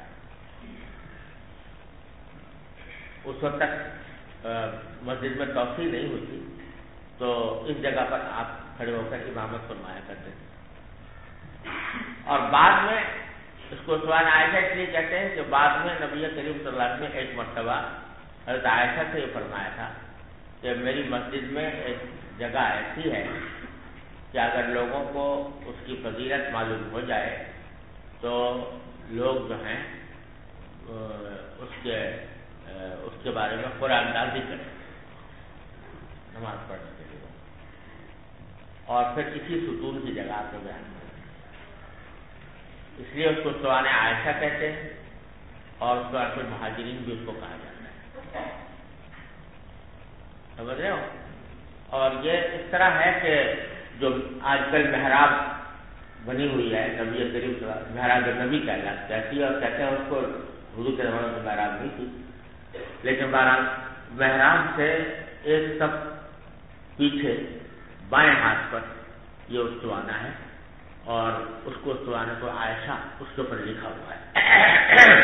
اس وقت تک مسجد میں توسیع نہیں ہوئی تھی تو اس جگہ پر آپ کھڑے ہو کر امامت فرمایا کرتے تھے. اور بعد میں اس کو اسطوانہ عائشہ اس لیے کہتے ہیں کہ بعد میں نبی کریم صلی اللہ علیہ وسلم نے ایک مرتبہ حضرت عائشہ سے یہ فرمایا تھا کہ میری مسجد میں ایک جگہ ایسی ہے کہ اگر لوگوں کو اس کی فضیلت معلوم ہو جائے تو لوگ جو ہیں اس کے بارے میں قرآن اندازی کریں نماز پڑھنے کے لیے، اور پھر اسی ستون کی جگہ پہ بیان کریں. اس لیے اس کو اسطوانہ عائشہ کہتے ہیں اور اس کے مہاجرین بھی اس کو کہا جاتا ہے. سمجھ رہے ہو؟ اور یہ اس طرح ہے کہ جو آج کل محراب بنی ہوئی ہے نبی کریم محراب نبی کہتی ہے اور کہتے ہیں اس کو حضور کے زمانے میں محراب نہیں تھی، لیکن بہرحال محراب سے ایک صف پیچھے بائیں ہاتھ پر یہ اسطوانہ ہے اور اس کو اسطوانہ کو عائشہ اس کے اوپر لکھا ہوا ہے.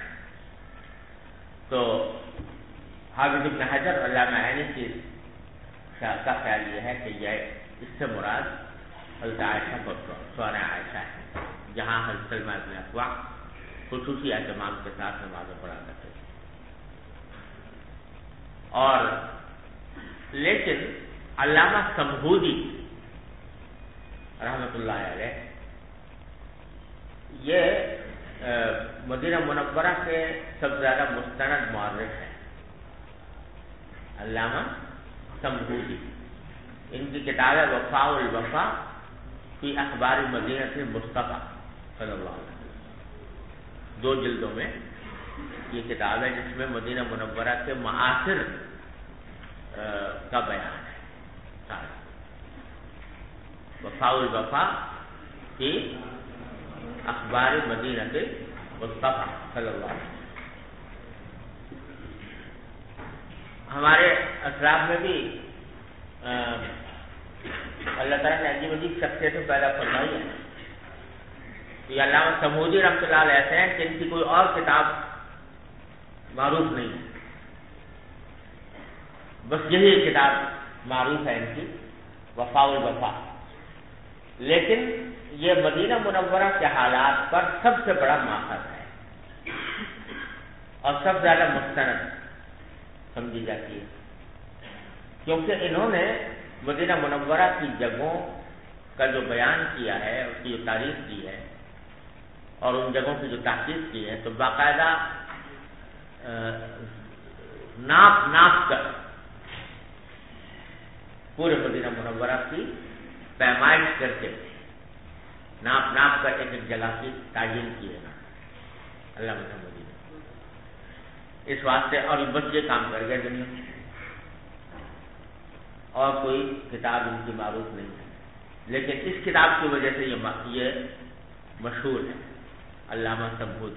تو حافظ ابن حجر اور علامہ عینی کی کا خیال یہ ہے کہ یہ اس سے مراد حضرت عائشہ کو اسطوانہ عائشہ ہے جہاں حضرت سلمہ بن اکوع خصوصی اہتمام کے ساتھ نمازیں پڑھا کرتے تھے. اور لیکن علامہ سمہودی رحمۃ اللہ علیہ یہ مدینہ منورہ کے سب سے زیادہ مستند مورخ ہیں. علامہ سمہودی، ان کی کتاب ہے وفاء الوفا فی اخبار مدینہ مصطفیٰ صلی اللہ علیہ وسلم. 2 جلدوں میں یہ کتاب ہے جس میں مدینہ منورہ کے معاصر کا بیان ہے. وفاء الوفا فی اخبار مدینہ مصطفیٰ صلی اللہ علیہ وسلم. ہمارے اسلاف میں بھی اللہ تعالیٰ نے عجیب عجیب شخصیتیں پیدا فرمائی ہے. یہ علامہ سمہودی رحمۃ اللہ علیہ ایسے ہیں کہ ان کی کوئی اور کتاب معروف نہیں ہے، بس یہی کتاب معروف ہے ان کی وفاء الوفا. لیکن یہ مدینہ منورہ کے حالات پر سب سے بڑا ماخذ ہے اور سب سے زیادہ مستند سمجھی جاتی ہے، کیونکہ انہوں نے مدینہ منورہ کی جگہوں کا جو بیان کیا ہے، اس کی جو تاریخ کی ہے اور ان جگہوں کی جو تحقیق کی ہے، تو باقاعدہ ناپ کر پورے مدینہ منورہ کی پیمائش کر کے ناپ کر ایک جگہ کی تعین کی ہے علامہ سمہودی نے. اس واسطے اور بس یہ کام کر گئے دنیا میں، اور کوئی کتاب ان کی معروف نہیں ہے. لیکن اس کتاب کی وجہ سے یہ مشہور ہے علامہ سمہودی.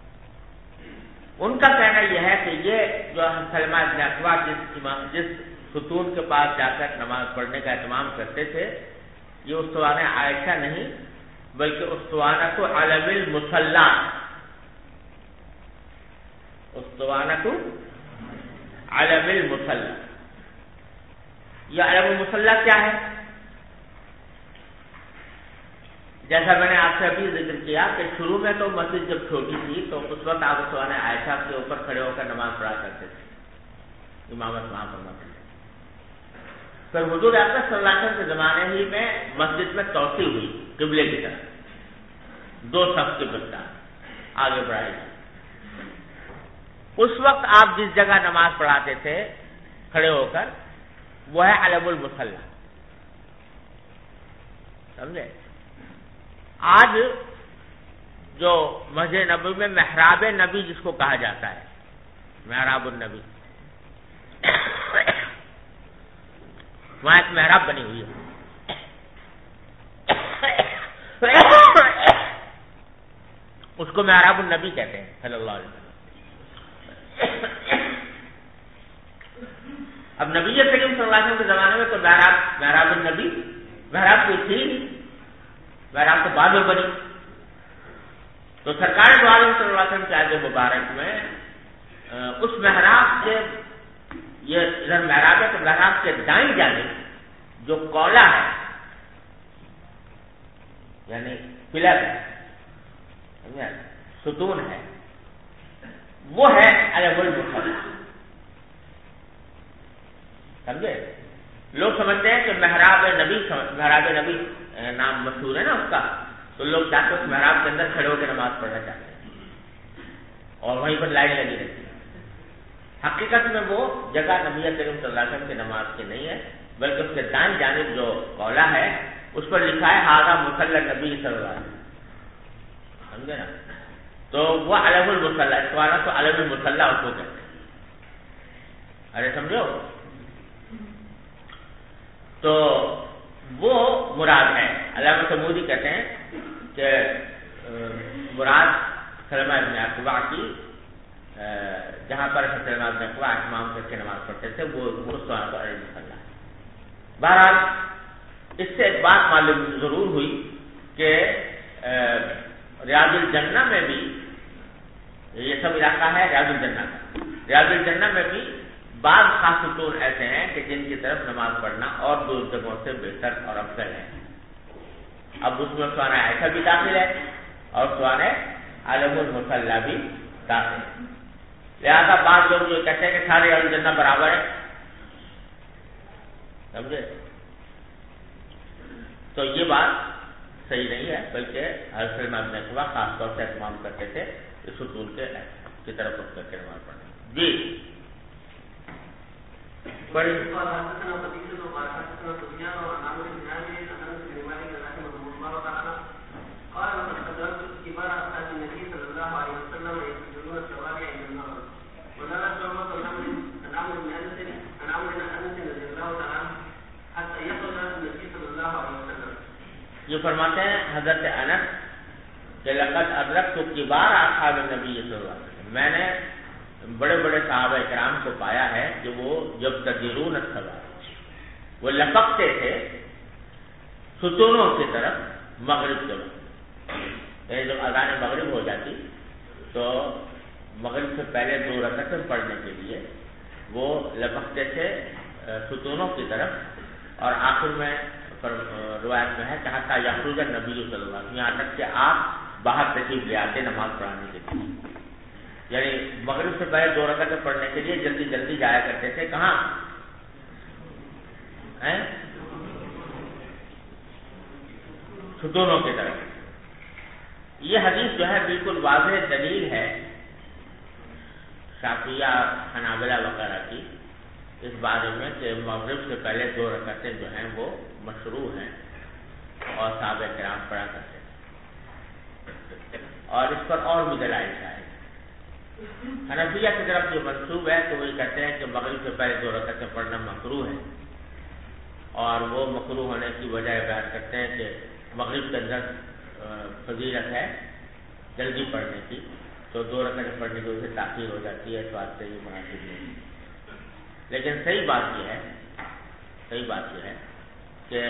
ان کا کہنا یہ ہے کہ یہ جو سلمہ بن اکوع جس ستون کے پاس جا کر نماز پڑھنے کا اہتمام کرتے تھے، یہ اسطوانہ عائشہ نہیں بلکہ اسطوانہ تو علم المصلی، اسطوانہ تو علم المصلی. یہ علم المصلی کیا ہے؟ جیسا میں نے آپ سے ابھی ذکر کیا کہ شروع میں تو مسجد جب چھوٹی تھی تو اس وقت آپ اسطوانہ عائشہ کے اوپر کھڑے ہو کر نماز پڑھا کرتے تھے، امامت وہاں فرماتے تھے. پھر حضور اکرم صلی اللہ علیہ وسلم کے زمانے ہی میں مسجد میں توسیع ہوئی قبلے کی طرف، 2 صف کے بچہ. آگے بڑھائی جائے۔ اس وقت آپ جس جگہ نماز پڑھاتے تھے کھڑے ہو کر وہ ہے علم المصلی، سمجھے؟ آج جو مسجد نبوی میں محراب نبی جس کو کہا جاتا ہے، محراب النبی، وہاں ایک محراب بنی ہوئی ہے، اس کو محراب النبی کہتے ہیں صلی اللہ علیہ وسلم۔ اب نبی کریم صلی اللہ علیہ وسلم کے زمانے میں تو محراب النبی، محراب کوئی تھی، محراب تو بعد میں بنی۔ تو سرکار دو عالم صلی اللہ علیہ وسلم کے عہد مبارک میں اس محراب کے، یہ ادھر محراب ہے تو محراب کے دائیں جانب جو کولا ہے یعنی پلر ہے، ستون ہے، وہ ہے علم المصلی، سمجھے؟ لوگ سمجھتے ہیں کہ محراب نبی نام مشہور ہے نا اس کا، تو لوگ چاہتے اس محراب کے اندر کھڑے ہو کے نماز پڑھنا چاہتے ہیں اور وہیں پر لائن لگی رہتی ہے۔ حقیقت میں وہ جگہ نبی کریم صلی اللہ علیہ وسلم کی نماز کی نہیں ہے، بلکہ اس کے دائیں جانب جو کولا ہے اس پر لکھا ہے ھذا مصلی نبی صلی اللہ علیہ وسلم، سمجھے نا؟ تو وہ علم المصلی، اس والا تو علم المصلی اس کو کہتے ہیں، ارے سمجھو؟ تو وہ مراد ہے۔ علامہ سمودی کہتے ہیں کہ مراد سلمہ ابن اکوع کی، جہاں پر سلمہ ابن اکوع امام کر کے نماز پڑھتے تھے، وہ سوال پر علم المصلی۔ بہرحال اس سے ایک بات معلوم ضرور ہوئی کہ ریاض الجنہ میں بھی، یہ سب علاقہ ہے ریاض الجنہ کا، ریاض الجنہ میں بھی بعض خاص ستون ایسے ہیں کہ جن کی طرف نماز پڑھنا اور دو جگہوں سے بہتر اور افضل ہے۔ اب اس میں سوانح عائشہ بھی داخل ہے اور سوانح علم المصلی بھی داخل ہے، لہذا بعض لوگ جو کہتے ہیں کہ سارے ریاض الجنہ برابر ہے، سمجھے؟ تو یہ بات صحیح نہیں ہے، بلکہ حضرت سلمہ ابن اکوع خاص طور سے اہتمام کرتے تھے اس ستون کی طرف رخ کر کے نماز پڑھنے۔ جی بڑی یہ فرماتے ہیں حضرت انس کہ لقد ادرکت کبار اصحاب النبی صلی اللہ علیہ وسلم، میں نے بڑے بڑے صحابہ کرام کو پایا ہے کہ وہ جب تدیرون الصلاۃ، وہ لپکتے تھے ستونوں کی طرف مغرب کے وقت، یعنی جب اذان مغرب ہو جاتی تو مغرب سے پہلے 2 رکعتیں پڑھنے کے لیے وہ لپکتے تھے ستونوں کی طرف، اور آخر میں روایت میں ہے کہ حتیٰ یخرج النبی صلی اللہ علیہ وسلم، یہاں تک کہ آپ باہر تشریف لے آتے نماز پڑھانے کے لیے، یعنی مغرب سے پہلے 2 رکعتیں پڑھنے کے لیے جلدی جلدی جایا کرتے تھے، کہاں؟ ستونوں کی طرف۔ یہ حدیث جو ہے بالکل واضح دلیل ہے شافعیہ حنابلہ وغیرہ کی اس بارے میں کہ مغرب سے پہلے 2 رکعتیں جو ہیں وہ مشروع ہیں اور صحابہ کرام پڑھا کرتے ہیں، اور اس پر اور بھی دلائل شاید۔ حنفیہ کی طرف جو منسوب ہے تو وہی کہتے ہیں کہ مغرب سے پہلے 2 رکعتیں پڑھنا مکروہ ہے، اور وہ مکروہ ہونے کی وجہ بیان کرتے ہیں کہ مغرب کے اندر فضیلت ہے جلدی پڑھنے کی، تو 2 رکعتیں پڑھنے کی وجہ سے تاخیر ہو جاتی ہے، اس بات سے یہ مناسب نہیں ہے۔ لیکن صحیح بات یہ ہے کہ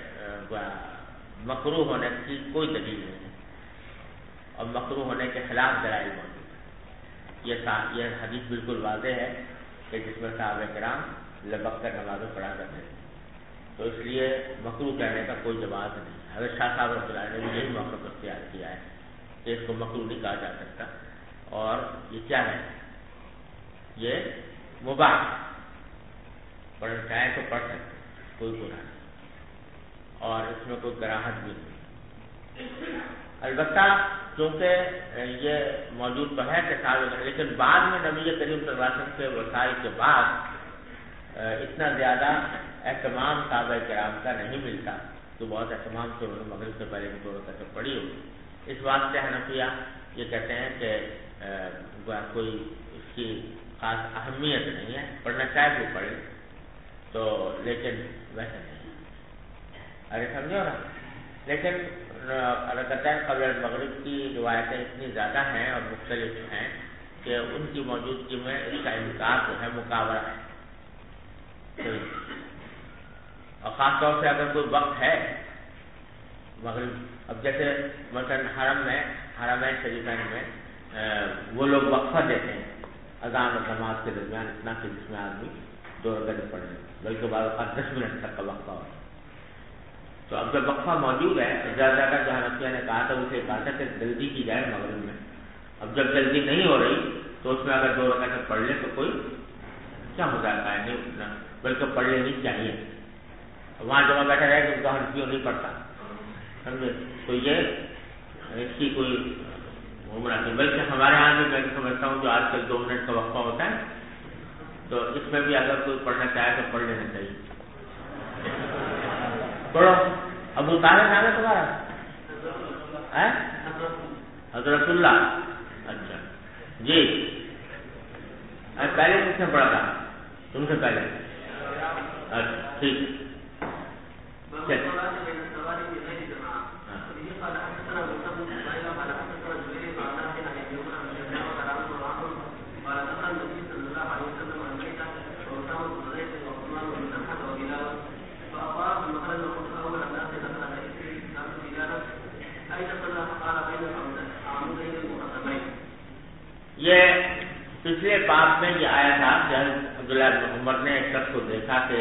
مکروہ ہونے کی کوئی دلیل نہیں ہے، اور مکروہ ہونے کے خلاف دلائل موجود ہے۔ یہ حدیث بالکل واضح ہے کہ جس میں صحابہ کرام لبک کر نمازیں پڑھا کرتے ہیں، تو اس لیے مکروہ کہنے کا کوئی جواز نہیں ہے۔ حضرت شاہ صاحب رحمۃ اللہ نے بھی یہی موقف اختیار کیا ہے کہ اس کو مکروہ نہیں کہا جا سکتا، اور یہ کیا ہے؟ یہ مباح، پڑھنا چاہے تو پڑھ سکتے، کوئی گناہ نہیں، اور اس میں کوئی کراہت بھی نہیں۔ البتہ چونکہ یہ موجود تو ہے کہ لیکن بعد میں نبی کریم صلی اللہ علیہ وسلم کے وسائل کے بعد اتنا زیادہ اہتمام صحابہ کرام کا نہیں ملتا، تو بہت اہتمام سے انہوں نے مغرب سے پہلے کی 2 رکعتیں پڑھی ہوگی۔ اس واسطے حنفیہ یہ کہتے ہیں کہ کوئی اس کی خاص اہمیت نہیں ہے، پڑھنا چاہے وہ پڑھے تو، لیکن ویسے نہیں ہے۔ ارے سمجھو نا، لیکن رکعتین قبل المغرب کی روایتیں اتنی زیادہ ہیں اور مختلف ہیں کہ ان کی موجودگی میں اس کا انکار جو ہے مقابلہ ہے، اور خاص طور سے اگر کوئی وقت ہے مغرب، اب جیسے مثلاً حرمین شریفین میں وہ لوگ وقفہ دیتے ہیں اذان اور نماز کے درمیان اتنا کہ جس میں آدمی 2 رکعتیں پڑھ لیں، بلکہ بعض اوقات 10 منٹ تک کا وقفہ ہو۔ تو اب جب وقفہ موجود ہے، زیادہ جو حنفیہ نے کہا تھا اسے کہا تھا کہ جلدی کی جائے مغرب میں، اب جب جلدی نہیں ہو رہی تو اس میں اگر 2 رکعتیں پڑھ لیں تو کوئی کیا ہو جاتا ہے، نہیں بلکہ پڑھ لینی چاہیے۔ وہاں جب بیٹھا رہے کہ ان کا حنفیوں نہیں پڑھتا، سمجھے، تو یہ اس کی کوئی عمر نہیں، بلکہ ہمارے یہاں بھی میں سمجھتا ہوں جو آج کل 2 منٹ کا وقفہ ہوتا ہے تو اس میں بھی اگر کوئی پڑھنا چاہے تو پڑھ لینا چاہیے۔ پڑھو، ابو طالب نام ہے تمہارا؟ حضرت اللہ، اچھا جی، پہلے کس نے پڑھا تھا؟ تم سے پہلے؟ اچھا ٹھیک، یہ پچھلے باب میں یہ آیا تھا کہ عبداللہ بن عمر نے ایک شخص کو دیکھا کہ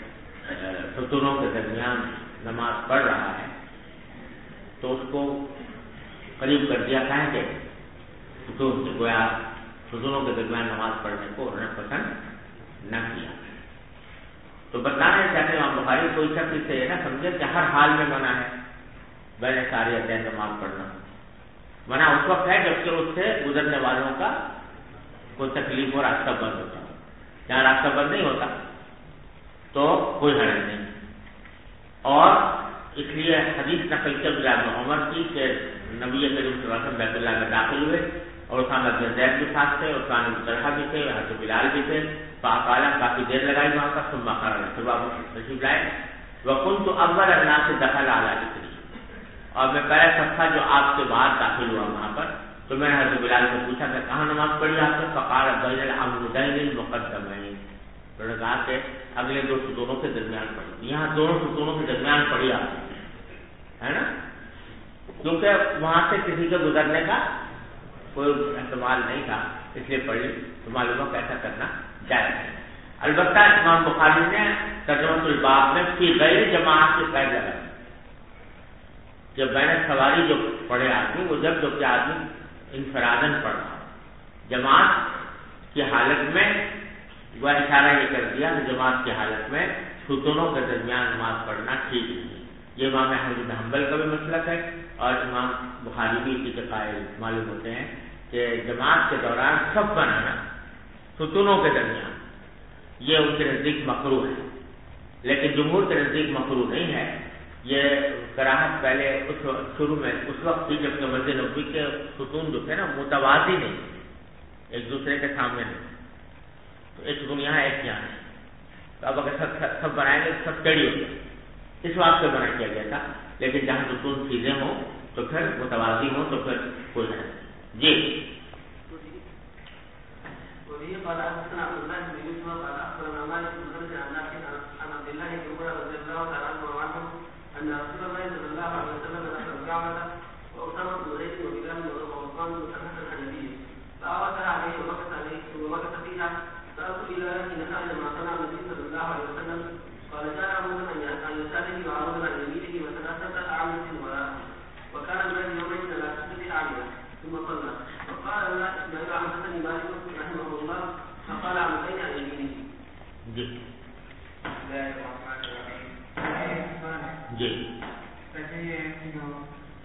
ستونوں کے درمیان نماز پڑھ رہا ہے، تو اس کو قریب کر دیا کہیں کہ ستون سے، گویا ستونوں کے درمیان نماز پڑھنے کو انہوں نے پسند نہ کیا۔ تو بتانا چاہتے ہیں امام بخاری کوئی شخص اس سے یہ نہ سمجھے کہ ہر حال میں منع ہے بین ساریتین نماز پڑھنا، منع اس وقت ہے جبکہ اس سے گزرنے والوں کا کوئی تکلیف اور راستہ بند ہوتا ہے، جہاں راستہ بند نہیں ہوتا تو کوئی حرج نہیں۔ اور اس لیے حدیث نقل کی عبداللہ بن عمر کی کہ نبی کریم صلی اللہ علیہ وسلم بیت اللہ میں داخل ہوئے اور اسامہ بن زید بھی ساتھ تھے، عثمان بن طلحہ بھی تھے، حضرت بلال بھی تھے، فاقالا کافی دیر لگائی وہاں پر، ثم خرج، پھر واپس تشریف لائے، وکنت اول الناس دخل علی ذکری، اور میں پہلا شخص تھا جو آپ کے بعد داخل ہوا وہاں پر، تو میں نے حضرت بلال سے پوچھا کہ کہاں نماز پڑھی آپ نے؟ فقال بین العمودین المقدمین، انہوں نے کہا کہ اگلے 2 ستونوں کے درمیان پڑھی، یہاں 2 ستونوں کے درمیان پڑھی آپ نے، ہے نا، کیونکہ وہاں سے کسی کے گزرنے کا کوئی احتمال نہیں تھا، اس لیے پڑھی، تو معلوم ہو کیسا کرنا جائز ہے۔ البتہ امام بخاری نے ترجمۃ الباب میں فی غیر جماعت سے قید لگائی کہ بین سواری جو پڑھے آدمی وہ جب کہ آدمی انفرادن پڑھ رہا، جماعت کی حالت میں وہ اشارہ یہ کر دیا کہ جماعت کی حالت میں ستونوں کے درمیان نماز پڑھنا ٹھیک نہیں ہے۔ یہ امام احمد بن حنبل کا بھی مسلک ہے اور امام بخاری بھی اسی کے قائل معلوم ہوتے ہیں کہ جماعت کے دوران سب بنانا ستونوں کے درمیان یہ ان کے نزدیک مکروہ ہے، لیکن جمہور کے نزدیک مکروہ نہیں ہے۔ یہ کراہت پہلے اس شروع میں اس وقت تھی جب کہ مسجد نبوی کے ستون جو تھے نا متوازی نہیں، ایک دوسرے کے سامنے نہیں، تو ایک ستون یہاں ایک یہاں ہے، تو اب اگر سب بنائیں گے سب ٹیڑھی ہو گئی، اس واسطے بنا کیا گیا تھا، لیکن جہاں ستون سیدھے ہوں تو پھر متوازی ہوں تو پھر کوئی نہیں۔ جی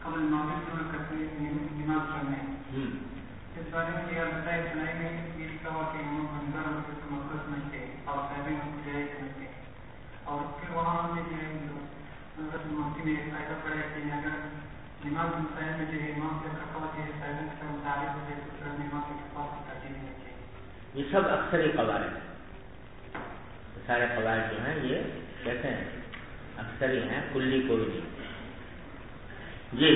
قبل مغرب شروع کرتے نماز پڑھنے اس بارے میں یہ بتایا سنائی میں یہ لکھا ہوا کہ منظر مخصوص میں تھے اور صاحبین کو جائز میں تھے اور پھر وہاں ہم نے جو ہے حضرت مفتی نے فائدہ پڑا ہے کہ اگر نماز مسائل میں جو ہے امام سے خطوات ہے صاحبین سے متعلق ہو جائے تو پھر امام کی خطوات کی ترجیح نہیں چاہیے. یہ سب اکثر قواعد ہیں, سارے قواعد جو ہیں یہ کہتے ہیں اکثر ہی ہیں, کلی کوئی نہیں. جی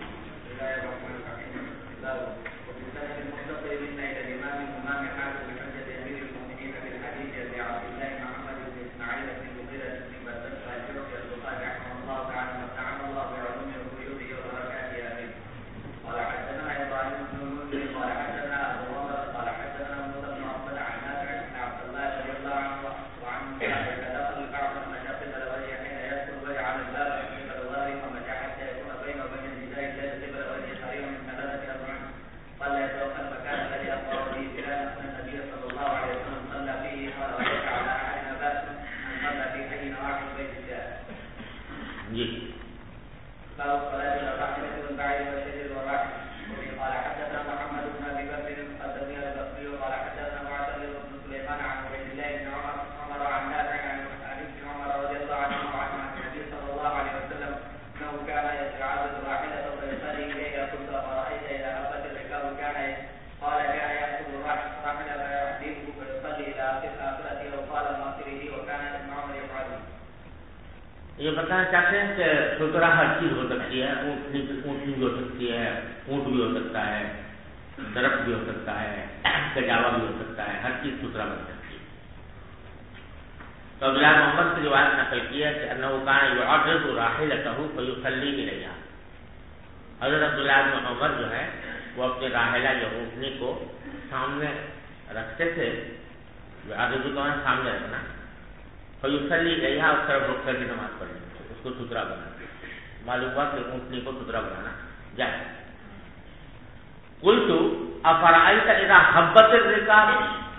یہ بتانا چاہتے ہیں کہ سترا ہر چیز ہو سکتی ہے, اونٹنی بھی ہو سکتی ہے, اونٹ بھی ہو سکتا ہے, درخت بھی ہو سکتا ہے, کجاوا بھی ہو سکتا ہے, ہر چیز سترا بن سکتی ہے. تو عبداللہ محمد کی روایت نقل کی ہے کہ انه كان يعرض راحلته فيصلي اليها. حضرت عبداللہ بن عمر جو ہے وہ اپنے راحلہ یا اونٹنی کو سامنے رکھتے تھے, عرض کو سامنے رکھنا, فیصلی گیا اس طرف رخ کر کے نماز پڑھیں, اس کو سترا بنانا. معلوم ہوا کہ اونٹنی کو سترا بنانا جائے. قلت افرأیت اذا حبت الرکاب,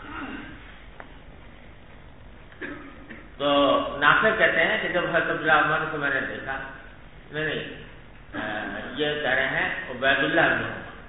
تو نافع کہتے ہیں کہ جب حضرت عبداللہ عمر کو میں نے دیکھا, نہیں یہ کہہ رہے ہیں عبید اللہ بن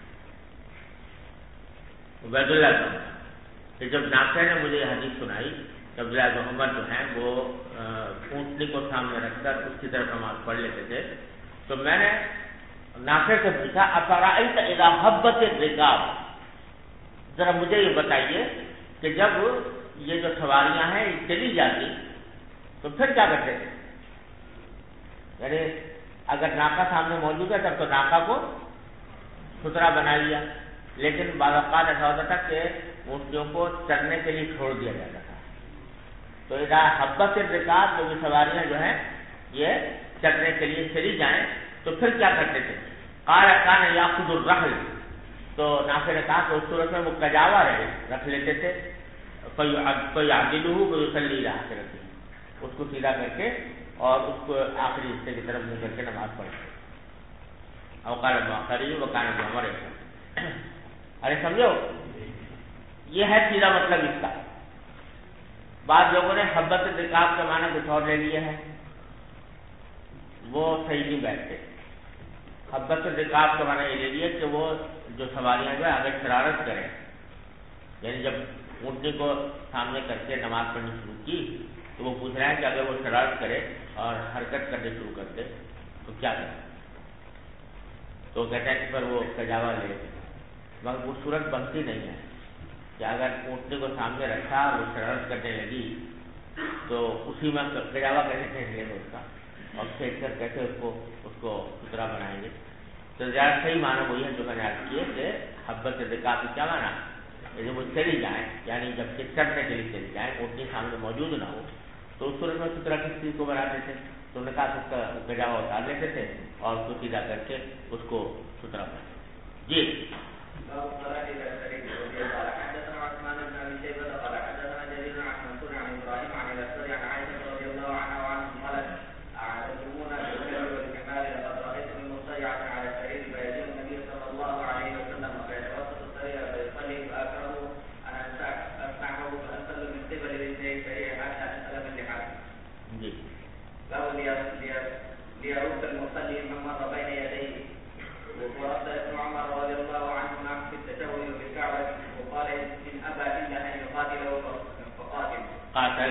عمر, کہ جب نافع نے مجھے یہ حدیث سنائی عبداللہ بن عمر جو ہیں وہ اونٹنی کو سامنے رکھ کر اس کی طرف نماز پڑھ لیتے تھے, تو میں نے نافع سے پوچھا افرأیت اذا حبت الرکاب, ذرا مجھے یہ بتائیے کہ جب یہ جو سواریاں ہیں یہ چلی جاتی تو پھر کیا کرتے تھے. یعنی اگر ناکا سامنے موجود ہے تب تو ناکا کو سترا بنا لیا, لیکن بعض اوقات ایسا ہوتا تھا کہ اونٹنیوں کو چرنے کے لیے چھوڑ دیا جاتا تھا. تو اذا حبت الرکاب, جو سواریاں جو ہیں یہ چرنے کے لیے چلی جائیں تو پھر کیا کرتے تھے. قال كان ياخذ الرحل, تو نافع نے کہا کہ اس صورت میں وہ کجاوا رکھ لیتے تھے, فيعدله ويصلي الى اخرته, اس کو سیدھا کر کے اور اس کو آخری حصے کی طرف منہ کر کے نماز پڑھتے. او قال المؤخری وكان ابن عمر. ارے سمجھو, یہ ہے سیدھا مطلب اس کا. بعض لوگوں نے حبت الرکاب کا معنی کچھ اور لے لیا ہے, وہ صحیح نہیں بیٹھتے. حبت الرکاب کا معنی یہ لے لیا کہ وہ جو سواریاں جو ہے اگر شرارت کریں, یعنی جب اونٹنی کو سامنے کر کے نماز پڑھنی شروع کی تو وہ پوچھ رہے ہیں کہ اگر وہ شرارت کرے اور حرکت کرنے شروع کر دے تو کیا کریں. تو کہتے ہیں کہ پھر وہ کجاوا لے, مگر وہ صورت بنتی نہیں ہے کہ اگر اونٹنی کو سامنے رکھا اور وہ شرارت کرنے لگی تو اسی میں کجاوا کیسے کھینچ لیں گے اس کا, اور کھینچ کر کیسے اس کو سترا بنائیں گے. تو زیادہ صحیح معنی وہی ہے جو میں نے عرض کیے کہ حبت الرکاب کی کیا معنی, جب وہ چلی جائیں یعنی جب کہ چڑھنے کے لیے چلی جائیں, اونٹنی سامنے موجود نہ ہو, تو اس صورت میں سترا کس چیز کو بناتے تھے. تو انہوں نے کہا اس کا کجاوا اتار لیتے تھے اور اس کو سیدھا کر کے اس کو سترا بناتے. جی ورد ابن عمر رضي الله عنهما في التشهد بالكعبة وقال إن أبى إلا أن يقاتله فقاتل.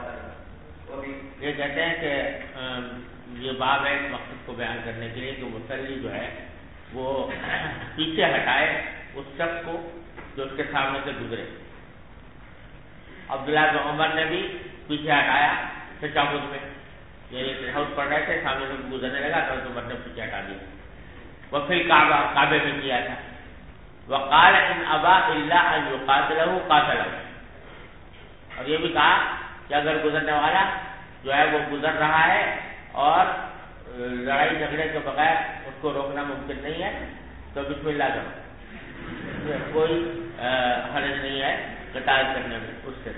یہ کہتے ہیں کہ یہ باب ہے اس مقصد کو بیان کرنے کے لیے کہ مصلی جو ہے وہ پیچھے ہٹائے اس شخص کو جو اس کے سامنے سے گزرے. عبداللہ بن عمر نے بھی پیچھے ہٹایا تشہد میں، یعنی تشہد پڑھ رہے تھے، سامنے سے گزرنے لگا تو عمر نے پیچھے ہٹا دیا. وہ پھر کعبے میں کیا تھا. وقال ان ابا الا ان يقاتله قاتله، اور یہ بھی کہا کہ اگر گزرنے والا جو ہے وہ گزر رہا ہے اور لڑائی جھگڑے کے بغیر اس کو روکنا ممکن نہیں ہے تو بسم اللہ کرو، کوئی حرج نہیں ہے قتال کرنے میں اس سے.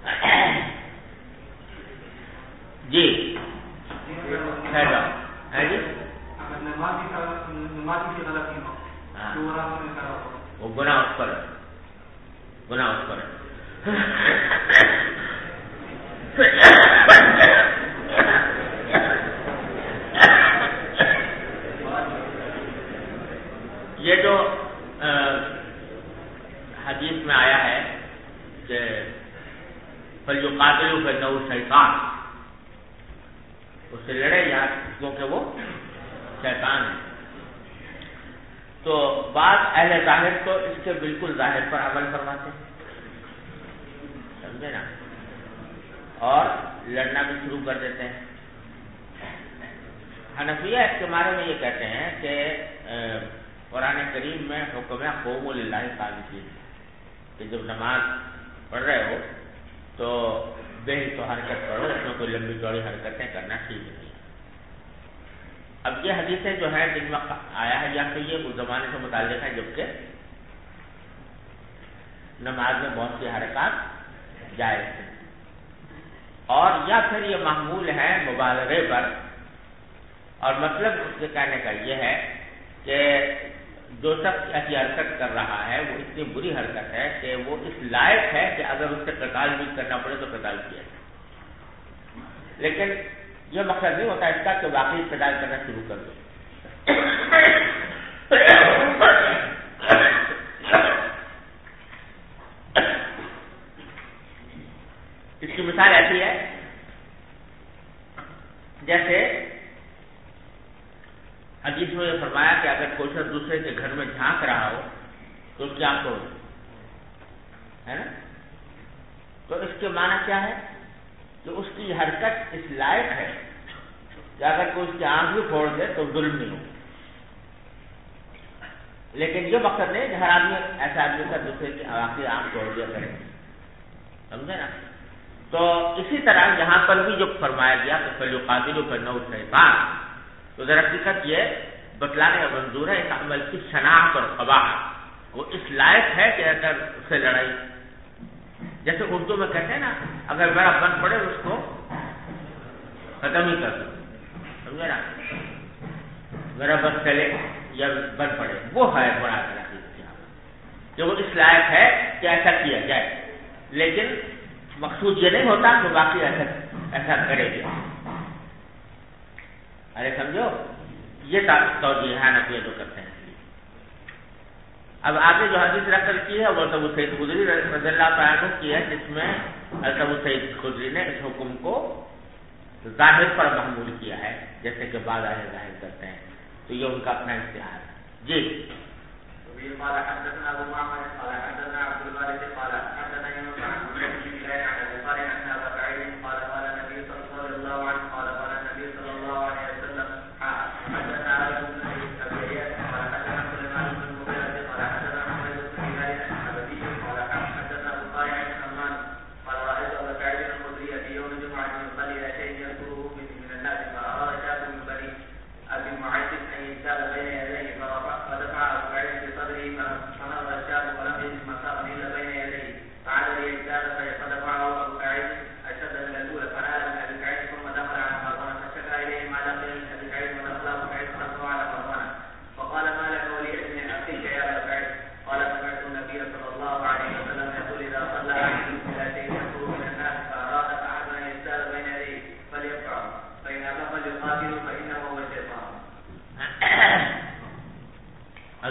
جی خیر ہے جی وہ گناہ اس پر ہے. یہ جو حدیث میں آیا ہے کہ فَلْيُقَاتِلُوا فَإِنَّهُ شَيْطَانٌ، اس سے لڑے یا کیونکہ وہ شیطان ہے. تو بعض اہل ظاہر تو اس کے بالکل ظاہر پر عمل فرماتے ہیں، سمجھے نا، اور لڑنا بھی شروع کر دیتے ہیں. حنفیہ اس کے بارے میں یہ کہتے ہیں کہ قرآن کریم میں حکم ہے قوموا للہ قانتین، کہ جب نماز پڑھ رہے ہو تو بے تو حرکت پڑھو، اس میں کوئی لمبی چوڑی حرکتیں کرنا ٹھیک نہیں. اب یہ حدیثیں جو ہیں جن میں آیا ہے یا تو یہ اس زمانے سے متعلق ہے جبکہ نماز میں بہت سی حرکات جائز ہیں، اور یا پھر یہ محمول ہے مبالغے پر. اور مطلب اس کے کہنے کا یہ ہے کہ جو شخص ایسی حرکت کر رہا ہے وہ اتنی بری حرکت ہے کہ وہ اس لائق ہے کہ اگر اس سے قتال بھی کرنا پڑے تو قتال کیا جائے. لیکن یہ مقصد نہیں ہوتا اس کا کہ واقعی قتال کرنا شروع کر دو. اس کی مثال ایسی ہے جیسے حدیث میں یہ فرمایا کہ اگر کوئی شخص دوسرے کے گھر میں جھانک رہا ہو تو اس کی آنکھ توڑ دو، ہے نا. تو اس کے معنی کیا ہے کہ اس کی حرکت اس لائق ہے کہ اگر کوئی اس کی آنکھ بھی پھوڑ دے تو ظلم نہیں ہو. لیکن یہ مقصد نہیں کہ ہر آدمی ایسا آدمی کا دوسرے کی آخری آنکھ توڑ دیا کرے، سمجھے نا. تو اسی طرح یہاں پر بھی جو فرمایا گیا کہ فَلْيُقَاتِلُوا فَإِنَّهُ شَيْطَانٌ، تو ذرا حقیقت یہ بتلانے کا منظور ہے اس عمل کی شناخت اور قباحت وہ اس لائق ہے کہ اگر اس سے لڑائی، جیسے اردو میں کہتے ہیں نا اگر میرا بن پڑے اس کو ختم ہی کر دو، سمجھے نا، میرا بن چلے یا بن پڑے، وہ ہے بڑا کہ وہ اس لائق ہے کہ ایسا کیا جائے. لیکن مقصود یہ نہیں ہوتا کہ باقی ایسا کرے گا. ارے سمجھو یہ توجیہ ہے نفیہ جو کرتے ہیں. اب آگے جو حدیث رقم کی ہے وہ ابو سعید خدری رضی اللہ تعالیٰ عنہ کی ہے، جس میں ابو سعید خدری نے اس حکم کو ظاہر پر محمول کیا ہے جیسے کہ بعض آئے ظاہر کرتے ہیں. تو یہ ان کا اپنا اشتہار ہے. جی قال حدثنا ابو معمر قال حدثنا عبد الوارث قال حدثنا يونس عن ابي بلال عن ابي صالح عن ابي سعيد قال قال النبي صلى الله عليه وسلم قال النبي صلى الله عليه وسلم حدثنا ابي بن ابي اياس قال حدثنا سليمان بن المغيرة قال حدثنا محمد بن هلال عن ابي قال حدثنا ابو صالح عن حماد قال رايت ابا سعيد الخدري في يوم الجمعة يصلي الى شيء يذكره من الناس فاراد شاب من بني ابي معيط ان يجتاز بين يديه فدفع ابو سعيد بصدره فنظر الشاب ولم يجد مساء الا بين يديه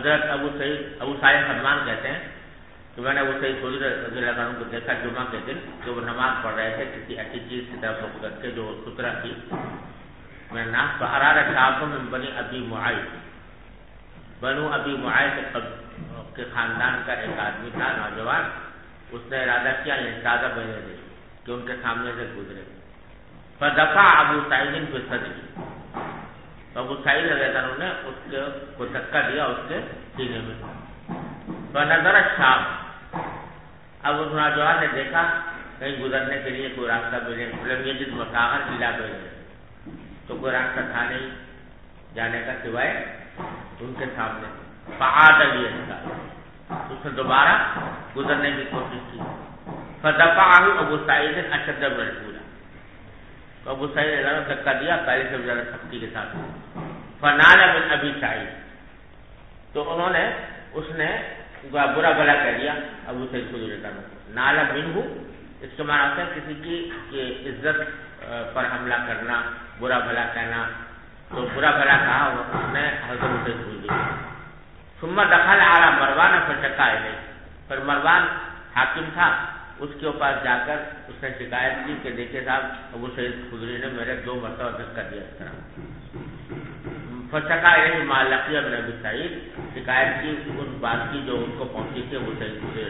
حضرت ابو سعید سلمان کہتے ہیں کہ میں نے ابو سعید خدری رضی اللہ عنہ کو دیکھا جمعہ کے دن کہ وہ نماز پڑھ رہے تھے کسی ایسی چیز کی طرف رخ کر کے جو سترا تھی. میں ناس فارار شاہوں میں بنی ابی معاذ، بنو ابی معاذ کے خاندان کا ایک آدمی تھا نوجوان. اس نے ارادہ کیا ارادہ بنے دے کہ ان کے سامنے سے گزرے. فدفع ابو سعید پہ صدر، تو ابو سعید رضی اللہ عنہ نے اس کو دھکا دیا اس کے سینے میں. فنظر شام، اب اس نوجوان نے دیکھا کہیں گزرنے کے لیے کوئی راستہ ملے، لم یجد مساغر الا بینہ، تو کوئی راستہ تھا نہیں جانے کا سوائے ان کے سامنے. فعاد لیسا، اس نے دوبارہ گزرنے کی کوشش کی. فدفعہ ابو سعید اشد من الاولى، تو ابو سعید رضی اللہ عنہ نے دھکا دیا پہلے سے زیادہ سختی کے ساتھ. فنال من ابی سعید، تو انہوں نے اس نے برا بھلا کہہ دیا ابو سعید خدری رضی اللہ عنہ. نال منہ، اس کے معنی ہوتا ہے کسی کی عزت پر حملہ کرنا، برا بھلا کہنا. تو برا بھلا کہا اس نے حضرت سعید خدری. ثم دخل على مروان فشکا الیہ، پھر مروان حاکم تھا، اس کے پاس جا کر اس نے شکایت کی کہ دیکھیے صاحب ابو سعید خدری نے میرے 2 مرتبہ دھکا دیا اس طرح. فشکا الیہ ما لقی من ابی سعید، شکایت کی اس بات کی جو ان کو پہنچی تھی ابو سعید خدری.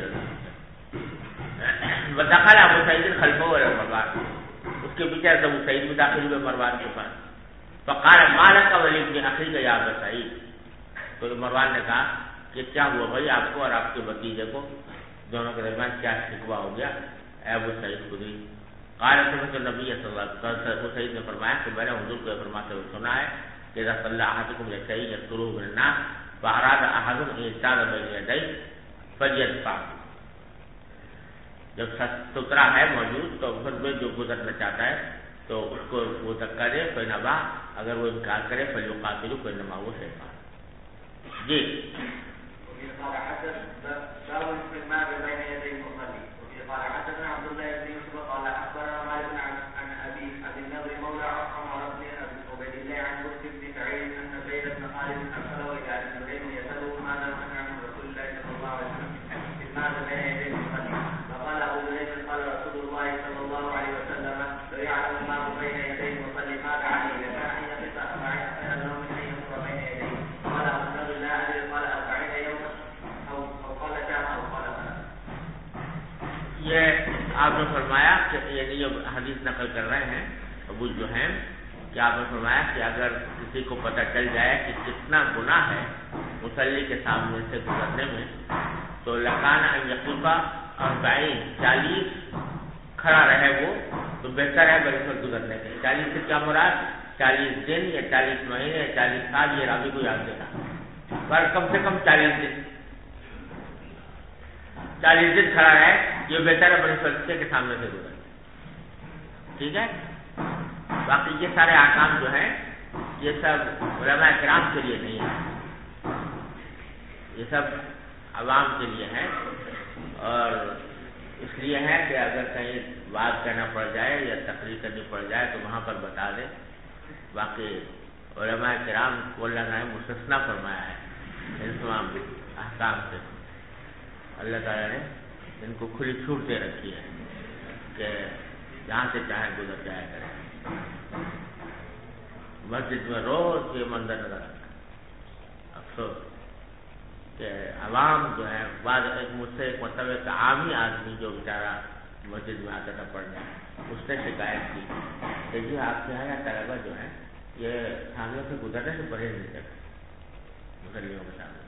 ودخل ابو سعید خلفہ علی مروان، اس کے پیچھے ابو سعید بھی داخل ہوئے مروان کے پاس. فقال ما لک ولابن اخیک یا ابا سعید، تو مروان نے کہا کہ کیا ہوا بھائی آپ کو اور آپ کے بھتیجے کو، دونوں کے درمیان کیا شکوہ ہو گیا اے ابو سعید خدری؟ قال سمعت النبی صلی اللہ علیہ وسلم، ابو سعید نے فرمایا کہ میں نے حضور کو فرماتے ہوئے سنا ہے کہ اذا صلی احدکم لشیء یسترہ من الناس فاراد احد ان یشتغل بین یدیہ فلیدفع، جب سترا ہے موجود تو پھر میں جو گزرنا چاہتا ہے تو اس کو وہ دھکا دے. فإن ابى، اگر وہ انکار کرے فلیقاتلہ فإنما هو شیطان. جی قال حدثنا باب الاستجمام بين يدي المصلي. قال حدثنا عبد الله بن يوسف قال اخبرنا مالك عن ابي النضر مولى عمر بن عبيد الله عن بكر بن سعيد ان زيد بن خالد ارسله الى الزبير يساله ماذا منع من رسول الله صلى الله عليه وسلم استجمام بين يدي المصلي. فقال ابو زيد قال رسول الله صلى الله عليه وسلم لو يعلم الله بين يدي المصلي ماذا عليه لكان ان يقف 40 سنه من ان يمر بين يديه. قال ابو النضر لا ادري قال 40 يوما او قال شهرا او قال سنه. یہ آپ نے فرمایا کہ یعنی یہ حدیث نقل کر رہے ہیں ابو جہیم کہ آپ نے فرمایا کہ اگر کسی کو پتہ چل جائے کہ کتنا گناہ ہے مصلی کے سامنے سے گزرنے میں تو لکان ان یقیفہ 40 کھڑا رہے وہ تو بہتر ہے بڑی پر گزرنے کے. 40 سے کیا مراد؟ 40 دن یا 40 مہینے یا 40 سال، یہ راوی کو یاد دینا، پر کم سے کم 40 دن 40 دن کھڑا رہے، یہ بہتر ہے بڑی فرشتے کے سامنے سے گزرے. ٹھیک ہے. باقی یہ سارے احکام جو ہیں یہ سب علماء کرام کے لیے نہیں ہے، یہ سب عوام کے لیے ہیں. اور اس لیے ہے کہ اگر کہیں بات کہنا پڑ جائے یا تقریر کرنی پڑ جائے تو وہاں پر بتا دیں. باقی علماء کرام کو اللہ نے مستثنا فرمایا ہے ان تمام احکام سے. اللہ تعالیٰ نے ان کو کھلی چھوٹ دے رکھی ہے کہ جہاں سے چاہے گزر جایا کریں. مسجد میں روز یہ منظر نظر آتا ہے. افسوس کہ عوام جو ہے بعض مجھ سے ایک مطلب ایک عامی آدمی جو بیچارہ مسجد میں آتا تھا پڑھنے، اس نے شکایت کی کہ جی آپ کے یہاں یا طلبہ جو ہیں یہ سامنے سے گزرنے سے پرہیز نہیں کرتے مسلیوں کے سامنے.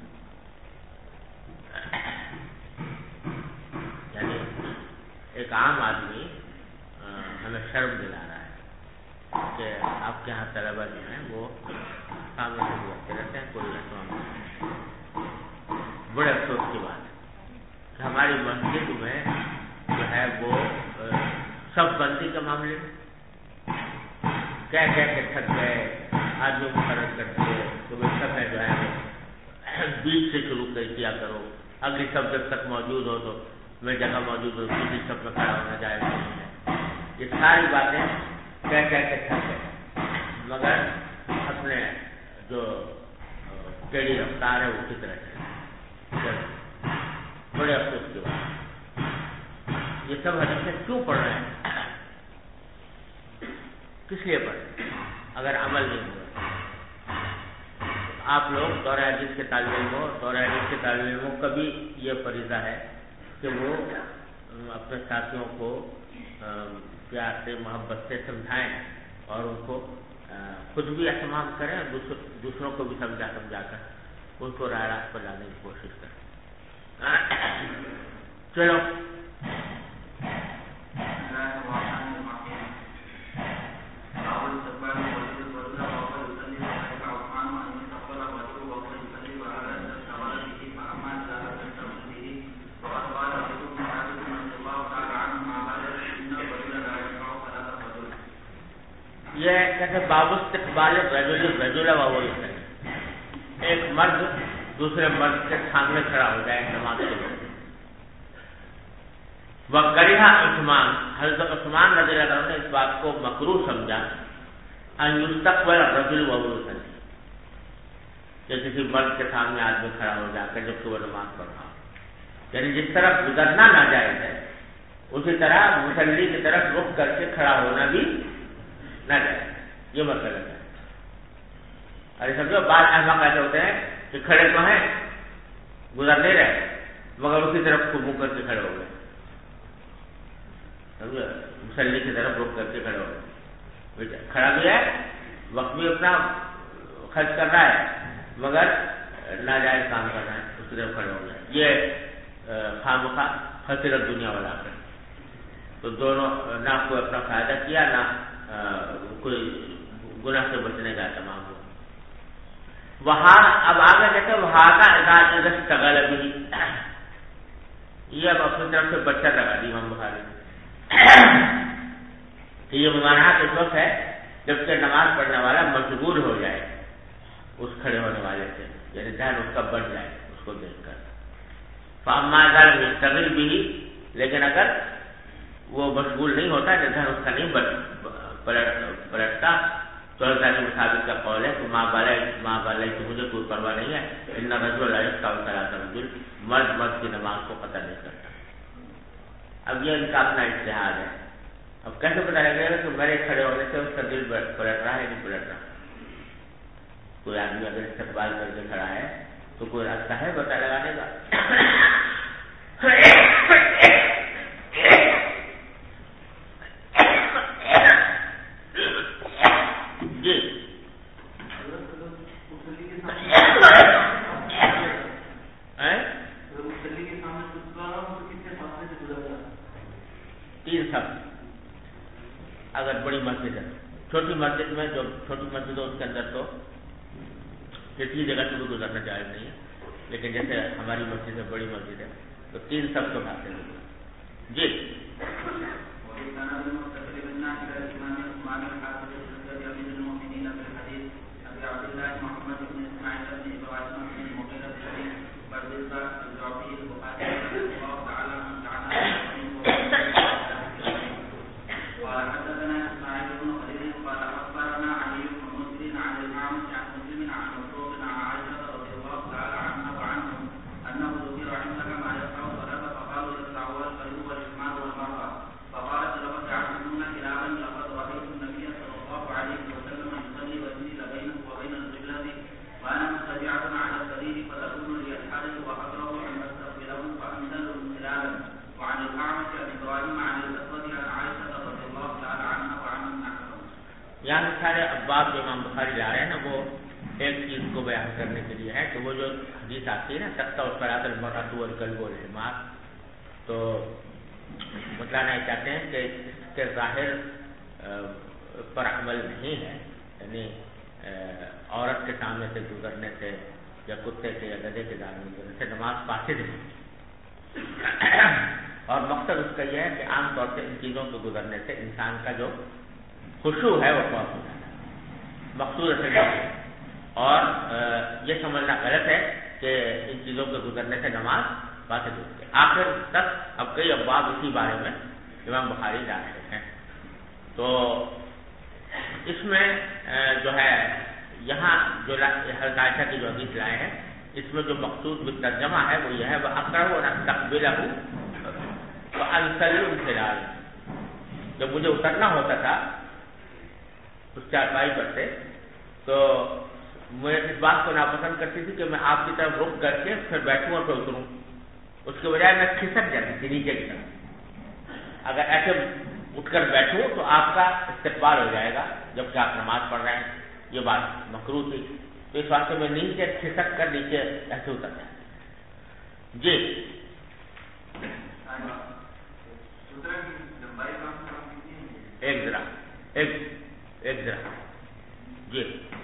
یعنی ایک عام آدمی ہمیں شرم دلا رہا ہے کہ آپ کے یہاں طلبہ جو ہیں وہ سامنے سے گزرتے رہتے ہیں، کوئی رسم. بڑے افسوس کی بات ہے کہ ہماری مسجد میں جو ہے وہ سب بندی کے معاملے میں کہہ کے تھک گئے، آدمی کو خرچ کرتے تو وہ سب ہے جو ہے بیچ سے شروع کیا کرو، اگلی سب جب تک موجود ہو تو میں جگہ موجود ہو دوسری سب میں کھڑا ہونا جائز نہیں ہے. یہ ساری باتیں کہہ کے تھک گئے، مگر اپنے جو ٹیڑھی رفتار ہے اسی طرح چلے. بڑے افسوس کی بات. یہ سب حدیثیں کیوں پڑھ رہے ہیں؟ کس لیے پڑھ رہے ہیں اگر عمل نہیں ہوا؟ آپ لوگ دورہ حدیث کے طالب علم ہو، دورہ حدیث کے طالب علموں کا بھی یہ فریضہ ہے کہ وہ اپنے ساتھیوں کو پیار سے محبت سے سمجھائیں اور ان کو خود بھی اہتمام کریں اور دوسروں کو بھی سمجھا کر ان کو راہ راست پر لانے کی کوشش کریں. چلو یہ کہتے باب استقبال الرجل وهو يصلي. ایک مرد دوسرے مرد کے سامنے کھڑا ہو جائے نماز کے لیے. وکرہ عثمان، حضرت عثمان رضی اللہ عنہ نے اس بات کو مکروہ سمجھا ان یستقبل الرجل وهو يصلي، کہ کسی مرد کے سامنے آدمی کھڑا ہو جا کر جبکہ وہ نماز پڑھ رہا ہو. یعنی جس طرف گزرنا ناجائز ہے اسی طرح مصلی کی طرف رخ کر کے کھڑا ہونا بھی نہ جائے. یہ مسئلہ ہے. ارے سمجھو بعض احمق ایسے ہوتے ہیں کہ کھڑے تو ہیں گزر نہیں رہے مگر اسی طرف کو منہ کر کے کھڑے ہو گئے. سمجھو مصلی کی طرف رخ کر کے کھڑے ہو گئے. کھڑا بھی ہے، وقت بھی اپنا خرچ کر رہا ہے مگر ناجائز کام کر رہا ہے، اس کی طرف کھڑے ہو گئے. یہ خامخواہ خسرت دنیا والا کر. تو دونوں نہ کوئی اپنا فائدہ کیا نہ کوئی گناہ سے بچنے کا تمام ہوا. وہاں اب آگے کہتے ہیں وہاں کا اعزاز اشتغل بھی، یہ اب اپنی طرف سے بچہ لگا دی امام بخاری کہ یہ ممانعت اس وقت ہے جبکہ نماز پڑھنے والا مشغول ہو جائے اس کھڑے ہونے والے سے، یعنی ذہن اس کا بڑھ جائے اس کو دیکھ کر. فاما اذا اشتغل بھی، لیکن اگر وہ مشغول نہیں ہوتا ذہن اس کا نہیں پلٹتا تو اللہ کے مطابق کا قول ہے کہ ماں بالا کی مجھے کوئی پرواہ نہیں ہے. ان رجل لا یقطع صلاۃ الرجل، مرد کی نماز کو قطع نہیں کرتا. اب یہ ان کا اپنا اجتہاد ہے. اب کیسے پتہ لگے گا کہ میرے کھڑے ہونے سے اس کا دل پلٹ رہا ہے نہیں پلٹ رہا؟ کوئی آدمی اگر استقبال کر کے کھڑا ہے تو کوئی راستہ ہے پتہ لگانے کا؟ اگر بڑی مسجد ہے، چھوٹی مسجد میں جو چھوٹی مسجد ہو اس کے اندر تو کسی جگہ سے بھی گزرنا جائز نہیں ہے، لیکن جیسے ہماری مسجد ہے بڑی مسجد ہے تو 3 صف تو بھاگتے ہیں. جی یہاں سارے ابواب جو امام بخاری لا رہے ہیں نا وہ ایک چیز کو بیان کرنے کے لیے ہے کہ وہ جو حدیث آتی ہے نا تختہ الصلاۃ المرأۃ والکلب والحمار، تو بتلانا یہ چاہتے ہیں کہ اس کے ظاہر پر عمل نہیں ہے، یعنی عورت کے سامنے سے گزرنے سے یا کتے سے یا گدھے کے سامنے گزرنے سے نماز فاسد ہے. اور مقصد اس کا یہ ہے کہ عام طور سے ان چیزوں کے گزرنے سے انسان کا جو خشوع ہے وہ فوت ہو جاتا ہے، مقصود سے نہیں. اور یہ سمجھنا غلط ہے کہ ان چیزوں کے گزرنے سے نماز فاسد ہوتی ہے. آخر تک اب کئی ابواب اسی بارے میں امام بخاری لا رہے ہیں. تو اس میں جو ہے یہاں جو حضرت عائشہ کی جو حدیث لائے ہیں اس میں جو مقصود بالترجمہ ہے وہ یہ ہے وہ اقرأ ان استقبلہ وانصرف انصراف. جب مجھے اترنا ہوتا تھا اس چارپائی پر سے تو میں اس بات کو ناپسند کرتی تھی کہ میں آپ کی طرف رک کر کے پھر بیٹھوں اور پھر اتروں. اس کے بجائے میں کھسک جاتی تھی نیچے کی طرف. اگر ایسے اٹھ کر بیٹھوں تو آپ کا استقبال ہو جائے گا جبکہ آپ نماز پڑھ رہے ہیں. یہ بات مکروہ تھی تو اس واسطے میں نیچے کھسک کر نیچے ایسے اتر جائے. جی ایک ذرا ایک ذرا جی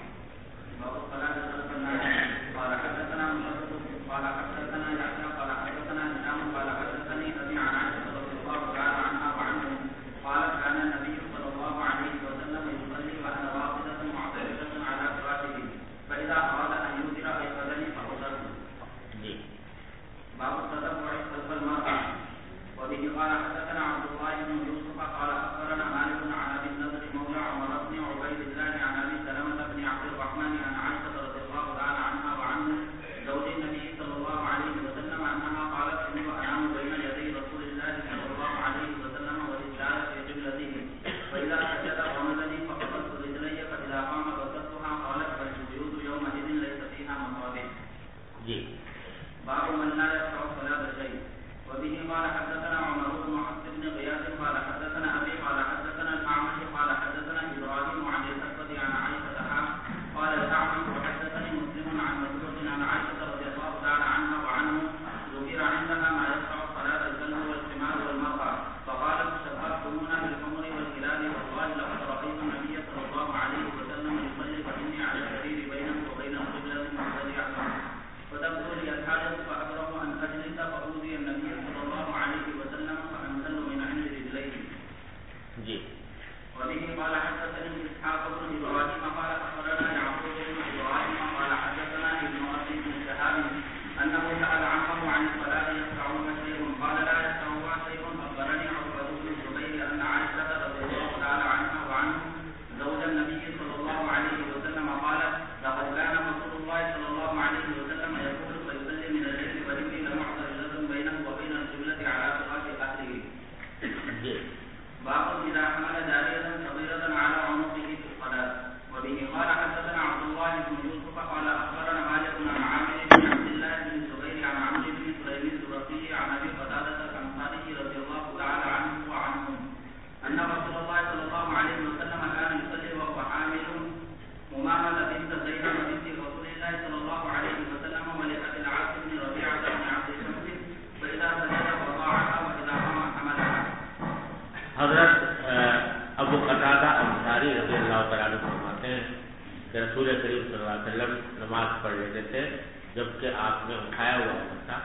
رسول کریم صلی اللہ علیہ وسلم نماز پڑھ لیتے تھے جبکہ آپ نے اٹھایا ہوا ہوتا.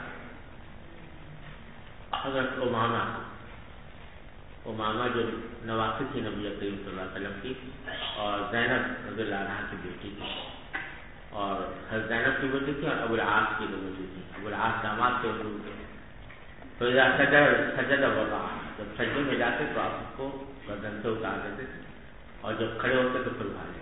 حضرت امامہ جو نواسی تھی نبی کریم صلی اللہ علیہ وسلم کی اور زینب رضی اللہ عنہا کی بیٹی تھی اور حضرت زینب کی بیٹی تھی اور ابو العاص کی بیٹی تھی. ابو العاص داماد کے حضور تھے. تو سجد وضع جب سجدے میں جاتے تو آپ اس کو گردن سے اتار دیتے تھے اور جب کھڑے ہوتے تو پھر اٹھا لیتے.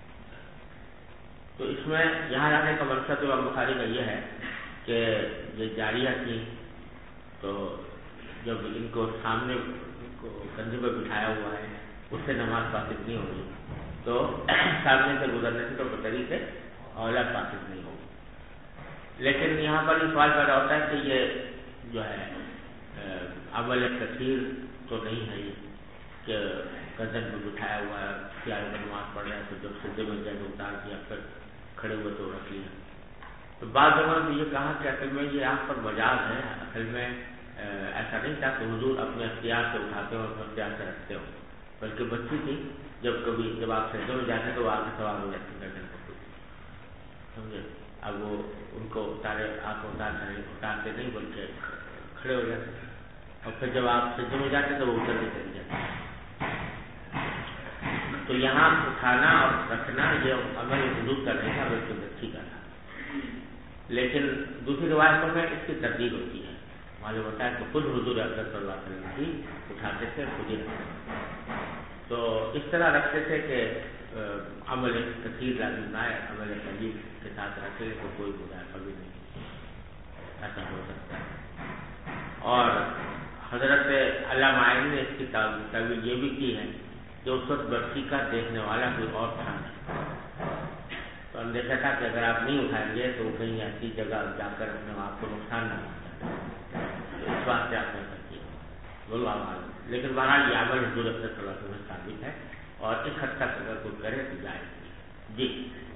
تو اس میں یہاں لانے کا مقصد امام بخاری کا یہ ہے کہ یہ جاریہ تھی تو جب ان کو سامنے کندھے پر بٹھایا ہوا ہے اس سے نماز فاسد نہیں ہوگی تو سامنے سے گزرنے سے تو بطری سے اولاد فاسد نہیں ہوگی. لیکن یہاں پر یہ سوال پیدا ہوتا ہے کہ یہ جو ہے عمل کثیر تو نہیں ہے یہ کہ گردن میں بٹھایا ہوا ہے کیا نماز پڑھ رہے ہیں تو جب سجدے میں جائے اتار دیا پھر کھڑے ہوئے تو رکھ لیا. تو بعض جگہوں نے یہ کہا کہ اصل میں یہ آپ پر مجاز ہے. اصل میں ایسا نہیں تھا کہ حضور اپنے اختیار سے اٹھاتے ہو اپنے اختیار سے رکھتے ہو بلکہ بچی تھی جب آپ سجدے میں جاتے تو وہ آگے سوار ہو جاتی گردن پر سمجھے. اب وہ ان کو آپ اتارتے نہیں بلکہ کھڑے ہو جاتے اور پھر جب آپ سجدے میں جاتے تو وہ اتر کے چلی جاتے. تو یہاں اٹھانا اور رکھنا یہ عمل حضور کا نہیں تھا بلکہ بچی کا تھا. لیکن دوسری روایتوں میں اس کی تردید ہوتی ہے. معلوم ہوتا ہے کہ خود حضور اکرم صلی اللہ علیہ وسلم ہی اٹھاتے تھے خود ہی رکھتے تھے. تو اس طرح رکھتے تھے کہ عمل کثیر لازم نہ ہے، عمل قلیل کے ساتھ رکھے تو کوئی گناہ کبھی نہیں ایسا ہو سکتا ہے۔ اور حضرت علامہ عینی نے اس کی تعویل یہ بھی کی ہے کہ اس وقت برسی کا دیکھنے والا کوئی اور تھا نہیں، تو اندیشہ تھا کہ اگر آپ نہیں اٹھائیں گے تو کہیں ایسی جگہ جا کر اپنے آپ کو نقصان نہ پہنچائیں، اس بات سے آپ نے کیا واللہ عالم۔ لیکن بہرحال یہ عمل حضور صلی اللہ علیہ وسلم ثابت ہے اور اس حد تک اگر کوئی کرے تو جائز نہیں۔ جی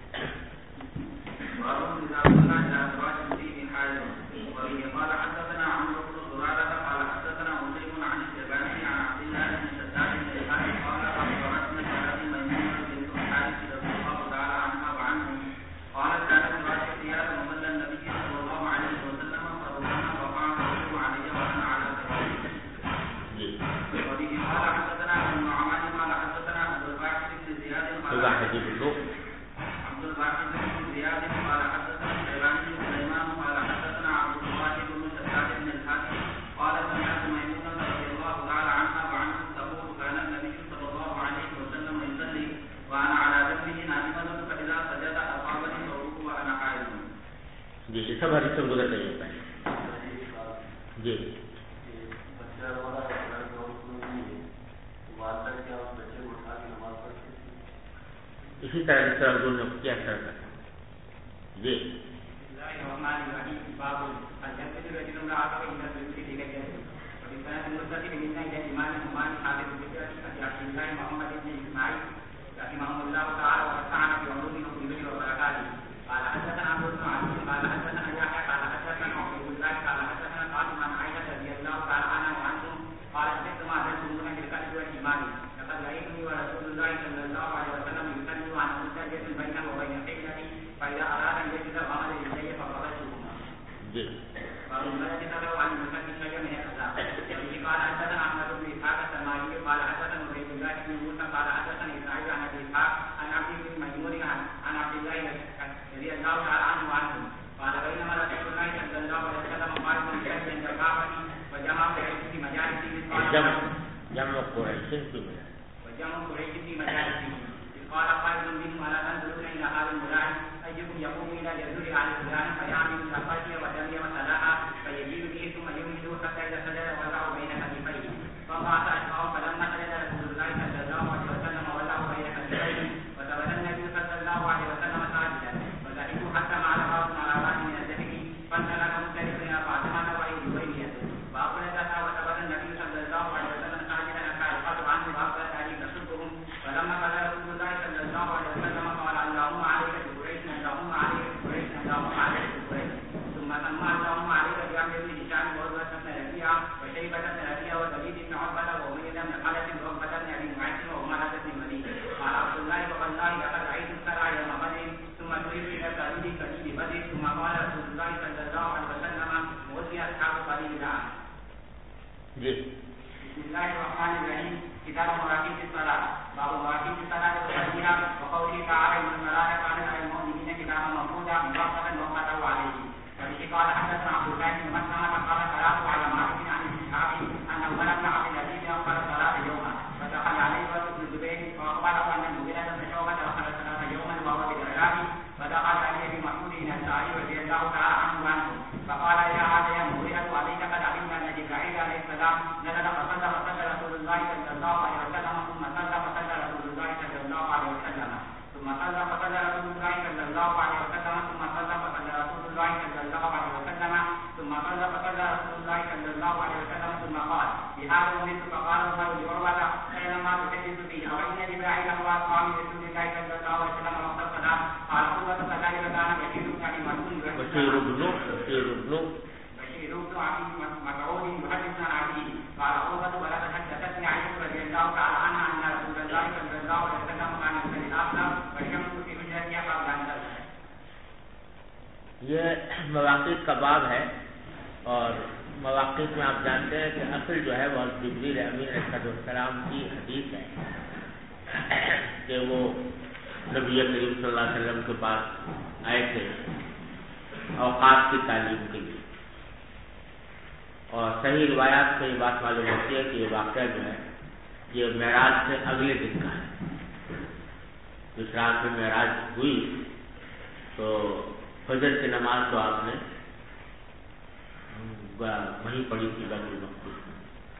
قال حدثنا عمرو بن زرارة قال حدثنا مسلم عن الشيباني عن عبد الله بن شداد بن الحارث قال أخبرتنا كلام ميمونة بنت الحارث رضي الله تعالى عنها وعنه قالت كانت امرأة ثياب وصلى النبي صلى الله عليه وسلم فربما وقع الرجل علي وأنا على سبيله. وبه قال حدثنا ابن نعمان قال حدثنا عبد الواحد بن زياد قال عبد الواحد بن زياد قال حدثنا الشيباني بن سليمان قال حدثنا عبد الله بن شداد بن الحارث قال سمعت ميمونة رضي الله تعالى عنها وعنه تقول كان النبي صلى الله عليه وسلم يصلي وأنا على جنبه نائمة فإذا سجد أصابني ثوبه وأنا قائم. جی یہ سب حدیث سے گزرتے ہیں پہلے. جی اسی طرح جس طرح حضور نے کیا اثر کرتا. جی جمع قریش کی مجالس قال قائل منهم الا تنظرون الى هذا الملعن ايكم يقوم الى يزور على الفلان فيعمل الخشيه ودميه وسلاها فيجيب به ثم يمهد حتى اذا سجد وضع بين كتفيه فقعد اشقاه فلما سجد رسول الله صلى الله عليه وسلم وضع بين كتفيه وثبت النبي صلى الله عليه وسلم ساجدا وذهبوا حتى مع بعض علامات من الذهب فانطلق مختلف الى فاطمه وعيد بينه فاقبلتها وثبت النبي صلى الله عليه وسلم ساجدا فالقت عنه واقبلت عليه تصبهم فلما قال رسول الله صلى الله عليه وسلم قال اللهم عليك بقريش اللهم عليك بقريش اللهم عليك بقريش ثم سمى اللهم عليك بعمر بن هشام وعروة بن ربيعة وشيبة بن ربيعة ووليد بن عقبة وأمية بن خلف وعقبة بن أبي معيط وأمارة بن مدين قال عبد الله والله لقد رأيت السرى يوم بدر ثم تريد إلى قليل قليل بدر ثم قال رسول الله صلى الله عليه وسلم موصي أصحاب قليل العام. بسم الله الرحمن الرحيم. كتاب مواقيت الصلاة. باب مواقيت الصلاة وقدرها وقوله تعالى إن الصلاة كانت على المؤمنين كتابا موقوتا مؤقتا وقدروا عليه. وبه قال حدثنا عبد الله بن مسلمة قال قرأت على مالك عن ابن شهاب أنه بلغ عبد العزيز أخر الصلاة يوما فدخل عليه عروة بن الزبير فأخبره أن المغيرة بن شعبة أخر الصلاة يوما وهو بالعراق فدخل عليه ابن مسعود الأنصاري رضي الله تعالى عنه فقال يا هذا يا مغيرة عليك قد علمنا أن جبرائيل عليه السلام نزل فصلى رسول الله صلى الله عليه وسلم ثم صلى رسول الله صلى الله عليه وسلم ثم صلى رسول الله صلى الله عليه وسلم ثم صلى رسول الله صلى الله عليه وسلم ثم صلى رسول الله صلى الله عليه وسلم ثم قال بهذا أمرت فقال عمر لعروة فإنما تحدث به أو إن جبرائيل هو أصحاب رسول الله صلى الله عليه وسلم وقت الصلاة قال عروة كذلك كان بشير بن أبي مسعود بشير بن أبي مسعود يحدث عن أبيه قال عروة ولقد حدثتني عائشة رضي الله تعالى عنها أن رسول الله صلى الله عليه وسلم كان يصلي العصر والشمس في حجرتها قبل أن تغرب. یہ مواقیت کا باب ہے اور مواقیت میں آپ جانتے ہیں کہ اصل جو ہے وہ جبریل امین علیہ السلام کی حدیث ہے کہ وہ نبی کریم صلی اللہ علیہ وسلم کے پاس آئے تھے اوقات کی تعلیم کے لیے. اور صحیح روایات سے یہ بات معلوم ہوتی ہے کہ یہ واقعہ جو ہے یہ معراج سے اگلے دن کا ہے. جس رات میں معراج ہوئی تو فجر کی نماز تو آپ نے وہیں پڑھی تھی بیت المقدس میں،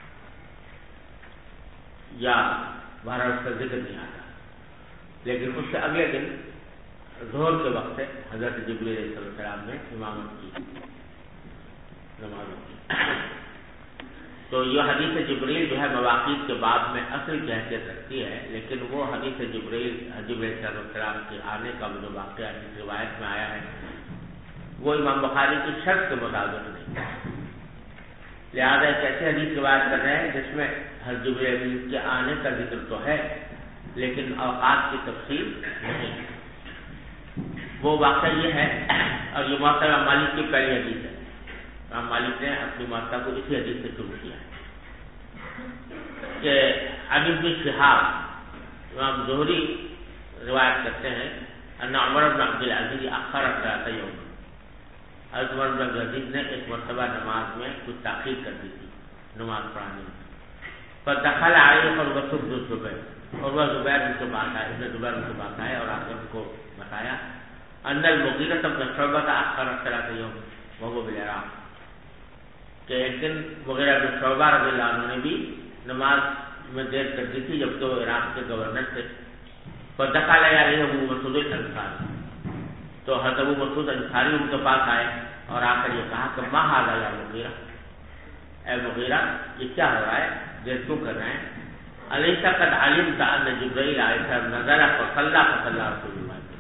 یا بہرحال اس کا ذکر نہیں آتا، لیکن اس سے اگلے دن ظہر کے وقت سے حضرت جبریل علیہ السلام نے امامت کی نماز کی۔ تو یہ حدیث جبریل جو ہے مواقیت کے باب میں اصل کی حیثیت رکھتی ہے، لیکن وہ حدیث جبریل علیہ السلام کے آنے کا جو واقعہ اس روایت میں آیا ہے وہ امام بخاری کی شرط کے مطابق نہیں، لہٰذا ایک ایسی حدیث روایت کر رہے ہیں جس میں حضرت جبریل کے آنے کا ذکر تو ہے لیکن اوقات کی تفصیل نہیں۔ وہ واقعہ یہ ہے، اور یہ موطا امام مالک کی پہلی حدیث ہے، امام مالک نے اپنی موطا کو اسی حدیث سے شروع کیا ہے کہ عن ابن شہاب، امام زہری روایت کرتے ہیں ان عمر بن عبد العزیز اخر الصلاۃ یوما، حضرت عمر بن عبد العزیز نے ایک مرتبہ نماز میں کچھ تاخیر کر دی تھی نماز پڑھانے میں، فدخل علیہ عروۃ بن الزبیر، عروہ زبیر ان کے پاس آئے، ابن زبیر ان کے پاس آئے اور آ کر ان کو بتایا ان المغیرہ بن شعبہ اخر الصلاۃ یوما وهو بالعراق، کہ ایک دن مغیرہ بن شعبہ رضی اللہ عنہ نے بھی نماز میں دیر کر دی تھی جبکہ وہ عراق کے گورنر تھے، فدخل علیہ ابو مسعود الانصاری، تو حضرت ابو مسعود انصاری ان کے پاس آئے اور آ کر یہ کہا کہ ما ھذا یا مغیرہ، اے مغیرہ یہ کیا ہو رہا ہے، دیر کیوں کر رہے ہیں؟ الیس قد علمت ان جبرائیل علیہ السلام نزل فصلی رسول اللہ صلی اللہ علیہ وسلم،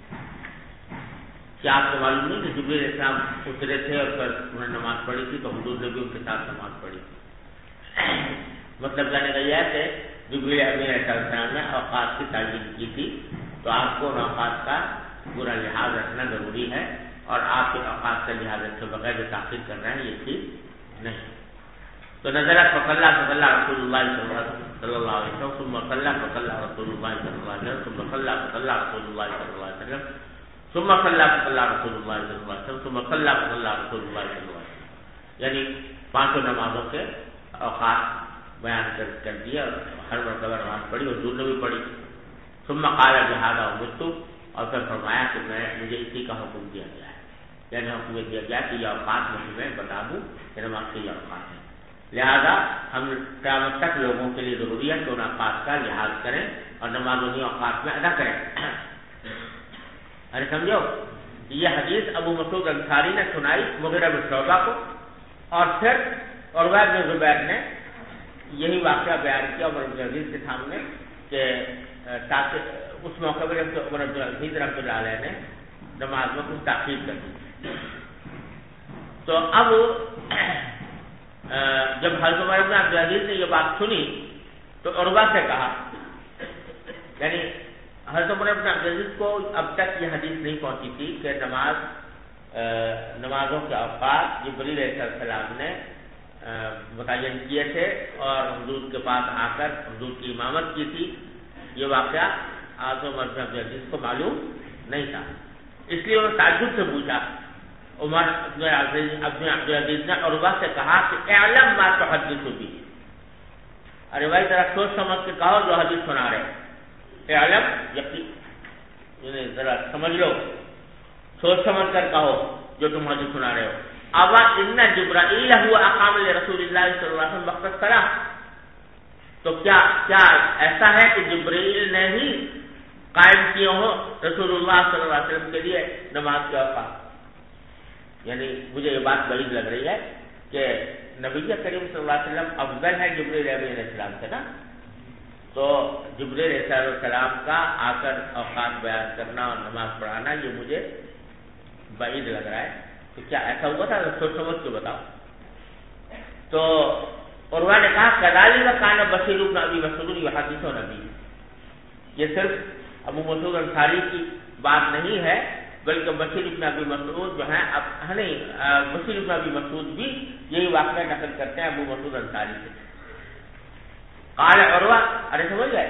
کیا آپ کو معلوم نہیں کہ جبرائیل علیہ السلام اترے تھے اور پھر انہوں نے نماز پڑھی تھی تو حضور نے بھی ان کے ساتھ نماز پڑھی تھی؟ مطلب کہنے کا یہ ہے کہ جبرائیل علیہ السلام نے اوقات کی تعین کی تھی، تو آپ کو ان اوقات کا پورا لحاظ رکھنا ضروری ہے، اور آپ کے اوقات کا لحاظ رکھے بغیر جو تاخیر کر رہے ہیں یہ ٹھیک نہیں۔ تو نظر فصلی رسول اللہ صلی اللہ علیہ وسلم ثم صلی رسول اللہ صلی اللہ علیہ وسلم ثم صلی رسول اللہ صلی اللہ علیہ وسلم ثم صلی رسول اللہ صلی اللہ علیہ وسلم ثم صلی رسول اللہ صلی اللہ علیہ وسلم، یعنی پانچوں نمازوں کے اوقات بیان کر دیا، ہر مرتبہ نماز پڑھی، حضور نے بھی پڑھی۔ ثم قال بهذا امرت، اور پھر فرمایا کہ مجھے اسی کا حکم دیا گیا ہے، یعنی حکم دیا گیا کہ یہ اوقات میں تمہیں بتا دوں کہ نماز کے یہ اوقات ہیں، لہذا ہم قیامت تک لوگوں کے لیے ضروری ہے کہ ان اوقات کا لحاظ کریں اور نماز انہیں اوقات میں ادا کریں۔ ارے سمجھو، یہ حدیث ابو مسعود انصاری نے سنائی مغیرہ بن شعبہ کو، اور پھر عروہ بن زبیر نے یہی واقعہ بیان کیا عمر بن عزیز کے سامنے کہ تاکہ اس موقع پر عمر بن عزیز رحمۃ اللہ علیہ نے نماز میں کچھ تاخیر کر دی۔ تو اب جب حضرت عمر بن عبد العزیز نے یہ بات سنی تو عروہ سے کہا، یعنی حضرت عمر بن عبد العزیز کو اب تک یہ حدیث نہیں پہنچی تھی کہ نمازوں کے اوقات جبریل علیہ السلام نے متعین کیے تھے اور حضور کے پاس آ کر حضور کی امامت کی تھی، یہ واقعہ حضرت عمر بن عبد العزیز کو معلوم نہیں تھا، اس لیے انہوں نے تعجب سے پوچھا۔ عمر بن عبد العزیز نے عروہ سے کہا کہ اعلم ما تحدث به، ارے بھائی ذرا سوچ سمجھ کے کہو جو حدیث سنا رہے، اعلم یقین ذرا سمجھ لو، سوچ سمجھ کر کہو جو تم حدیث سنا رہے ہو۔ ابا ان جبرائیل هو اقام لرسول اللہ صلی اللہ علیہ وسلم وقت الصلاۃ، تو کیا ایسا ہے کہ جبرائیل نے ہی قائم کیے ہو رسول اللہ صلی اللہ علیہ وسلم کے لیے نماز کے اوقات؟ یعنی مجھے یہ بات بعید لگ رہی ہے کہ نبی کریم صلی اللہ علیہ وسلم افضل ہے جبرائیل علیہ السلام سے نا، تو جبرائیل علیہ السلام کا آ کر اوقات بیان کرنا اور نماز پڑھانا یہ مجھے بعید لگ رہا ہے، تو کیا ایسا ہوا تھا؟ سوچ سمجھ کے بتاؤ۔ تو عروہ نے کہا کذالک کان بشیر بن ابی مسعود یحدث نبی، یہ صرف ابو مسعود انصاری کی بات نہیں ہے بلکہ بشیر بن ابی مسعود جو ہیں بشیر بن ابی مسعود بھی یہی واقعہ نقل کرتے ہیں ابو مسعود انصاری سے۔ قال عروہ، ارے سمجھ گئے،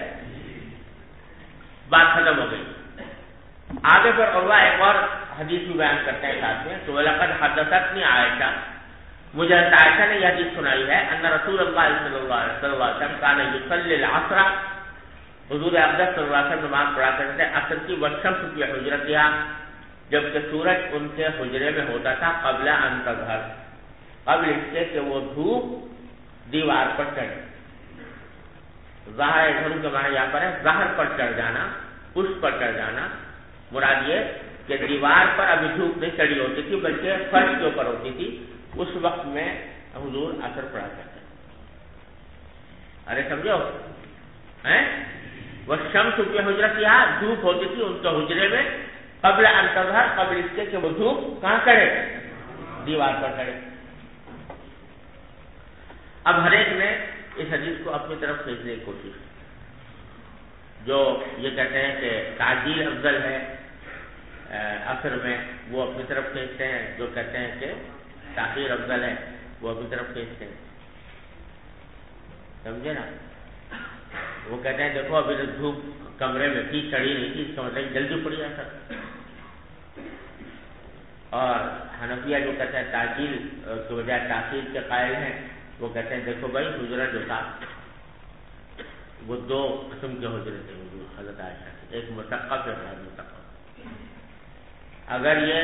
بات ختم ہو گئی۔ آگے پھر عروہ ایک اور حدیث بھی بیان کرتے ہیں ساتھ میں، تو وَلَقَدْ حَدَّثَتْنِي عائشہ، مجھے عائشہ نے یہ حدیث سنائی ہے ان رسول اللہ صلی اللہ علیہ وسلم کان یصلی العصر، حضور اقدس صلی اللہ علیہ وسلم نماز پڑھا کرتے تھے عصر کی والشمس فی حجرتہا، جبکہ سورج ان کے حجرے میں ہوتا تھا قبل ان تظہر، قبل اس کے کہ وہ دھوپ دیوار پر چڑھے. ظاہر ادھر کے معنی یہاں پر ہے ظاہر پر چڑھ جانا، اس پر چڑھ جانا. مراد یہ کہ دیوار پر ابھی دھوپ نہیں چڑھی ہوتی تھی بلکہ فرش کے اوپر ہوتی تھی. اس وقت میں حضور اثر پڑا کرتے. ارے سمجھو وہ شمس کی حجرت یہاں دھوپ ہوتی تھی ان کے حجرے میں قبل ان تظہر، قبل اس کے کہ وہ دھوپ کہاں چڑھے؟ دیوار پر چڑھے. اب ہر ایک نے اس حدیث کو اپنی طرف کھینچنے کی کوشش، جو یہ کہتے ہیں کہ تعجیل افضل ہے عصر میں وہ اپنی طرف کھینچتے ہیں، جو کہتے ہیں کہ تاخیر افضل ہے وہ اپنی طرف کھینچتے ہیں. سمجھے نا؟ وہ کہتے ہیں دیکھو ابھی دھوپ کمرے میں تھی، چڑھی نہیں تھی، اس کا مطلب جلدی پڑی اثر. اور حنفیہ جو کہتے ہیں تعجیل کی بجائے تاخیر کے قائل ہیں، وہ کہتے ہیں دیکھو بھائی حجرہ جو تھا وہ دو قسم کے حجرے تھے حضرت عائشہ کے، ایک مشقف ہے غیر مشقف. اگر یہ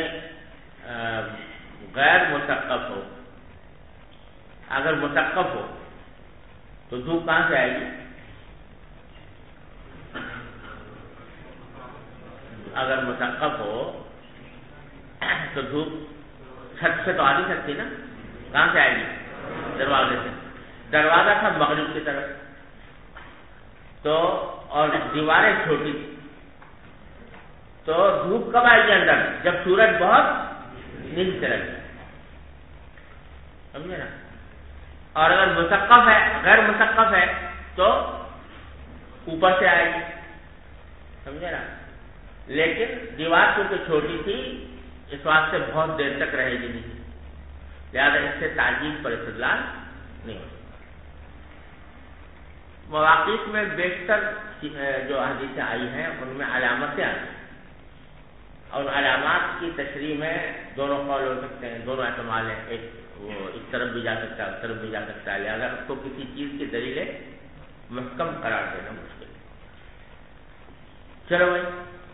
غیر مشقف ہو، اگر مشقف ہو تو دھوپ کہاں سے آئے گی؟ اگر مشقف ہو تو دھوپ چھت سے تو آ نہیں سکتی نا، کہاں سے آئے گی؟ دروازے سے. دروازہ تھا مغرب کی طرف تو، اور دیواریں چھوٹی تھی تو دھوپ کب آئے گی اندر؟ جب سورج بہت نیچے چلا جائے. سمجھے نا؟ اور اگر مشقف ہے، غیر مشقف ہے تو اوپر سے آئے گی. سمجھے نا؟ لیکن دیوار کیونکہ چھوٹی تھی اس واسطے بہت دیر تک رہے گی نہیں، لہٰذا اس سے تعجیل پر استدلال نہیں ہو سکتا. مواقف میں بیشتر جو حدیثیں آئی ہیں ان میں علامتیں آئی ہیں، اور علامات کی تشریح میں دونوں قول ہو سکتے ہیں، دونوں احتمال ہیں. ایک وہ اس طرف بھی جا سکتا ہے، اس طرف بھی جا سکتا ہے، لہٰذا اس کو کسی چیز کی دلیلیں محکم قرار دینا مشکل. چلو بھائی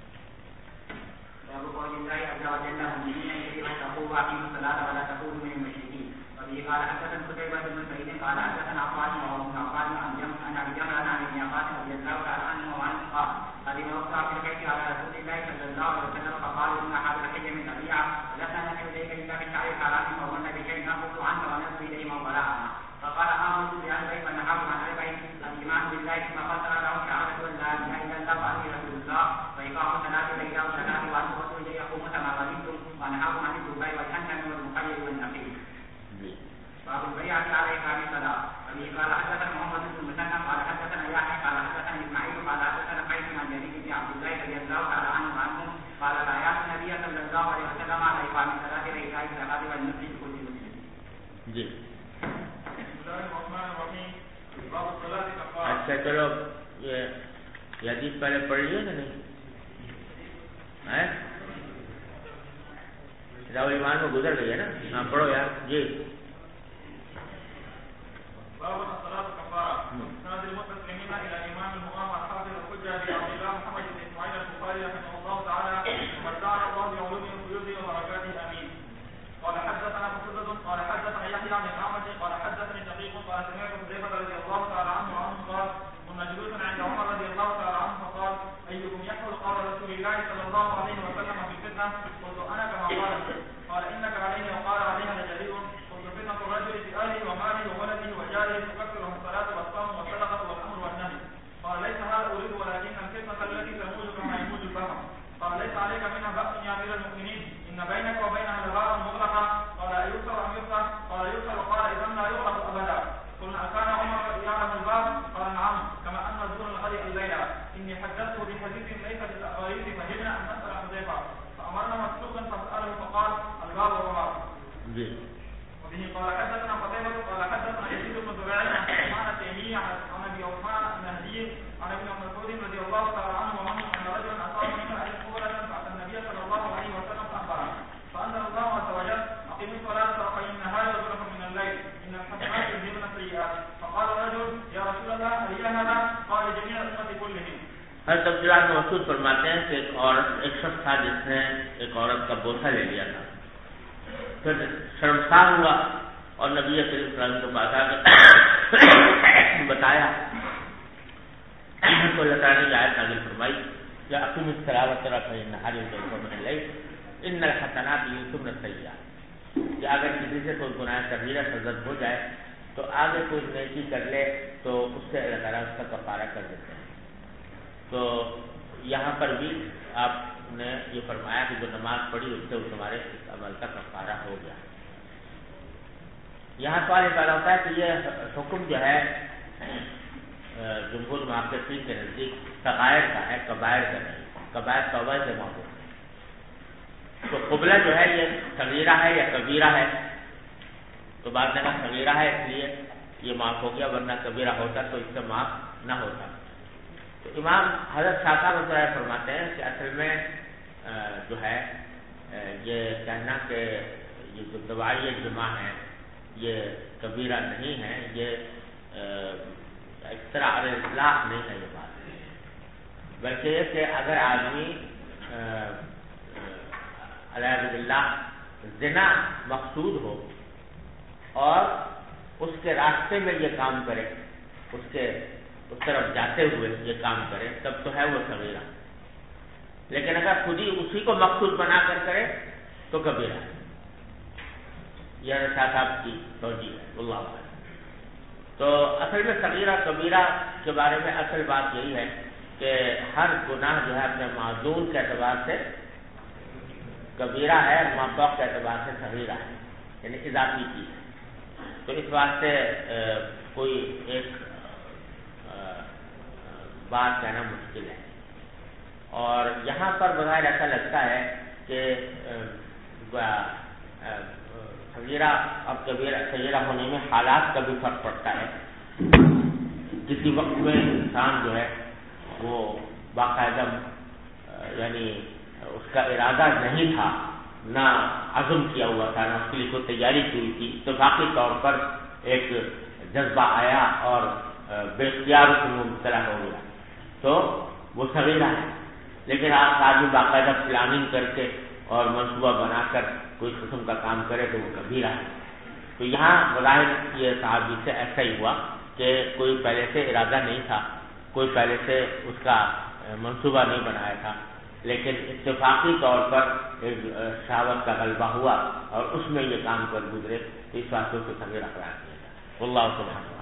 قال حدثنا قتيبة بن سعيد قال حدثنا عفان وابن عفان عن جمع عن ابن عباس رضي الله تعالى عنه وعنه قال قدم وقع في الحج على رسول الله صلى الله عليه وسلم فقالوا ان هذا الحج من طبيعة ولسنا نحن اليك الا من شعر الحرام فظن بشيء ناخذ عنك ونسوي اليه موضعنا. فقال امنت باربع فنهاكم عن اربع الايمان بالله ثم قتل لهم شهادة ان لا اله الا الله واني رسول الله واقام الصلاة الليل والزكاة وان تؤتوا الي يقوموا كما غنمتم ونهاكم عن الدباء والحنم والمخيل والنقيل. باب البيعة على إقام الصلاة. وبه قال حدثنا محمد بن مسلم قال حدثنا يحيى قال حدثنا إسماعيل قال حدثنا قيس عن جرير بن عبد الله رضي الله تعالى عنه وعنهم قال بايعت النبي صلى الله عليه وسلم على إقام الصلاة وإيتاء الزكاة والنصح لكل مسلم. جی. اچھا چلو یہ حدیث پہلے پڑھ لیے کہ نہیں؟ کتاب ایمان میں گزر گئی ہے نا؟ ہاں پڑھو یار. جی. باب الصلاة كفارة. سند المسلمين إلى الإمام المقام الحافظ الحجة عبد الله محمد بن إسماعيل البخاري رحمه الله تعالى ومتعنا الله بعلومه وفيوزه وبركاته آمين. قال حدثنا مسدد قال حدثنا يحيى عن الأعمش قال حدثني شقيق قال سمعت حذيفة رضي الله تعالى عنه قال كنا جلوسا عند عمر رضي الله تعالى عنه فقال أيكم يحفظ قول رسول الله صلى الله عليه وسلم في الفتنة؟ قلت أنا كما قال إنك عليه وقال عليها لجريء. قلت فتنة الرجل في أهله وماله وولده وجاره تكفره الصلاة والصوم والصدقة والأمر والنهي. قال ليس هذا أريد ولكن الفتنة التي تموج كما يموج البحر. قال ليس عليك منها بأس يا أمير المؤمنين إن بينك وبينها نهارا مغلقة. قال أيسر أم يفتح؟ قال يسر. قال إذا لا يغلق أبدا. قلنا أكان عمر قد يعلم الباب؟ قال نعم كما أن الظن الغد الليلة. إني حدثته بحديث ليس بالأقاريب فجبنا أن نسأل حذيفة فأمرنا مسلوكا فسأله فقال الباب وراء. وبه قال حدثنا قتيبة قال حدثنا يزيد بن زريع عن عثمان التيمي عن ابي عثمان النهدي عن ابن مسعود رضي الله تعالى عنه وعنه ان رجلا اصاب من امرأة قبلة فاتى النبي صلى الله عليه وسلم فاخبره فانزل الله عز وجل اقيموا الصلاة طرفي النهار وزلفا من الليل ان الحسنات يذهبن السيئات. فقال الرجل يا رسول الله هل هذا؟ قال جميع الامة كلهم. حضرت عبداللہ بن مسعود فرماتے ہیں کہ ایک شخص تھا جس نے ایک عورت کا بوسہ لے لیا تھا، پھر شرمسار ہوا اور نبی صلی اللہ علیہ وسلم کے پاس آ کے بتایا تو اللہ تعالیٰ نے آیت نازل فرمائی یا اقیم الصلاۃ طرفی النہار وزلفا من اللیل ان الحسنات یذہبن السیئات، کہ اگر کسی سے کوئی گناہ کبیرہ سرزد ہو جائے تو آگے کوئی نیکی کر لے تو اس سے اللہ تعالیٰ اس کا کفارہ کر دیتے ہیں۔ تو یہاں پر بھی آپ نے یہ فرمایا کہ جو نماز پڑھی اس سے تمہارے اس عمل کا کفارہ ہو گیا۔ یہاں سوال یہ پیدا ہوتا ہے کہ یہ حکم جو ہے جمہور محققین کے نزدیک صغائر کا ہے، کبائر کا نہیں، کبائر توبہ سے معمول۔ تو قبلہ جو ہے یہ صغیرہ ہے یا کبیرہ ہے؟ تو بعد میں صغیرہ ہے اس لیے یہ معاف ہو گیا، ورنہ کبیرہ ہوتا تو اس سے معاف نہ ہوتا۔ تو امام حضرت شاہ صاحب فرماتے ہیں کہ اصل میں جو ہے یہ کہنا کہ یہ جو دوائی جمع ہے یہ کبیرہ نہیں ہے، یہ اس طرح اطلاق نہیں ہے یہ بات، بلکہ یہ کہ اگر آدمی علیہ باللہ زنا مقصود ہو اور اس کے راستے میں یہ کام کرے، اس طرف جاتے ہوئے یہ کام کرے، تب تو ہے وہ صغیرہ، لیکن اگر خود ہی اسی کو مقصود بنا کر کرے تو کبیرہ ہے۔ یہ شاہ صاحب کی توجیہ ہے، اللہ علیہ۔ تو اصل میں صغیرہ کبیرہ کے بارے میں اصل بات یہی ہے کہ ہر گناہ جو ہے اپنے معذور کے اعتبار سے کبیرہ ہے، مابوق کے اعتبار سے صغیرہ ہے، یعنی اضافی چیز ہے۔ تو اس واسطے کوئی ایک بات کہنا مشکل ہے، اور یہاں پر بظاہر ایسا لگتا ہے کہ صغیرہ اور صغیرہ ہونے میں حالات کا بھی فرق پڑتا ہے۔ کسی وقت میں انسان جو ہے وہ باقاعدہ یعنی اس کا ارادہ نہیں تھا، نہ عزم کیا ہوا تھا، نہ اس کے لیے کوئی تیاری کی ہوئی تھی، اتفاقی طور پر ایک جذبہ آیا اور بے اختیار اس میں مبتلا ہو گیا تو وہ صغیرہ ہے۔ لیکن آپ آدمی باقاعدہ پلاننگ کر کے اور منصوبہ بنا کر کوئی قسم کا کام کرے تو وہ کبیرہ ہے۔ تو یہاں بظاہر یہ صحابی سے ایسا ہی ہوا کہ کوئی پہلے سے ارادہ نہیں تھا، کوئی پہلے سے اس کا منصوبہ نہیں بنایا تھا، لیکن اتفاقی طور پر ایک شہوت کا غلبہ ہوا اور اس میں یہ کام کر گزرے، اس واسطے کو صغیرہ قرار دیا جاتا ہے۔ واللہ سبحانہ